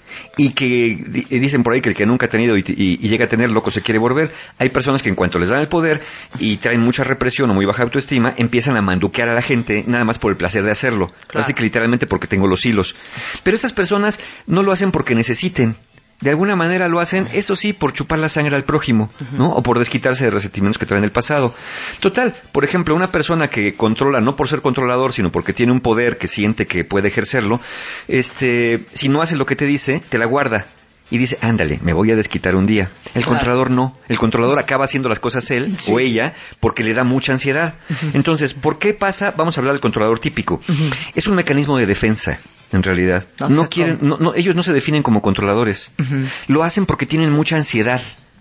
y que d- dicen por ahí que el que nunca ha tenido y, y, y llega a tener loco se quiere volver. Hay personas que en cuanto les dan el poder y traen mucha represión o muy baja autoestima, empiezan a manduquear a la gente nada más por el placer de hacerlo. Claro. Así que literalmente porque tengo los hilos. Pero estas personas no lo hacen porque necesiten. De alguna manera lo hacen, eso sí, por chupar la sangre al prójimo, uh-huh. ¿no? O por desquitarse de resentimientos que traen del pasado. Total, por ejemplo, una persona que controla, no por ser controlador, sino porque tiene un poder que siente que puede ejercerlo, este, si no hace lo que te dice, te la guarda. Y dice, ándale, me voy a desquitar un día. El claro. controlador no. El controlador acaba haciendo las cosas él sí. o ella porque le da mucha ansiedad. Uh-huh. Entonces, ¿por qué pasa? Vamos a hablar del controlador típico. Uh-huh. Es un mecanismo de defensa, en realidad. No, no quieren, no, no, ellos no se definen como controladores. Uh-huh. Lo hacen porque tienen mucha ansiedad.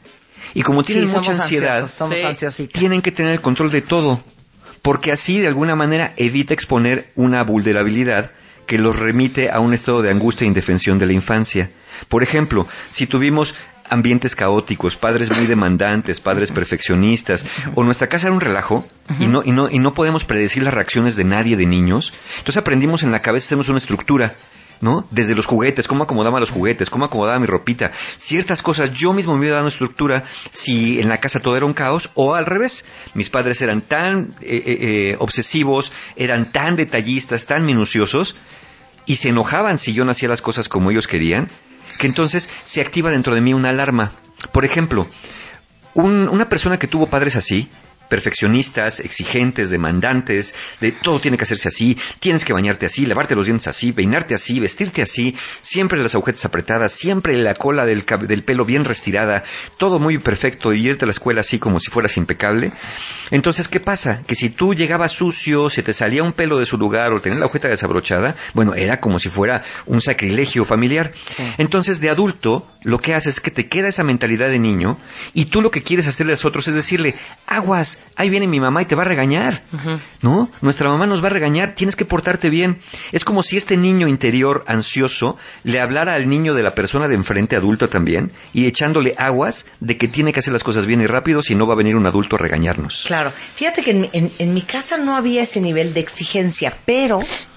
Y como tienen sí, mucha ansiedad, somos sí. tienen que tener el control de todo. Porque así, de alguna manera, evita exponer una vulnerabilidad que los remite a un estado de angustia e indefensión de la infancia. Por ejemplo, si tuvimos ambientes caóticos, padres muy demandantes, padres perfeccionistas, o nuestra casa era un relajo, uh-huh. y no, y no, y no podemos predecir las reacciones de nadie de niños, entonces aprendimos en la cabeza, hacemos una estructura, ¿no? Desde los juguetes, cómo acomodaba los juguetes, cómo acomodaba mi ropita, ciertas cosas, yo mismo me iba dando estructura si en la casa todo era un caos, o al revés, mis padres eran tan eh, eh, obsesivos, eran tan detallistas, tan minuciosos, y se enojaban si yo no hacía las cosas como ellos querían, que entonces se activa dentro de mí una alarma. Por ejemplo, un, una persona que tuvo padres así, perfeccionistas, exigentes, demandantes, de todo tiene que hacerse así, tienes que bañarte así, lavarte los dientes así, peinarte así, vestirte así, siempre las agujetas apretadas, siempre la cola del, del pelo bien restirada, todo muy perfecto y irte a la escuela así como si fueras impecable. Entonces, ¿qué pasa? Que si tú llegabas sucio, se te salía un pelo de su lugar o tenías la agujeta desabrochada, bueno, era como si fuera un sacrilegio familiar. Sí. Entonces, de adulto, lo que haces es que te queda esa mentalidad de niño y tú lo que quieres hacerle a los otros es decirle, aguas, ahí viene mi mamá y te va a regañar, uh-huh. ¿no? Nuestra mamá nos va a regañar, tienes que portarte bien. Es como si este niño interior ansioso le hablara al niño de la persona de enfrente, adulto también, y echándole aguas de que tiene que hacer las cosas bien y rápido, si no va a venir un adulto a regañarnos. Claro. Fíjate que en, en, en mi casa no había ese nivel de exigencia, pero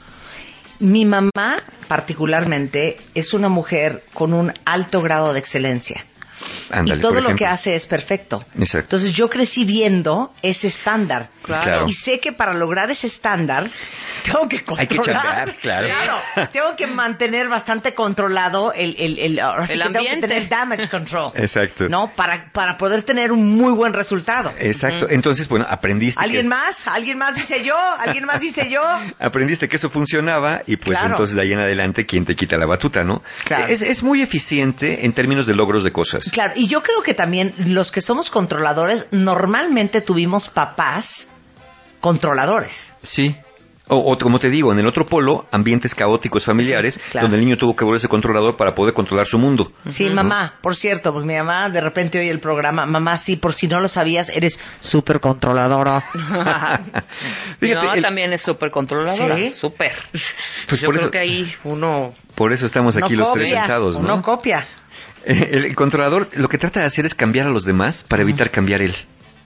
mi mamá particularmente es una mujer con un alto grado de excelencia. Ándale, y todo por lo que ejemplo. hace es perfecto. Exacto. Entonces yo crecí viendo ese estándar. Claro. Y sé que para lograr ese estándar tengo que controlar. Hay que chambear, claro. Claro. Tengo que mantener bastante controlado el, el, el, ahora sí El que tengo ambiente. que tener damage control. Exacto. ¿No? Para, para poder tener un muy buen resultado. Exacto. Entonces, bueno, aprendiste. ¿Alguien que es- más? ¿Alguien más dice yo? ¿Alguien más dice yo? Aprendiste que eso funcionaba y pues Claro. entonces de ahí en adelante, ¿quién te quita la batuta, no? Claro. Es, es muy eficiente en términos de logros de cosas. Claro, y yo creo que también los que somos controladores normalmente tuvimos papás controladores. Sí. O, o como te digo, en el otro polo, ambientes caóticos familiares, Sí, claro. donde el niño tuvo que volverse controlador para poder controlar su mundo. Sí, mamá, por cierto, porque mi mamá de repente oye el programa, mamá, sí, por si no lo sabías, eres súper controladora. Mi Fíjate, mamá el- también es súper controladora. ¿Sí? Súper. Pues Yo por creo eso- que ahí uno... Por eso estamos aquí No los copia, tres sentados, ¿no? No copia. Eh, El, el controlador lo que trata de hacer es cambiar a los demás para evitar cambiar él.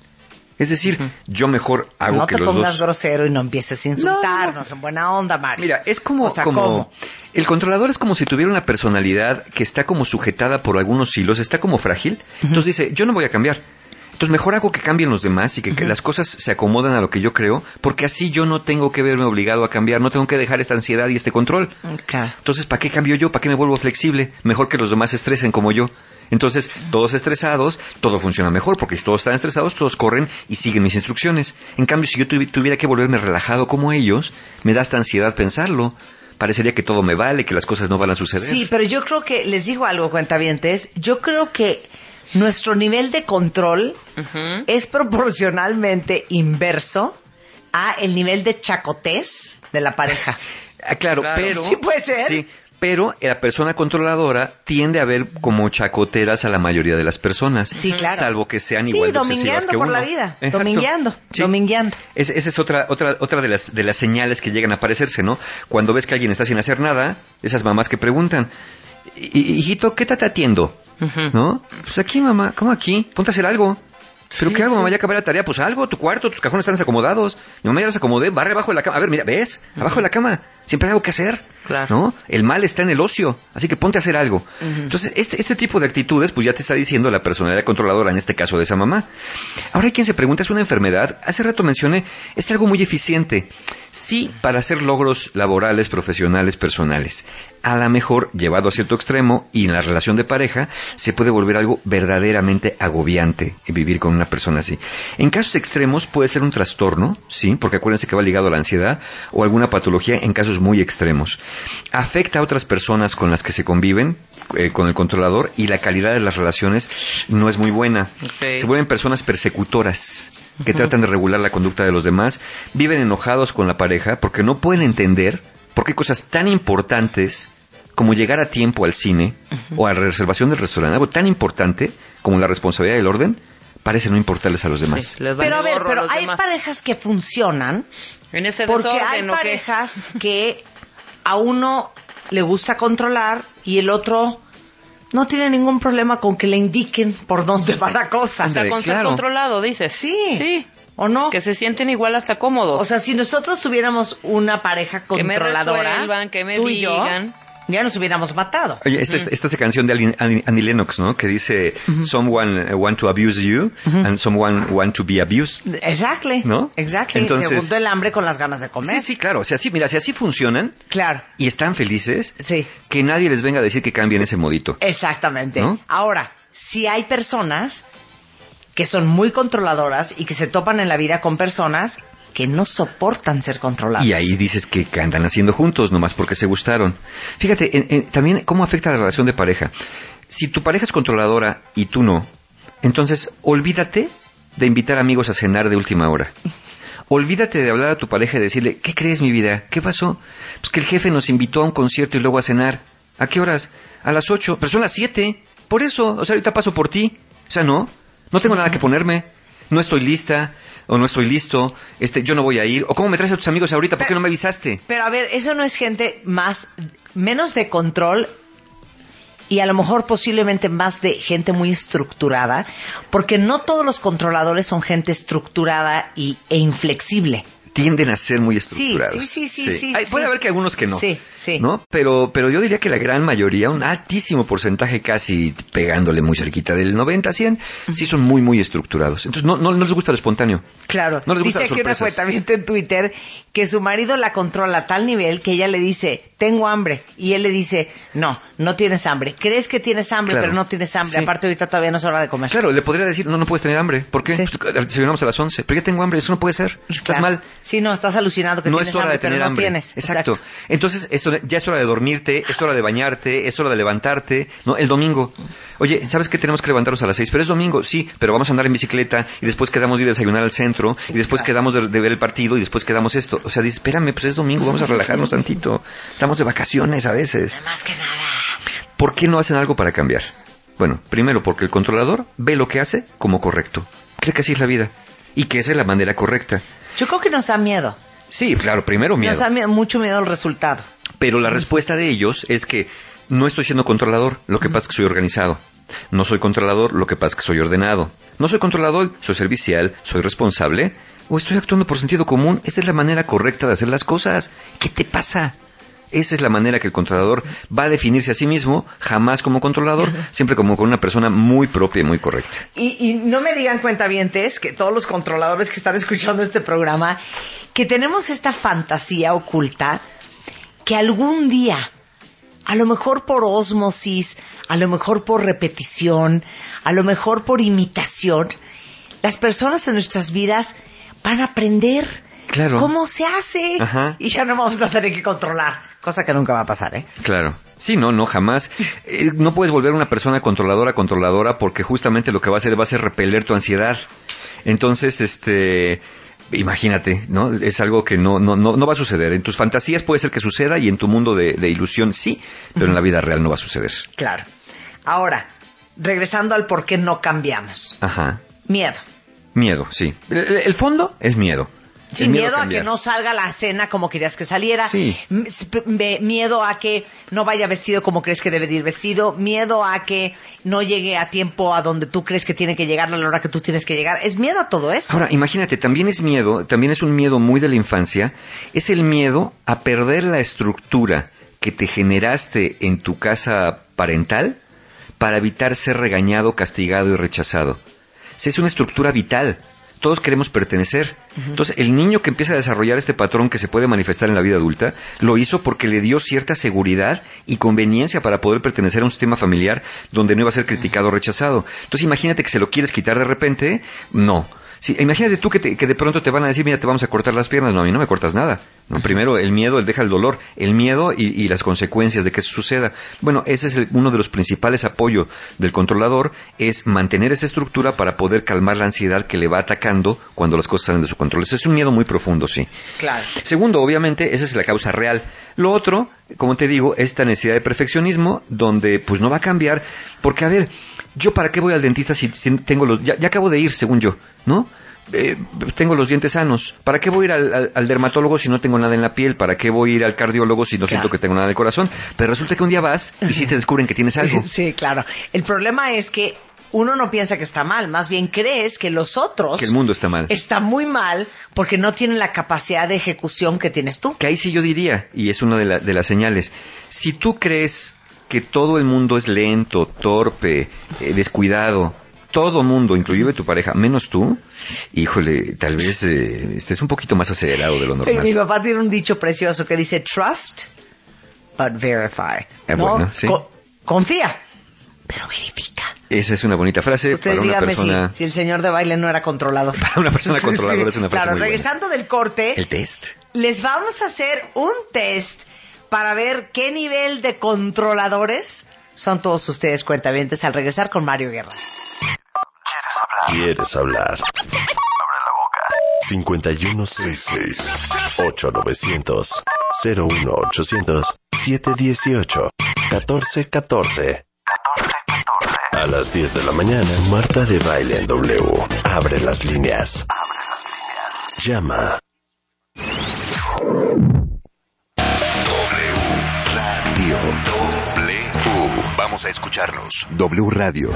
Es decir, yo mejor hago No que te los pongas dos... grosero y no empieces a insultarnos en buena onda, Mario. Mira, es como, O sea, como ¿cómo? el controlador es como si tuviera una personalidad que está como sujetada por algunos hilos, está como frágil. Entonces dice, yo no voy a cambiar. Entonces mejor hago que cambien los demás y que, que las cosas se acomodan a lo que yo creo, porque así yo no tengo que verme obligado a cambiar, no tengo que dejar esta ansiedad y este control. Claro. Entonces, ¿para qué cambio yo? ¿Para qué me vuelvo flexible? Mejor que los demás se estresen como yo. Entonces, todos estresados, todo funciona mejor, porque si todos están estresados, todos corren y siguen mis instrucciones. En cambio, si yo tuvi- tuviera que volverme relajado como ellos, me da esta ansiedad pensarlo. Parecería que todo me vale, que las cosas no van a suceder. Sí, pero yo creo que, les digo algo, cuentavientes, yo creo que nuestro nivel de control es proporcionalmente inverso a el nivel de chacotez de la pareja. Ah, claro, Claro. pero... Sí puede ser. Sí, pero la persona controladora tiende a ver como chacoteras a la mayoría de las personas. Sí, claro. Salvo que sean Sí, igual de obsesivas domingueando que por uno. la vida, Exacto. domingueando, Sí. domingueando. Es- esa es otra otra otra de las de las señales que llegan a aparecerse, ¿no? Cuando ves que alguien está sin hacer nada, esas mamás que preguntan, "I- i- hijito, ¿qué te está atiendo? ¿No? Pues aquí, mamá, ¿cómo aquí? Ponte a hacer algo. ¿Pero Sí, qué hago, sí. mamá? Ya acabé la tarea. Pues algo, tu cuarto, tus cajones están desacomodados. Mi mamá ya los acomodé, barre abajo de la cama. A ver, mira, ¿ves? Abajo de la cama. Siempre hay algo que hacer. Claro. ¿No? El mal está en el ocio. Así que ponte a hacer algo. Ujú. Entonces, este, este tipo de actitudes, pues ya te está diciendo la personalidad controladora, en este caso de esa mamá. Ahora hay quien se pregunta, ¿es una enfermedad? Hace rato mencioné, es algo muy eficiente. Sí, para hacer logros laborales, profesionales, personales. A lo mejor, llevado a cierto extremo, y en la relación de pareja, se puede volver algo verdaderamente agobiante vivir con una persona así. En casos extremos puede ser un trastorno, sí, porque acuérdense que va ligado a la ansiedad, o alguna patología en casos muy extremos. Afecta a otras personas con las que se conviven, eh, con el controlador, y la calidad de las relaciones no es muy buena. Ok. Se vuelven personas persecutoras, que tratan de regular la conducta de los demás, viven enojados con la pareja porque no pueden entender por qué cosas tan importantes como llegar a tiempo al cine o a la reservación del restaurante, algo tan importante como la responsabilidad del orden, parece no importarles a los demás. Sí, les vale Pero a ver, gorro pero los hay demás. parejas que funcionan En ese porque desorden, hay ¿o qué? parejas que a uno le gusta controlar y el otro no tiene ningún problema con que le indiquen por dónde va la cosa. O sea, con ser controlado, dices. Sí. Sí. ¿O no? Que se sienten igual hasta cómodos. O sea, si nosotros tuviéramos una pareja Que me controladora, resuelvan, que me tú y yo, digan. ya nos hubiéramos matado. Oye, esta, es- esta es la canción de Annie, Annie- Annie Lennox, ¿no? Que dice, someone uh, want to abuse you and someone want to be abused. Exactly. ¿No? Exactly. Entonces- Se juntó el hambre con las ganas de comer. Sí, sí, claro. O sea, sí, mira, si así funcionan Claro. y están felices, Sí. que nadie les venga a decir que cambien ese modito. Exactamente. ¿No? Ahora, si hay personas que son muy controladoras y que se topan en la vida con personas que no soportan ser controladas. Y ahí dices que, que andan haciendo juntos, nomás porque se gustaron. Fíjate, en- en- también cómo afecta la relación de pareja. Si tu pareja es controladora y tú no, entonces olvídate de invitar amigos a cenar de última hora. Olvídate de hablar a tu pareja y decirle, ¿qué crees, mi vida? ¿Qué pasó? Pues que el jefe nos invitó a un concierto y luego a cenar. ¿A qué horas? A las ocho, pero son las siete. Por eso, o sea, ahorita paso por ti. O sea, no, no tengo nada que ponerme. No estoy lista, o no estoy listo, este, yo no voy a ir. O ¿cómo me traes a tus amigos ahorita? ¿Por qué no me avisaste? Pero a ver, eso no es gente más, menos de control y a lo mejor posiblemente más de gente muy estructurada, porque no todos los controladores son gente estructurada y, e inflexible. tienden a ser muy estructurados. Sí, sí, sí, sí. sí, Hay, sí. Puede haber que algunos que no. Sí, sí. ¿No? Pero, pero yo diría que la gran mayoría, un altísimo porcentaje, casi pegándole muy cerquita del noventa, cien, uh-huh. sí son muy, muy estructurados. Entonces no, no, no les gusta lo espontáneo. Claro. No les gusta dice las aquí una cuentamiento en Twitter que su marido la controla a tal nivel que ella le dice, tengo hambre. Y él le dice, no, no tienes hambre. Crees que tienes hambre, claro. pero no tienes hambre. Sí. Aparte ahorita todavía no es hora de comer. Claro, le podría decir, no, no puedes tener hambre. ¿Por qué? Sí. Pues, desayunamos a las once. Pero ya tengo hambre, eso no puede ser. Estás claro. mal. Sí, no, estás alucinado que no tienes es hora hambre, de tener pero no hambre. tienes. Exacto. Exacto. Entonces, eso, ya es hora de dormirte, es hora de bañarte, es hora de levantarte. No, el domingo. Oye, ¿sabes que tenemos que levantarnos a las seis? Pero es domingo, sí, pero vamos a andar en bicicleta y después quedamos de ir a desayunar al centro y después claro. quedamos de, de ver el partido y después quedamos esto. O sea, dice, espérame, pues es domingo, vamos a relajarnos tantito. Estamos de vacaciones a veces. Más que nada. ¿Por qué no hacen algo para cambiar? Bueno, primero porque el controlador ve lo que hace como correcto. Cree que así es la vida y que esa es la manera correcta. Yo creo que nos da miedo. Sí, claro, primero miedo. Nos da miedo, mucho miedo al resultado. Pero la respuesta de ellos es que no estoy siendo controlador, lo que pasa es que soy organizado. No soy controlador, lo que pasa es que soy ordenado. No soy controlador, soy servicial, soy responsable. O estoy actuando por sentido común. Esta es la manera correcta de hacer las cosas. ¿Qué te pasa? Esa es la manera que el controlador va a definirse a sí mismo, jamás como controlador, siempre como con una persona muy propia y muy correcta. Y, y no me digan, cuentavientes, que todos los controladores que están escuchando este programa, que tenemos esta fantasía oculta que algún día, a lo mejor por ósmosis, a lo mejor por repetición, a lo mejor por imitación, las personas en nuestras vidas van a aprender claro. cómo se hace. Ajá. Y ya no vamos a tener que controlar. Cosa que nunca va a pasar, ¿eh? Claro. Sí, no, no, jamás. Eh, no puedes volver una persona controladora, controladora, porque justamente lo que va a hacer va a ser repeler tu ansiedad. Entonces, este... imagínate, ¿no? Es algo que no, no, no, no va a suceder. En tus fantasías puede ser que suceda y en tu mundo de, de ilusión sí, pero en la vida real no va a suceder. Claro. Ahora, regresando al por qué no cambiamos. Ajá. Miedo. Miedo, sí. El, el fondo es miedo. Sí, miedo, miedo a, a que no salga la cena como querías que saliera. Sí. M- miedo a que no vaya vestido como crees que debe de ir vestido. Miedo a que no llegue a tiempo a donde tú crees que tiene que llegar a la hora que tú tienes que llegar. Es miedo a todo eso. Ahora, imagínate, también es miedo, también es un miedo muy de la infancia. Es el miedo a perder la estructura que te generaste en tu casa parental para evitar ser regañado, castigado y rechazado. O sea, es una estructura vital. Todos queremos pertenecer. Uh-huh. Entonces, el niño que empieza a desarrollar este patrón que se puede manifestar en la vida adulta, lo hizo porque le dio cierta seguridad y conveniencia para poder pertenecer a un sistema familiar donde no iba a ser criticado o rechazado. Entonces, imagínate que se lo quieres quitar de repente. No. Sí, imagínate tú que, te, que de pronto te van a decir, mira, te vamos a cortar las piernas. No, a mí no me cortas nada. No, primero, el miedo, el deja el dolor, el miedo y, y las consecuencias de que eso suceda. Bueno, ese es el, uno de los principales apoyos del controlador, es mantener esa estructura para poder calmar la ansiedad que le va atacando cuando las cosas salen de su control. Ese es un miedo muy profundo, sí. Claro. Segundo, obviamente, esa es la causa real. Lo otro, como te digo, esta necesidad de perfeccionismo, donde pues no va a cambiar, porque a ver, ¿yo para qué voy al dentista si, si tengo los... Ya, ya acabo de ir, según yo, ¿no? Eh, tengo los dientes sanos. ¿Para qué voy a ir al, al, al dermatólogo si no tengo nada en la piel? ¿Para qué voy a ir al cardiólogo si no claro. siento que tengo nada en el corazón? Pero resulta que un día vas y sí te descubren que tienes algo. Sí, claro. El problema es que uno no piensa que está mal, más bien crees que los otros... Que el mundo está mal. Está muy mal porque no tienen la capacidad de ejecución que tienes tú. Que ahí sí yo diría, y es una de, la, de las señales, si tú crees que todo el mundo es lento, torpe, eh, descuidado, todo mundo, inclusive tu pareja, menos tú, híjole, tal vez eh, estés un poquito más acelerado de lo normal. Mi papá tiene un dicho precioso que dice, trust, but verify. Es ¿no? bueno, sí. Co- confía, pero verifica. Esa es una bonita frase. Ustedes para una díganme persona... si, si el señor de baile no era controlador. Para una persona controladora es una frase claro, muy regresando buena. del corte, el test. Les vamos a hacer un test para ver qué nivel de controladores son todos ustedes, cuentavientes, al regresar con Mario Guerra. ¿Quieres hablar? Abre la boca. cincuenta y uno sesenta y seis, ocho nueve cero cero, cero uno ochocientos, setecientos dieciocho, catorce catorce. A las diez de la mañana, Marta de Baile en W. Abre las líneas. Llama. W Radio. W. Vamos a escucharlos. W Radio.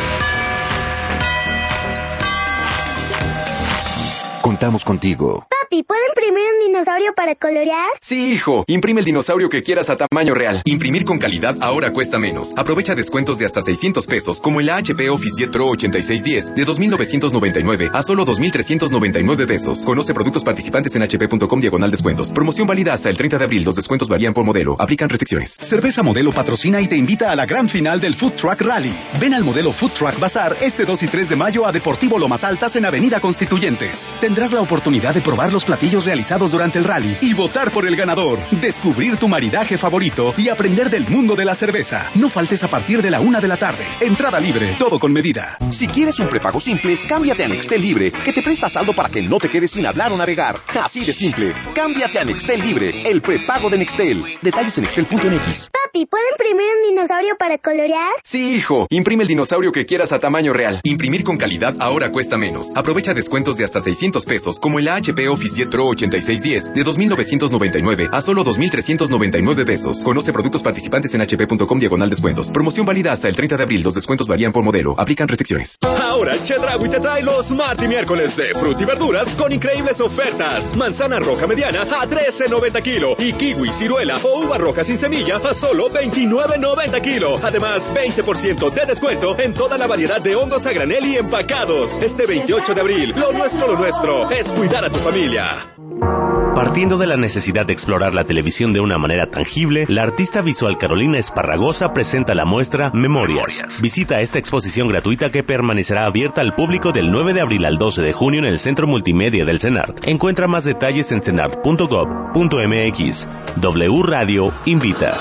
Contamos contigo. Papi, Papi, ¿puedo imprimir un dinosaurio para colorear? Sí, hijo. Imprime el dinosaurio que quieras a tamaño real. Imprimir con calidad ahora cuesta menos. Aprovecha descuentos de hasta seiscientos pesos, como el H P OfficeJet Pro ochenta y seis diez de dos mil novecientos noventa y nueve a solo dos mil trescientos noventa y nueve pesos. Conoce productos participantes en hp.com diagonal descuentos. Promoción válida hasta el treinta de abril. Los descuentos varían por modelo. Aplican restricciones. Cerveza Modelo patrocina y te invita a la gran final del Food Truck Rally. Ven al Modelo Food Truck Bazar este dos y tres de mayo a Deportivo Lomas Altas en Avenida Constituyentes. Tendrás la oportunidad de probar los platillos realizados durante el rally y votar por el ganador, descubrir tu maridaje favorito y aprender del mundo de la cerveza. No faltes a partir de la una de la tarde. Entrada libre, todo con medida. Si quieres un prepago simple, cámbiate a Nextel Libre, que te presta saldo para que no te quedes sin hablar o navegar. Así de simple. Cámbiate a Nextel Libre, el prepago de Nextel. Detalles en nextel punto m x. Papi, ¿puedo imprimir un dinosaurio para colorear? Sí, hijo. Imprime el dinosaurio que quieras a tamaño real. Imprimir con calidad ahora cuesta menos. Aprovecha descuentos de hasta seiscientos pesos, como el H P OfficeJet Pro ochenta y seis diez de dos mil novecientos noventa y nueve a solo dos mil trescientos noventa y nueve pesos. Conoce productos participantes en hp.com diagonal descuentos. Promoción válida hasta el treinta de abril. Los descuentos varían por modelo. Aplican restricciones. Ahora Chedraui te trae los martes y miércoles de fruta y verduras con increíbles ofertas. Manzana roja mediana a trece noventa kilo y kiwi, ciruela o uva roja sin semillas a solo veintinueve noventa kilo. Además, veinte por ciento de descuento en toda la variedad de hongos a granel y empacados. Este veintiocho de abril, lo nuestro, lo nuestro es cuidar a tu familia. Partiendo de la necesidad de explorar la televisión de una manera tangible, la artista visual Carolina Esparragosa presenta la muestra Memorias. Visita esta exposición gratuita que permanecerá abierta al público del nueve de abril al doce de junio en el Centro Multimedia del CENART. Encuentra más detalles en cenart punto gov punto m x. W Radio invita.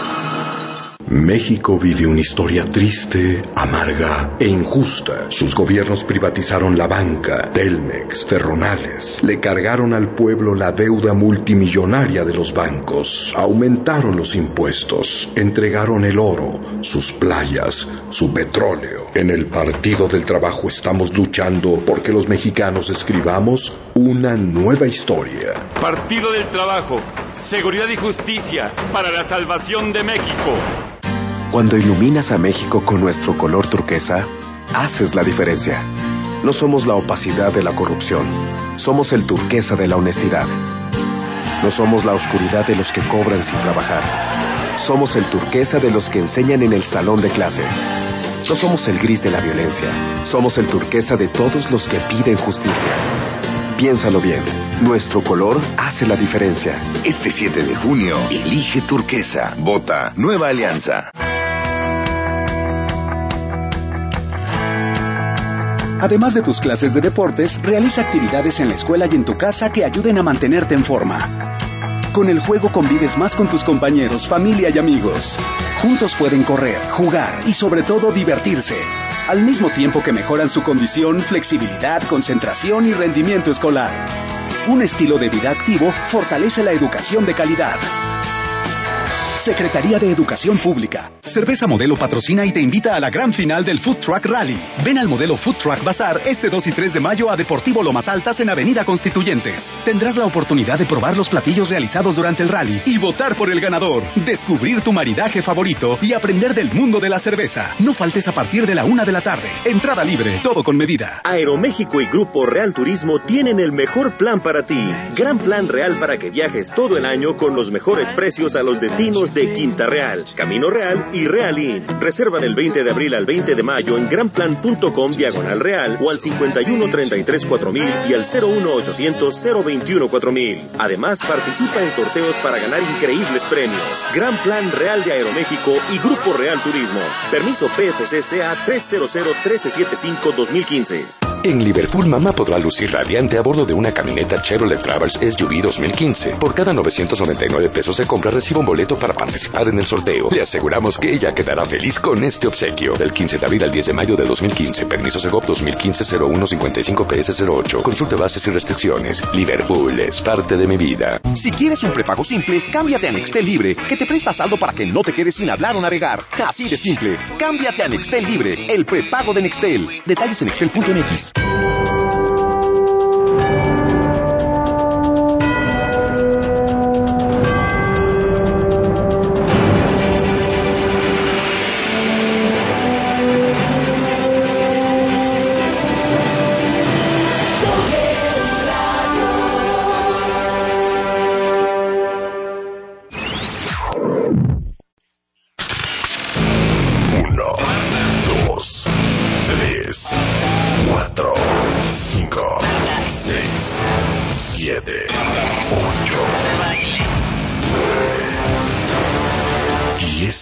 México vive una historia triste, amarga e injusta. Sus gobiernos privatizaron la banca, Telmex, Ferronales, le cargaron al pueblo la deuda multimillonaria de los bancos, aumentaron los impuestos, entregaron el oro, sus playas, su petróleo. En el Partido del Trabajo estamos luchando porque los mexicanos escribamos una nueva historia. Partido del Trabajo, seguridad y justicia para la salvación de México. Cuando iluminas a México con nuestro color turquesa, haces la diferencia. No somos la opacidad de la corrupción, somos el turquesa de la honestidad. No somos la oscuridad de los que cobran sin trabajar, somos el turquesa de los que enseñan en el salón de clase. No somos el gris de la violencia, somos el turquesa de todos los que piden justicia. Piénsalo bien, nuestro color hace la diferencia. Este siete de junio, elige turquesa. Vota Nueva Alianza. Además de tus clases de deportes, realiza actividades en la escuela y en tu casa que ayuden a mantenerte en forma. Con el juego convives más con tus compañeros, familia y amigos. Juntos pueden correr, jugar y sobre todo divertirse, al mismo tiempo que mejoran su condición, flexibilidad, concentración y rendimiento escolar. Un estilo de vida activo fortalece la educación de calidad. Secretaría de Educación Pública. Cerveza Modelo patrocina y te invita a la gran final del Food Truck Rally. Ven al Modelo Food Truck Bazar este dos y tres de mayo a Deportivo Lomas Altas en Avenida Constituyentes. Tendrás la oportunidad de probar los platillos realizados durante el rally y votar por el ganador, descubrir tu maridaje favorito y aprender del mundo de la cerveza. No faltes a partir de la una de la tarde. Entrada libre, todo con medida. Aeroméxico y Grupo Real Turismo tienen el mejor plan para ti. Gran plan real para que viajes todo el año con los mejores precios a los destinos de Quinta Real, Camino Real y Realín. Reserva del veinte de abril al veinte de mayo en granplan.com diagonal real o al cincuenta y uno treinta y tres cuatro mil y al cero uno ochocientos cero veintiuno cuatro mil. Además, participa en sorteos para ganar increíbles premios. Gran Plan Real de Aeroméxico y Grupo Real Turismo. Permiso P F C C A tres cero cero uno tres siete cinco dos mil quince. En Liverpool, mamá podrá lucir radiante a bordo de una camioneta Chevrolet Traverse S U V dos mil quince. Por cada novecientos noventa y nueve pesos de compra, reciba un boleto para participar en el sorteo. Le aseguramos que ella quedará feliz con este obsequio. Del quince de abril al diez de mayo de dos mil quince. Permiso Segov dos mil quince cero uno cincuenta y cinco P S cero ocho. Consulte bases y restricciones. Liverpool es parte de mi vida. Si quieres un prepago simple, cámbiate a Nextel Libre, que te presta saldo para que no te quedes sin hablar o navegar. Así de simple. Cámbiate a Nextel Libre, el prepago de Nextel. Detalles en nextel punto m x.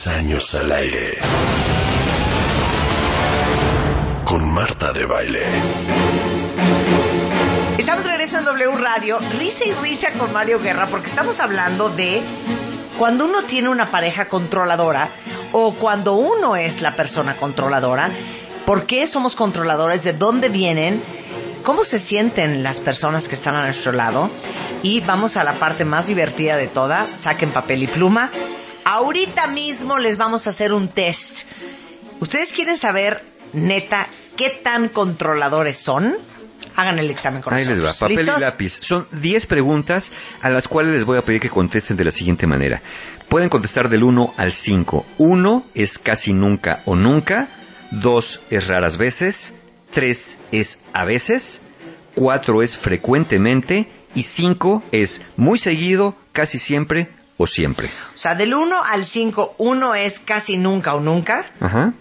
Diez años al aire. Con Marta de Baile. Estamos de regreso en W Radio, risa y risa con Mario Guerra, porque estamos hablando de cuando uno tiene una pareja controladora o cuando uno es la persona controladora. ¿Por qué somos controladores? ¿De dónde vienen? ¿Cómo se sienten las personas que están a nuestro lado? Y vamos a la parte más divertida de toda. Saquen papel y pluma. Ahorita mismo les vamos a hacer un test. ¿Ustedes quieren saber, neta, qué tan controladores son? Hagan el examen con Ahí nosotros. les va, papel ¿Listos? y lápiz. Son diez preguntas a las cuales les voy a pedir que contesten de la siguiente manera. Pueden contestar del uno al cinco. uno es casi nunca o nunca. dos es raras veces. tres es a veces. cuatro es frecuentemente. Y cinco es muy seguido, casi siempre o siempre. O sea, del uno al cinco, uno es casi nunca o nunca. Ajá.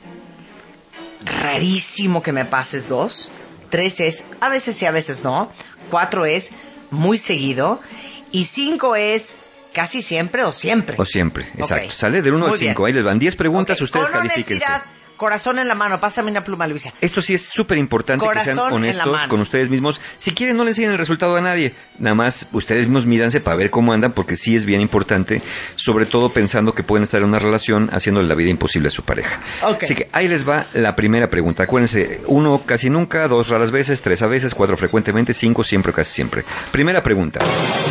Rarísimo que me pases dos. Tres es a veces sí, a veces no. Cuatro es muy seguido. Y cinco es casi siempre o siempre. O siempre, exacto. Okay. Sale del uno Muy al cinco. Ahí les van diez preguntas, Okay. ustedes Con califíquense. honestidad, corazón en la mano. Pásame una pluma, Luisa. Esto sí es súper importante que sean Corazón en la honestos mano. con ustedes mismos. Si quieren, no le enseñen el resultado a nadie. Nada más ustedes mismos mídanse para ver cómo andan, porque sí es bien importante, sobre todo pensando que pueden estar en una relación haciéndole la vida imposible a su pareja. Okay. Así que ahí les va la primera pregunta. Acuérdense, uno casi nunca, dos raras veces, tres a veces, cuatro frecuentemente, cinco siempre o casi siempre. Primera pregunta.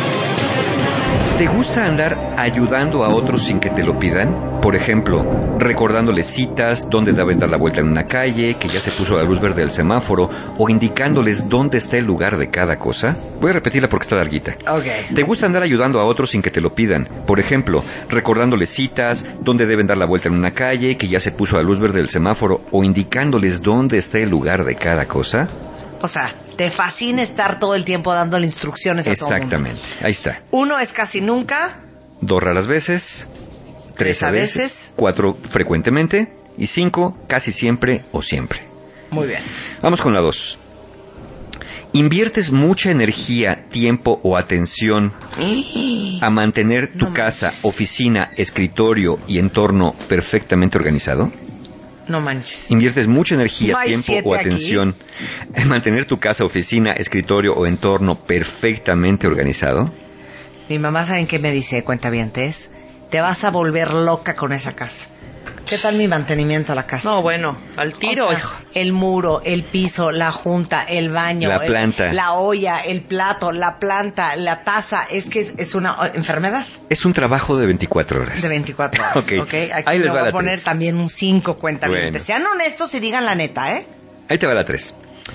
¿Te gusta andar ayudando a otros sin que te lo pidan? Por ejemplo, recordándoles citas, dónde deben dar la vuelta en una calle, que ya se puso la luz verde del semáforo, o indicándoles dónde está el lugar de cada cosa. Voy a repetirla porque está larguita. Okay. ¿Te gusta andar ayudando a otros sin que te lo pidan? Por ejemplo, recordándoles citas, dónde deben dar la vuelta en una calle, que ya se puso la luz verde del semáforo, o indicándoles dónde está el lugar de cada cosa. O sea, te fascina estar todo el tiempo dándole instrucciones a todo el mundo. Exactamente, ahí está. Uno es casi nunca. Dos raras veces, tres a veces, cuatro frecuentemente y cinco casi siempre o siempre. Muy bien. Vamos con la dos. ¿Inviertes mucha energía, tiempo o atención a mantener tu No casa, manches. oficina, escritorio y entorno perfectamente organizado? No manches. ¿Inviertes mucha energía, ¿No hay tiempo siete o aquí? atención en mantener tu casa, oficina, escritorio o entorno perfectamente organizado? Mi mamá, ¿saben qué me dice, cuentavientes? Te vas a volver loca con esa casa. ¿Qué tal mi mantenimiento a la casa? No, bueno, al tiro, O sea, hijo. el muro, el piso, la junta, el baño, La el- planta. la olla, el plato, la planta, la taza. Es que es, es una oh, enfermedad Es un trabajo de veinticuatro horas. de veinticuatro horas. Ok. ¿Ok? Aquí Ahí les me va voy la a poner tres. también un cinco cuentavientes. Bueno. Sean honestos y digan la neta, ¿eh? Ahí te va la tres.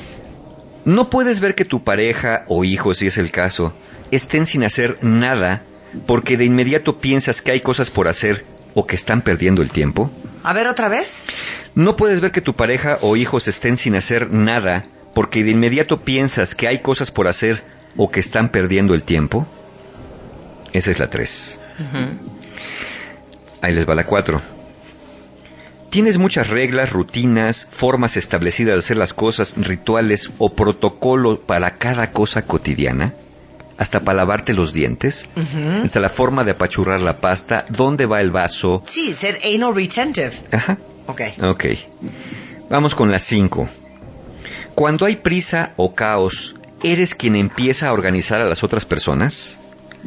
No puedes ver que tu pareja o hijos, si es el caso, estén sin hacer nada porque de inmediato piensas que hay cosas por hacer o que están perdiendo el tiempo. A ver, ¿otra vez? No puedes ver que tu pareja o hijos estén sin hacer nada porque de inmediato piensas que hay cosas por hacer o que están perdiendo el tiempo. Esa es la tres. Ahí les va la cuatro. ¿Tienes muchas reglas, rutinas, formas establecidas de hacer las cosas, rituales o protocolo para cada cosa cotidiana? Hasta para lavarte los dientes, Ujú. hasta la forma de apachurrar la pasta, dónde va el vaso. Sí, ser anal retentive. Ajá. Ok. Ok. Vamos con la cinco. Cuando hay prisa o caos, ¿eres quien empieza a organizar a las otras personas?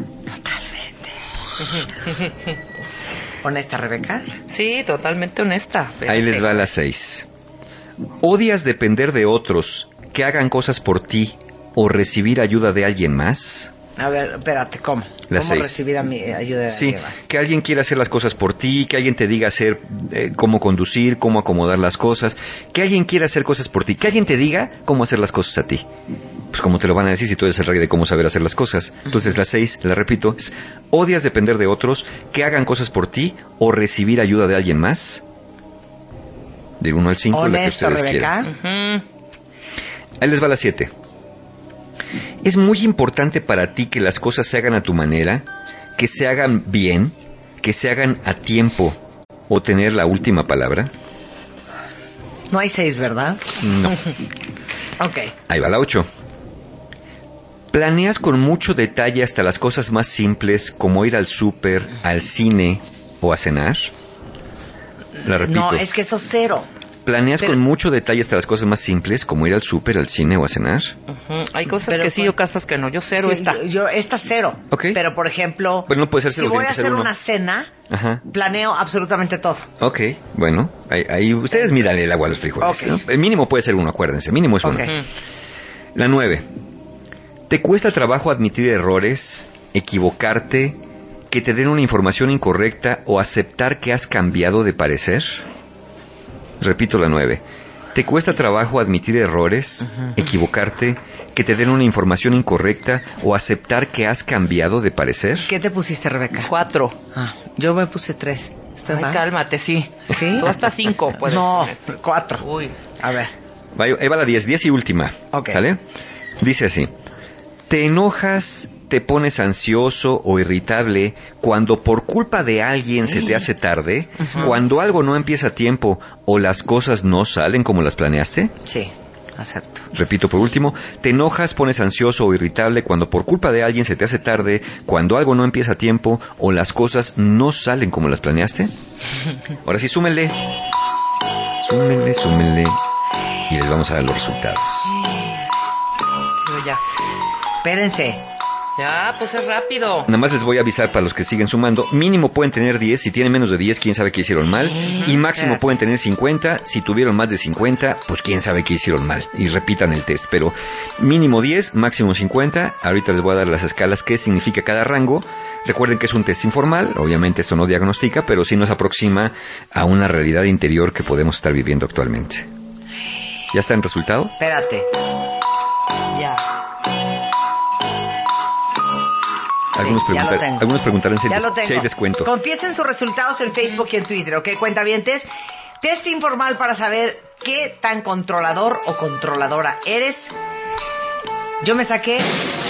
¿Honesta, Rebeca? Sí, totalmente honesta. Ahí les va la seis. ¿Odias depender de otros que hagan cosas por ti o recibir ayuda de alguien más? A ver, espérate, ¿cómo? La ¿Cómo seis. recibir a mi ayuda de Sí, alguien más? que alguien quiera hacer las cosas por ti, que alguien te diga hacer eh, cómo conducir, cómo acomodar las cosas, que alguien quiera hacer cosas por ti, que alguien te diga cómo hacer las cosas a ti. Pues cómo te lo van a decir si tú eres el rey de cómo saber hacer las cosas. Entonces la seis, la repito, es ¿odias depender de otros que hagan cosas por ti o recibir ayuda de alguien más? Del uno al cinco, la que Honesto, ustedes Rebeca. quieran. Ahí les va la siete. ¿Es muy importante para ti que las cosas se hagan a tu manera, que se hagan bien, que se hagan a tiempo o tener la última palabra? No hay seis, ¿verdad? No. Ok. Ahí va la ocho. ¿Planeas con mucho detalle hasta las cosas más simples como ir al súper, al cine o a cenar? La repito. No, es que eso cero. ¿Planeas Pero- con mucho detalle hasta las cosas más simples, como ir al súper, al cine o a cenar? Ujú. Hay cosas Pero que sí pues- o cosas que no. Yo cero Sí, esta. Yo, yo- esta cero. Ok. Pero, por ejemplo, Bueno, no puede ser si cero, voy tiene a que ser hacer uno. una cena, Ajá. planeo absolutamente todo. Ok, bueno. Ahí, ahí ustedes mídanle el agua a los frijoles. Ok. ¿no? El mínimo puede ser uno, acuérdense. Mínimo es uno. Ok. La nueve. ¿Te cuesta trabajo admitir errores, equivocarte, que te den una información incorrecta o aceptar que has cambiado de parecer? Repito la nueve. ¿Te cuesta trabajo admitir errores, equivocarte, que te den una información incorrecta o aceptar que has cambiado de parecer? ¿Qué te pusiste, Rebeca? Cuatro. Ah, yo me puse tres. ¿Está Ay, mal? cálmate, sí. ¿Sí? Tú hasta cinco puedes No, poner. cuatro. Uy. A ver. Va- Ahí va la diez, diez y última. Ok. ¿Sale? Dice así. ¿Te enojas, te pones ansioso o irritable cuando por culpa de alguien se te hace tarde, Ujú. cuando algo no empieza a tiempo o las cosas no salen como las planeaste? Sí, acepto. Repito por último, ¿te enojas, pones ansioso o irritable cuando por culpa de alguien se te hace tarde, cuando algo no empieza a tiempo o las cosas no salen como las planeaste? Ahora sí, súmenle. Súmenle, súmenle. Y les vamos a dar los resultados. Pero ya. Espérense. Ya, pues es rápido. Nada más les voy a avisar para los que siguen sumando. Mínimo pueden tener diez. Si tienen menos de diez, quién sabe qué hicieron mal. Y máximo Espérate. pueden tener cincuenta. Si tuvieron más de cincuenta, pues quién sabe qué hicieron mal. Y repitan el test. Pero mínimo diez, máximo cincuenta. Ahorita les voy a dar las escalas, qué significa cada rango. Recuerden que es un test informal. Obviamente esto no diagnostica, pero sí nos aproxima a una realidad interior que podemos estar viviendo actualmente. ¿Ya está el resultado? Espérate. Ya. Algunos, Sí, ya lo preguntar- tengo. algunos preguntarán si hay, Ya des- lo tengo. si hay descuento. Confiesen sus resultados en Facebook y en Twitter, ¿ok? Cuentavientes. Test informal para saber qué tan controlador o controladora eres. Yo me saqué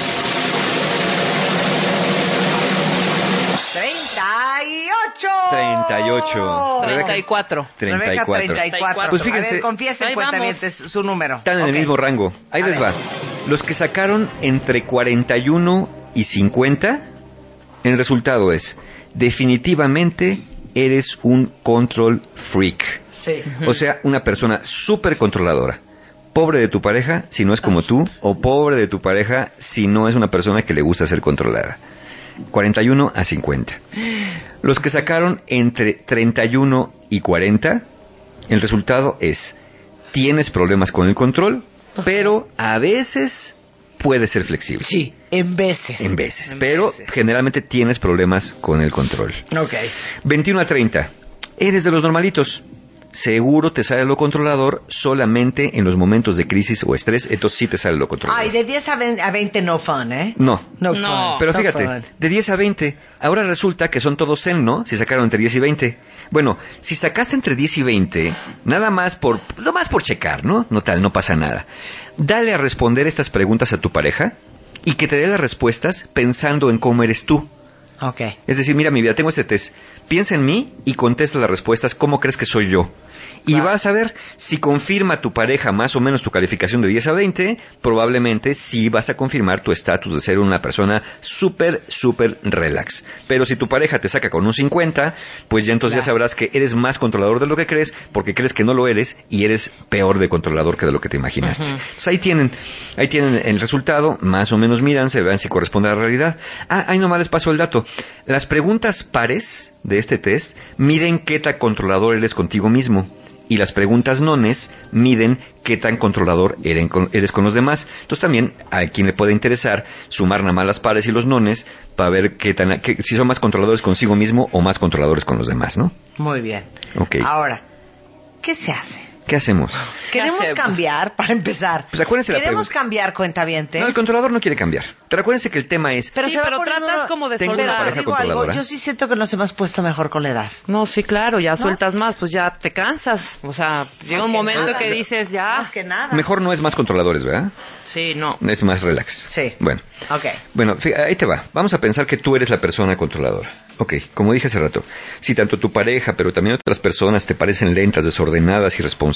treinta y ocho. treinta y ocho. Treinta y cuatro. treinta y Rebeca, cuatro. treinta y cuatro. Pues A fíjense, ver, confiesen, ahí cuentavientes, su número. están en el Ok. mismo rango. Ahí A les ver. va. Los que sacaron entre cuarenta y uno y cincuenta, el resultado es, definitivamente eres un control freak. Sí. O sea, una persona súper controladora. Pobre de tu pareja si no es como tú, o pobre de tu pareja si no es una persona que le gusta ser controlada. cuarenta y uno a cincuenta. Los que sacaron entre treinta y uno y cuarenta, el resultado es, tienes problemas con el control, pero a veces puede ser flexible. Sí, en veces. En veces, En pero veces. generalmente tienes problemas con el control. Ok. veintiuno a treinta, eres de los normalitos. Seguro te sale lo controlador solamente en los momentos de crisis o estrés, entonces sí te sale lo controlador. Ay, de diez a veinte no fun, ¿eh? No. No, No. fun. Pero No fíjate, fun. de diez a veinte, ahora resulta que son todos zen, ¿no? Si sacaron entre diez y veinte. Bueno, si sacaste entre diez y veinte, nada más por, lo más por checar, ¿no? No tal, no pasa nada. Dale a responder estas preguntas a tu pareja y que te dé las respuestas pensando en cómo eres tú. Ok. Es decir, mira mi vida, tengo este test. Piensa en mí y contesta las respuestas, ¿cómo crees que soy yo? Y Va. vas a ver si confirma tu pareja más o menos tu calificación de diez a veinte, probablemente sí vas a confirmar tu estatus de ser una persona súper, súper relax. Pero si tu pareja te saca con un cincuenta, pues ya entonces Ya. ya sabrás que eres más controlador de lo que crees, porque crees que no lo eres y eres peor de controlador que de lo que te imaginaste. Ujú. Entonces ahí tienen, ahí tienen el resultado, más o menos mídanse, vean si corresponde a la realidad. Ah, ahí nomás les paso el dato. Las preguntas pares de este test miden qué tan controlador eres contigo mismo. Y las preguntas nones miden qué tan controlador eres con, eres con los demás. Entonces también a quien le puede interesar sumar nada más las pares y los nones para ver qué tan, qué, si son más controladores consigo mismo o más controladores con los demás, ¿no? Muy bien. Ok. Ahora, ¿qué se hace? ¿Qué hacemos? Queremos hacemos? cambiar, para empezar. Pues acuérdense la Queremos pregunta. cambiar, cuentavientes. No, el controlador no quiere cambiar. Pero acuérdense que el tema es... Pero Sí, se va pero poniendo tratas uno- como de Tengo una soltar. pareja Digo algo, controladora. yo sí siento que nos hemos puesto mejor con la edad. No, sí, claro, ya sueltas más, pues ya te cansas. O sea, llega un que momento nada. que dices ya. Más que nada. Mejor no es más controladores, ¿verdad? Sí, no. Es más relax. Sí. Bueno. Ok. Bueno, fí- ahí te va. Vamos a pensar que tú eres la persona controladora. Ok, como dije hace rato, si tanto tu pareja, pero también otras personas te parecen lentas, desordenadas,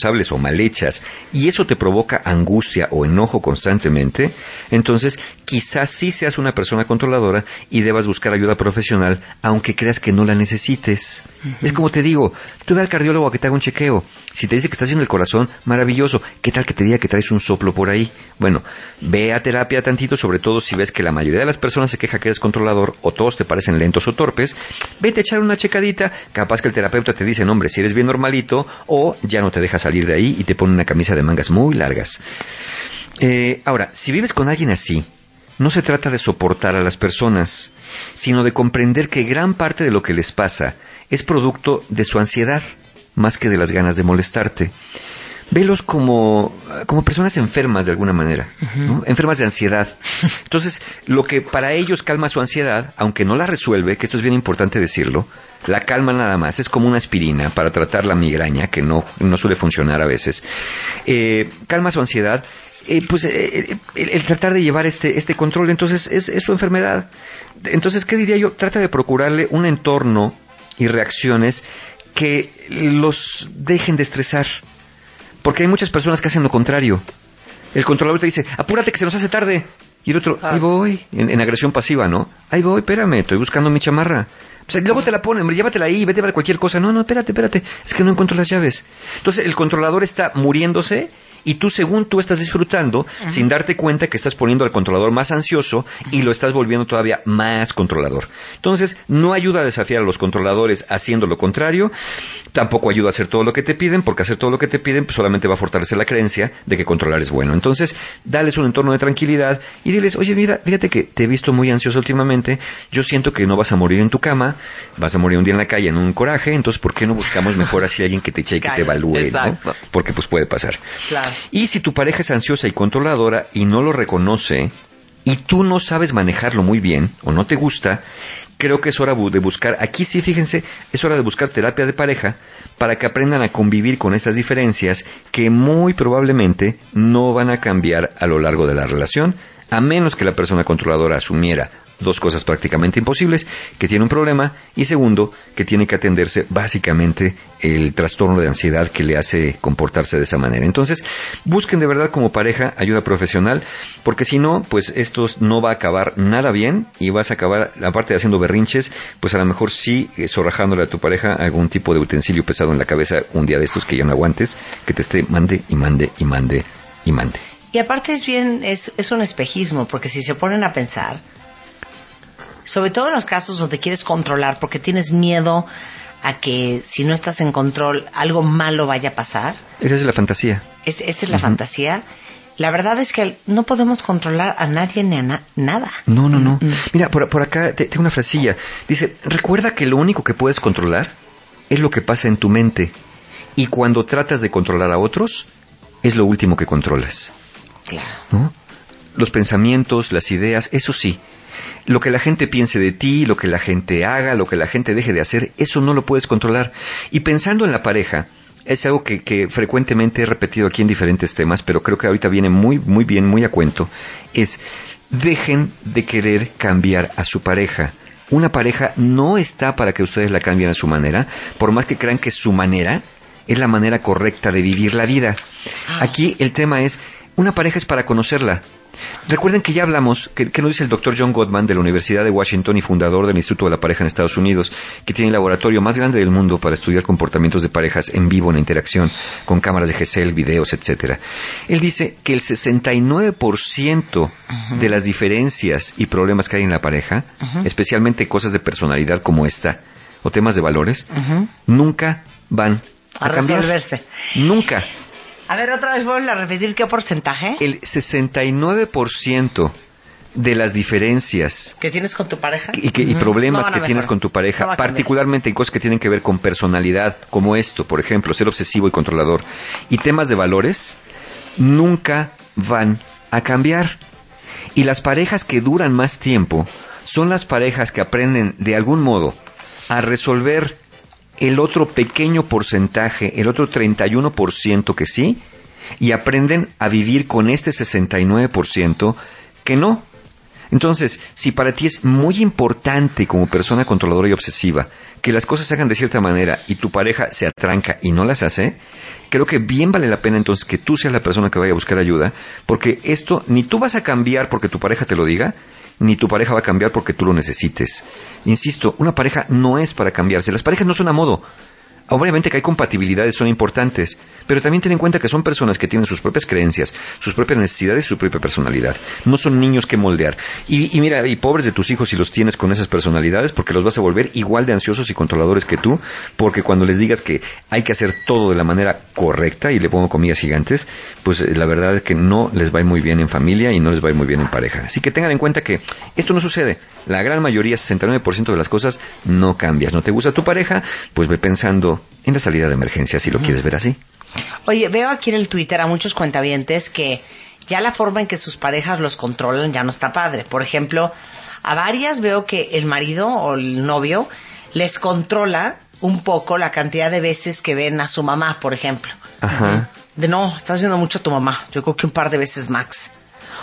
irresponsables o mal hechas, y eso te provoca angustia o enojo constantemente, entonces quizás sí seas una persona controladora y debas buscar ayuda profesional, aunque creas que no la necesites. Uh-huh. Es como te digo, tú ve al cardiólogo a que te haga un chequeo. Si te dice que estás haciendo el corazón, maravilloso. ¿Qué tal que te diga que traes un soplo por ahí? Bueno, ve a terapia tantito, sobre todo si ves que la mayoría de las personas se queja que eres controlador o todos te parecen lentos o torpes. Vete a echar una checadita, capaz que el terapeuta te dice, no, hombre, si eres bien normalito, o ya no te deja salir de ahí y te pone una camisa de mangas muy largas. Eh, ahora, si vives con alguien así, no se trata de soportar a las personas, sino de comprender que gran parte de lo que les pasa es producto de su ansiedad, más que de las ganas de molestarte. Velos como, como personas enfermas de alguna manera, uh-huh. ¿no? Enfermas de ansiedad. Entonces, lo que para ellos calma su ansiedad, aunque no la resuelve, que esto es bien importante decirlo, la calma nada más, es como una aspirina para tratar la migraña, que no, no suele funcionar a veces. Eh, calma su ansiedad, eh, pues eh, el, el tratar de llevar este, este control, entonces es, es su enfermedad. Entonces, ¿qué diría yo? Trata de procurarle un entorno y reacciones que los dejen de estresar. Porque hay muchas personas que hacen lo contrario. El controlador te dice, apúrate que se nos hace tarde. Y el otro, ah. ahí voy, en, en agresión pasiva, ¿no? Ahí voy, espérame, estoy buscando mi chamarra. O sea, luego te la ponen, hombre, llévatela ahí, vete a ver cualquier cosa. No, no, espérate, espérate, es que no encuentro las llaves. Entonces el controlador está muriéndose y tú, según tú estás disfrutando, uh-huh. sin darte cuenta que estás poniendo al controlador más ansioso y lo estás volviendo todavía más controlador. Entonces, no ayuda a desafiar a los controladores haciendo lo contrario, tampoco ayuda a hacer todo lo que te piden, porque hacer todo lo que te piden pues, solamente va a fortalecer la creencia de que controlar es bueno. Entonces, dales un entorno de tranquilidad y diles, oye, mira, fíjate que te he visto muy ansioso últimamente, yo siento que no vas a morir en tu cama, vas a morir un día en la calle en un coraje, entonces, ¿por qué no buscamos mejor así a alguien que te eche y que te evalúe, ¿no? Porque pues puede pasar. Claro. Y si tu pareja es ansiosa y controladora y no lo reconoce, y tú no sabes manejarlo muy bien, o no te gusta, creo que es hora de buscar, aquí sí, fíjense, es hora de buscar terapia de pareja para que aprendan a convivir con estas diferencias que muy probablemente no van a cambiar a lo largo de la relación, a menos que la persona controladora asumiera dos cosas prácticamente imposibles, que tiene un problema, y segundo, que tiene que atenderse básicamente el trastorno de ansiedad que le hace comportarse de esa manera. Entonces, busquen de verdad como pareja ayuda profesional, porque si no, pues esto no va a acabar nada bien, y vas a acabar, aparte de haciendo berrinches, pues a lo mejor sí eh, zorrajándole a tu pareja algún tipo de utensilio pesado en la cabeza un día de estos que ya no aguantes, que te esté mande y mande y mande y mande. Y aparte es bien, es, es un espejismo, porque si se ponen a pensar, sobre todo en los casos donde quieres controlar porque tienes miedo a que si no estás en control algo malo vaya a pasar. Esa es la fantasía. Es, esa es la uh-huh. fantasía. La verdad es que no podemos controlar a nadie ni a na- nada. No, no, no. Uh-huh. Mira, por, por acá te, tengo una frasilla. Dice, recuerda que lo único que puedes controlar es lo que pasa en tu mente. Y cuando tratas de controlar a otros, es lo último que controlas. Claro. ¿No? Los pensamientos, las ideas, eso sí. Lo que la gente piense de ti, lo que la gente haga, lo que la gente deje de hacer, eso no lo puedes controlar. Y pensando en la pareja, es algo que, que frecuentemente he repetido aquí en diferentes temas, pero creo que ahorita viene muy, muy bien, muy a cuento, es dejen de querer cambiar a su pareja. Una pareja no está para que ustedes la cambien a su manera, por más que crean que su manera es la manera correcta de vivir la vida. Aquí el tema es, una pareja es para conocerla. Recuerden que ya hablamos, que, que nos dice el doctor John Gottman de la Universidad de Washington y fundador del Instituto de la Pareja en Estados Unidos, que tiene el laboratorio más grande del mundo para estudiar comportamientos de parejas en vivo, en interacción, con cámaras de Gesell, videos, etcétera. Él dice que el sesenta y nueve por ciento uh-huh. de las diferencias y problemas que hay en la pareja, uh-huh. especialmente cosas de personalidad como esta, o temas de valores, uh-huh. nunca van a, a cambiar. Resolverse. Nunca. A ver, otra vez vuelvo a repetir qué porcentaje. El sesenta y nueve por ciento de las diferencias que tienes con tu pareja y, que, y problemas no que tienes con tu pareja, no particularmente en cosas que tienen que ver con personalidad, como esto, por ejemplo, ser obsesivo y controlador, y temas de valores, nunca van a cambiar. Y las parejas que duran más tiempo son las parejas que aprenden de algún modo a resolver el otro pequeño porcentaje, el otro treinta y uno por ciento que sí, y aprenden a vivir con este sesenta y nueve por ciento que no. Entonces, si para ti es muy importante como persona controladora y obsesiva que las cosas se hagan de cierta manera y tu pareja se atranca y no las hace, creo que bien vale la pena entonces que tú seas la persona que vaya a buscar ayuda, porque esto ni tú vas a cambiar porque tu pareja te lo diga, ni tu pareja va a cambiar porque tú lo necesites. Insisto, una pareja no es para cambiarse. Las parejas no son a modo. Obviamente que hay compatibilidades, son importantes, pero también ten en cuenta que son personas que tienen sus propias creencias, sus propias necesidades y su propia personalidad. No son niños que moldear. Y, y mira, y pobres de tus hijos si los tienes con esas personalidades, porque los vas a volver igual de ansiosos y controladores que tú, porque cuando les digas que hay que hacer todo de la manera correcta, y le pongo comillas gigantes, pues eh, la verdad es que no les va muy bien en familia y no les va muy bien en pareja. Así que tengan en cuenta que esto no sucede. La gran mayoría, sesenta y nueve por ciento de las cosas, no cambias. ¿No te gusta tu pareja? Pues ve pensando en la salida de emergencia, si lo uh-huh. quieres ver así. Oye, veo aquí en el Twitter a muchos cuentavientes que ya la forma en que sus parejas los controlan ya no está padre. Por ejemplo, a varias veo que el marido o el novio les controla un poco la cantidad de veces que ven a su mamá, por ejemplo. Ajá. De no, estás viendo mucho a tu mamá. Yo creo que un par de veces max.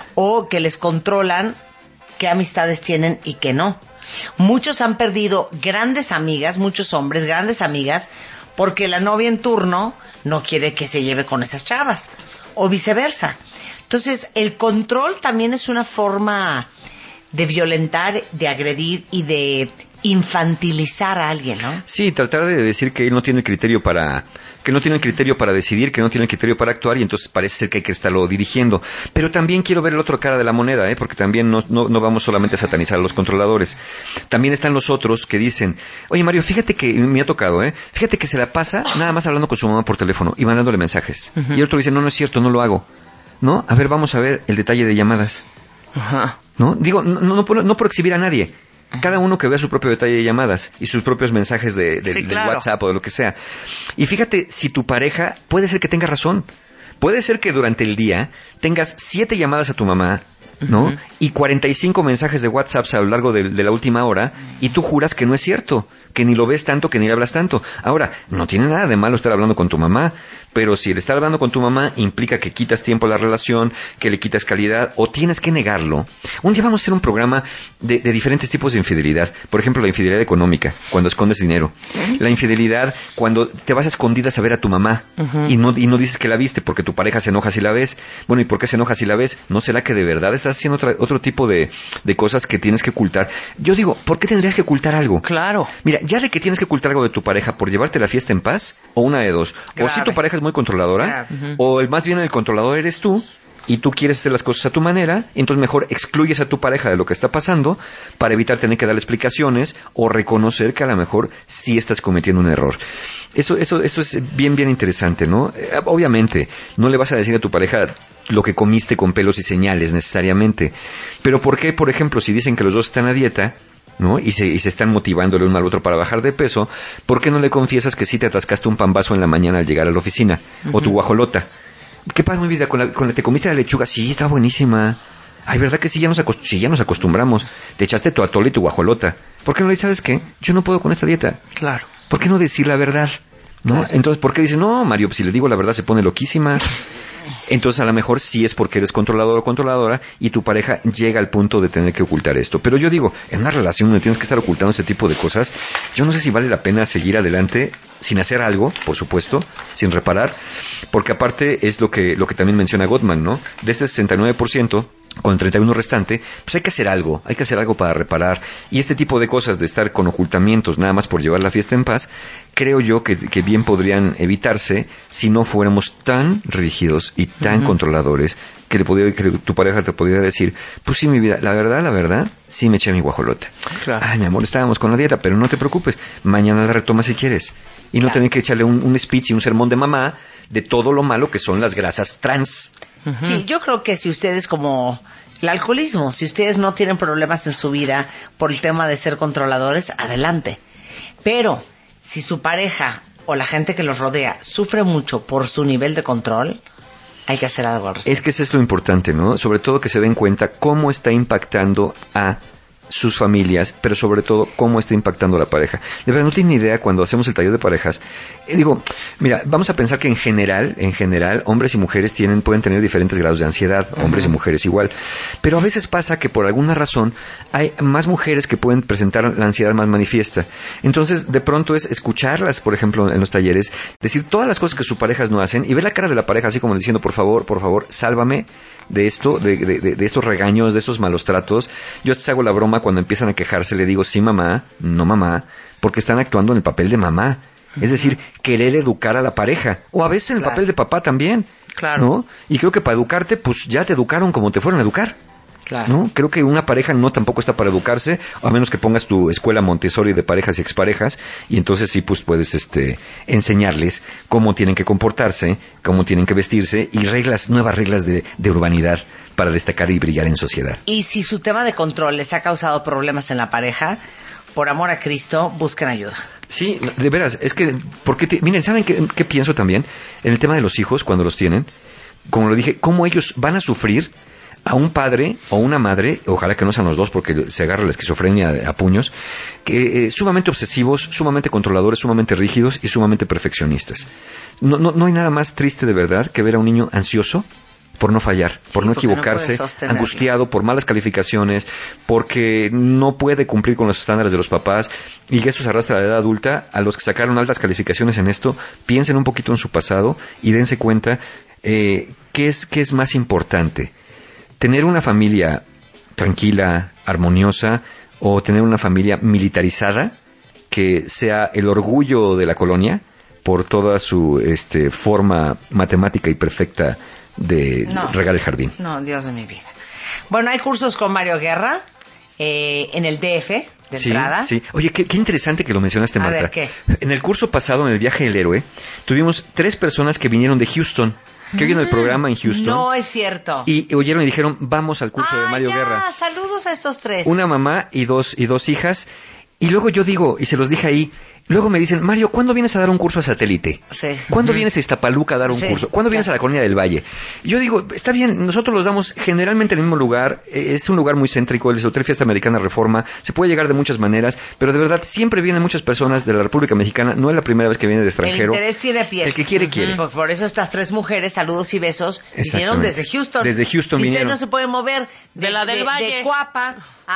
O que les controlan qué amistades tienen y qué no. Muchos han perdido grandes amigas, muchos hombres, grandes amigas, porque la novia en turno no quiere que se lleve con esas chavas, o viceversa. Entonces, el control también es una forma de violentar, de agredir y de infantilizar a alguien, ¿no? Sí, tratar de decir que él no tiene el criterio para... que no tiene el criterio para decidir, que no tiene el criterio para actuar, y entonces parece ser que hay que estarlo dirigiendo. Pero también quiero ver el otro cara de la moneda, ¿eh? Porque también no, no, no vamos solamente a satanizar a los controladores. También están los otros que dicen, oye Mario, fíjate que me ha tocado, ¿eh? Fíjate que se la pasa nada más hablando con su mamá por teléfono y mandándole mensajes. Uh-huh. Y el otro dice, no, no es cierto, no lo hago. ¿No? A ver, vamos a ver el detalle de llamadas. Ajá. ¿No? Digo, no, no, no, por, no por exhibir a nadie. Cada uno que vea su propio detalle de llamadas y sus propios mensajes de, de, sí, de claro. WhatsApp o de lo que sea. Y fíjate, si tu pareja, puede ser que tenga razón. Puede ser que durante el día tengas siete llamadas a tu mamá, ¿no? Uh-huh. Y cuarenta y cinco mensajes de WhatsApp a lo largo de, de la última hora, y tú juras que no es cierto, que ni lo ves tanto, que ni le hablas tanto. Ahora, no tiene nada de malo estar hablando con tu mamá, pero si el estar hablando con tu mamá implica que quitas tiempo a la relación, que le quitas calidad, o tienes que negarlo. Un día vamos a hacer un programa de, de diferentes tipos de infidelidad. Por ejemplo, la infidelidad económica, cuando escondes dinero. La infidelidad cuando te vas a escondidas a ver a tu mamá, uh-huh. y, no, y no dices que la viste porque tu pareja se enoja si la ves. Bueno, ¿y por qué se enoja si la ves? ¿No será que de verdad estás haciendo otra, otro tipo de, de cosas que tienes que ocultar? Yo digo, ¿por qué tendrías que ocultar algo? Claro. Mira, ya de que tienes que ocultar algo de tu pareja por llevarte la fiesta en paz, o una de dos. Grave. O si tu pareja es muy controladora, uh-huh. o el más bien el controlador eres tú, y tú quieres hacer las cosas a tu manera, entonces mejor excluyes a tu pareja de lo que está pasando para evitar tener que dar explicaciones o reconocer que a lo mejor sí estás cometiendo un error. Eso, eso, esto es bien, bien interesante, ¿no? Eh, obviamente, no le vas a decir a tu pareja lo que comiste con pelos y señales necesariamente. Pero ¿por qué, por ejemplo, si dicen que los dos están a dieta, ¿no? Y se, y se están motivando el uno al otro para bajar de peso, ¿por qué no le confiesas que sí te atascaste un pambazo en la mañana al llegar a la oficina? Uh-huh. O tu guajolota. ¿Qué pasa, mi vida? ¿Con la, con la, ¿Te comiste la lechuga? Sí, está buenísima. Ay, ¿verdad que sí? Ya nos, acost- sí, ya nos acostumbramos. Te echaste tu atole y tu guajolota. ¿Por qué no le dices, sabes qué? Yo no puedo con esta dieta. Claro. ¿Por qué no decir la verdad? ¿No? Claro. Entonces, ¿por qué dices, no, Mario, pues si le digo la verdad se pone loquísima? Entonces, a lo mejor sí es porque eres controlador o controladora y tu pareja llega al punto de tener que ocultar esto. Pero yo digo, en una relación donde tienes que estar ocultando ese tipo de cosas, yo no sé si vale la pena seguir adelante sin hacer algo, por supuesto, sin reparar, porque aparte es lo que, lo que también menciona Gottman, ¿no? De este sesenta y nueve por ciento, con el treinta y uno por ciento restante, pues hay que hacer algo, hay que hacer algo para reparar. Y este tipo de cosas de estar con ocultamientos nada más por llevar la fiesta en paz, creo yo que, que bien podrían evitarse si no fuéramos tan rígidos y tan uh-huh. controladores que, le podría, que tu pareja te pudiera decir, pues sí, mi vida, la verdad, la verdad, sí me eché mi guajolota. Claro. Ay, mi amor, estábamos con la dieta, pero no te preocupes, mañana la retomas si quieres. Y no claro. tener que echarle un, un speech y un sermón de mamá de todo lo malo que son las grasas trans. Uh-huh. Sí, yo creo que si ustedes, como el alcoholismo, si ustedes no tienen problemas en su vida por el tema de ser controladores, adelante. Pero si su pareja o la gente que los rodea sufre mucho por su nivel de control, hay que hacer algo al respecto. Es que eso es lo importante, ¿no? Sobre todo que se den cuenta cómo está impactando a sus familias, pero sobre todo cómo está impactando a la pareja. De verdad, no tienen idea cuando hacemos el taller de parejas. Eh, digo, mira, vamos a pensar que en general, en general, hombres y mujeres tienen, pueden tener diferentes grados de ansiedad, uh-huh. hombres y mujeres igual. Pero a veces pasa que por alguna razón hay más mujeres que pueden presentar la ansiedad más manifiesta. Entonces, de pronto es escucharlas, por ejemplo, en los talleres, decir todas las cosas que sus parejas no hacen y ver la cara de la pareja así como diciendo, por favor, por favor, sálvame de esto, de, de, de, de estos regaños, de estos malos tratos. Yo hasta hago la broma cuando empiezan a quejarse, le digo, sí mamá, no mamá, porque están actuando en el papel de mamá. Uh-huh. Es decir, querer educar a la pareja, o a veces en el claro. papel de papá también. Claro. ¿No? Y creo que para educarte, pues ya te educaron como te fueron a educar. Claro. ¿No? Creo que una pareja no tampoco está para educarse, a menos que pongas tu escuela Montessori de parejas y exparejas, y entonces sí pues puedes este enseñarles cómo tienen que comportarse, cómo tienen que vestirse y reglas, nuevas reglas de, de urbanidad para destacar y brillar en sociedad. Y si su tema de control les ha causado problemas en la pareja, por amor a Cristo, busquen ayuda. Sí, de veras, es que, porque te, miren, ¿saben qué, qué pienso también? En el tema de los hijos, cuando los tienen, como lo dije, cómo ellos van a sufrir a un padre o una madre, ojalá que no sean los dos porque se agarra la esquizofrenia a puños, que eh, sumamente obsesivos, sumamente controladores, sumamente rígidos y sumamente perfeccionistas. No, no, no hay nada más triste de verdad que ver a un niño ansioso por no fallar, por sí, no equivocarse, no angustiado por malas calificaciones, porque no puede cumplir con los estándares de los papás y que eso se arrastra a la edad adulta. A los que sacaron altas calificaciones en esto, piensen un poquito en su pasado y dense cuenta eh, qué es, qué es más importante. Tener una familia tranquila, armoniosa, o tener una familia militarizada que sea el orgullo de la colonia por toda su este, forma matemática y perfecta de no, regar el jardín. No, Dios de mi vida. Bueno, hay cursos con Mario Guerra eh, en el D F de sí, entrada. Sí. Oye, qué, qué interesante que lo mencionaste, Marta. A ver, ¿qué? En el curso pasado, en el viaje del héroe, tuvimos tres personas que vinieron de Houston, que oyeron el programa en Houston. No es cierto. Y oyeron y dijeron, vamos al curso ah, de Mario ya, Guerra. Saludos a estos tres. Una mamá y dos, y dos hijas. Y luego yo digo, y se los dije ahí, luego me dicen, Mario, ¿cuándo vienes a dar un curso a Satélite? Sí. ¿Cuándo uh-huh. vienes a Iztapaluca a dar un sí, curso? ¿Cuándo vienes claro. a la Colonia del Valle? Y yo digo, está bien, nosotros los damos generalmente en el mismo lugar, es un lugar muy céntrico, el Hotel Fiesta Americana Reforma, se puede llegar de muchas maneras, pero de verdad siempre vienen muchas personas de la República Mexicana, no es la primera vez que viene de extranjero. El interés tiene pies. El que quiere, uh-huh. quiere. Pues por eso estas tres mujeres, saludos y besos, vinieron desde Houston. Desde Houston y vinieron. Y usted no se puede mover de, de la del de, Valle. De Coapa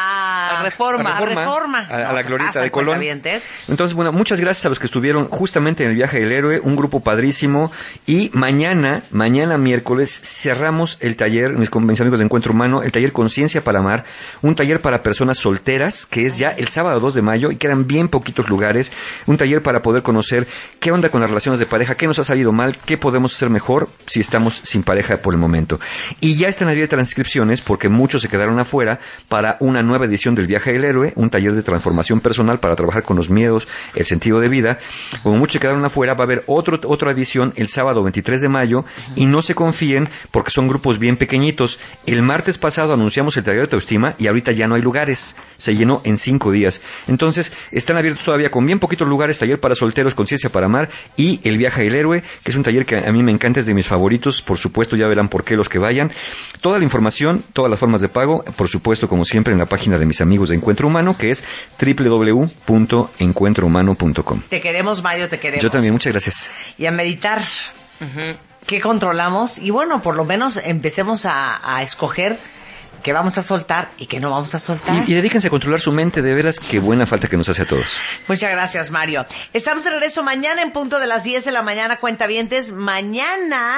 a, a Reforma. A Reforma. A, Reforma. a, a la Glorieta de Colón. Cuentavientes. Entonces, bueno, muchas gracias a los que estuvieron justamente en el viaje del héroe, un grupo padrísimo. Y mañana, mañana miércoles, cerramos el taller, mis, mis amigos de Encuentro Humano, el taller Conciencia para Amar, un taller para personas solteras, que es ya el sábado dos de mayo, y quedan bien poquitos lugares. Un taller para poder conocer qué onda con las relaciones de pareja, qué nos ha salido mal, qué podemos hacer mejor si estamos sin pareja por el momento. Y ya están abiertas las inscripciones, porque muchos se quedaron afuera, para una nueva edición del viaje del héroe, un taller de transformación personal para trabajar con los miedos, el sentido de vida. Como muchos se quedaron afuera, va a haber otro, otra edición el sábado veintitrés de mayo, y no se confíen porque son grupos bien pequeñitos. El martes pasado anunciamos el taller de autoestima y ahorita ya no hay lugares, se llenó en cinco días. Entonces están abiertos todavía con bien poquitos lugares, taller para solteros, Conciencia para Amar, y el viaje del héroe, que es un taller que a mí me encanta, es de mis favoritos, por supuesto ya verán por qué los que vayan. Toda la información, todas las formas de pago, por supuesto como siempre en la página de mis amigos de Encuentro Humano, que es doble u doble u doble u punto encuentro humano punto com. Te queremos, Mario, te queremos. Yo también, muchas gracias. Y a meditar. Uh-huh. ¿Qué controlamos? Y bueno, por lo menos empecemos a, a escoger qué vamos a soltar y qué no vamos a soltar. Y, y dedíquense a controlar su mente, de veras, qué buena falta que nos hace a todos. Muchas gracias, Mario. Estamos de regreso mañana en punto de las diez de la mañana, cuentavientes. Mañana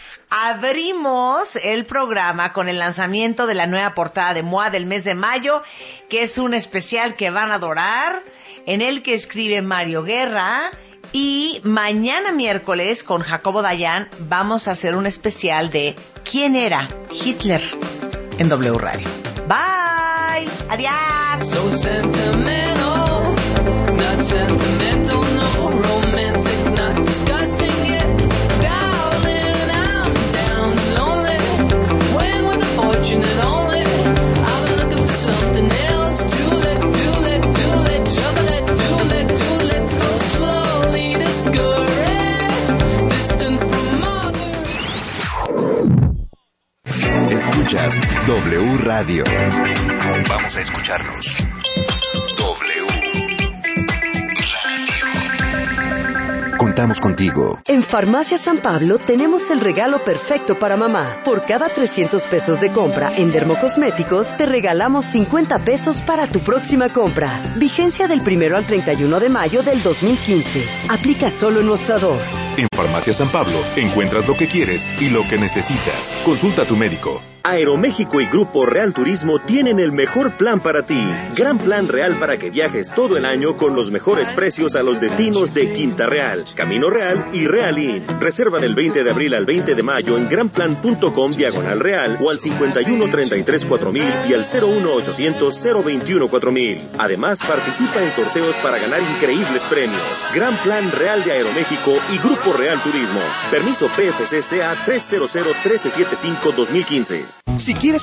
abrimos el programa con el lanzamiento de la nueva portada de M O A del mes de mayo, que es un especial que van a adorar, en el que escribe Mario Guerra. Y mañana miércoles con Jacobo Dayan vamos a hacer un especial de ¿quién era Hitler? En W Radio. Bye. Adiós. So sentimental, not sentimental, no romantic, not disgusting yet. Darling, I'm down and lonely. When with a fortunate only, I've been looking for something else. Do let, do let, do let, juggle it, do let, do let's go slowly, discouraged, distant from others. Escuchas W Radio. Vamos a escucharnos. Contamos contigo. En Farmacia San Pablo tenemos el regalo perfecto para mamá. Por cada trescientos pesos de compra en dermocosméticos, te regalamos cincuenta pesos para tu próxima compra. Vigencia del primero al treinta y uno de mayo del dos mil quince. Aplica solo en mostrador. En Farmacia San Pablo encuentras lo que quieres y lo que necesitas. Consulta a tu médico. Aeroméxico y Grupo Real Turismo tienen el mejor plan para ti. Gran plan real para que viajes todo el año con los mejores precios a los destinos de Quinta Real, Camino Real y Real Inn. Reserva del veinte de abril al veinte de mayo en granplan.com diagonal real o al cincuenta y uno treinta y tres cuatro mil y al cero uno ochocientos cero veintiuno cuatro mil. Además, participa en sorteos para ganar increíbles premios. Gran Plan Real de Aeroméxico y Grupo Real Turismo. Permiso P F C C A tres cero cero uno tres siete cinco dos mil quince. Si quieres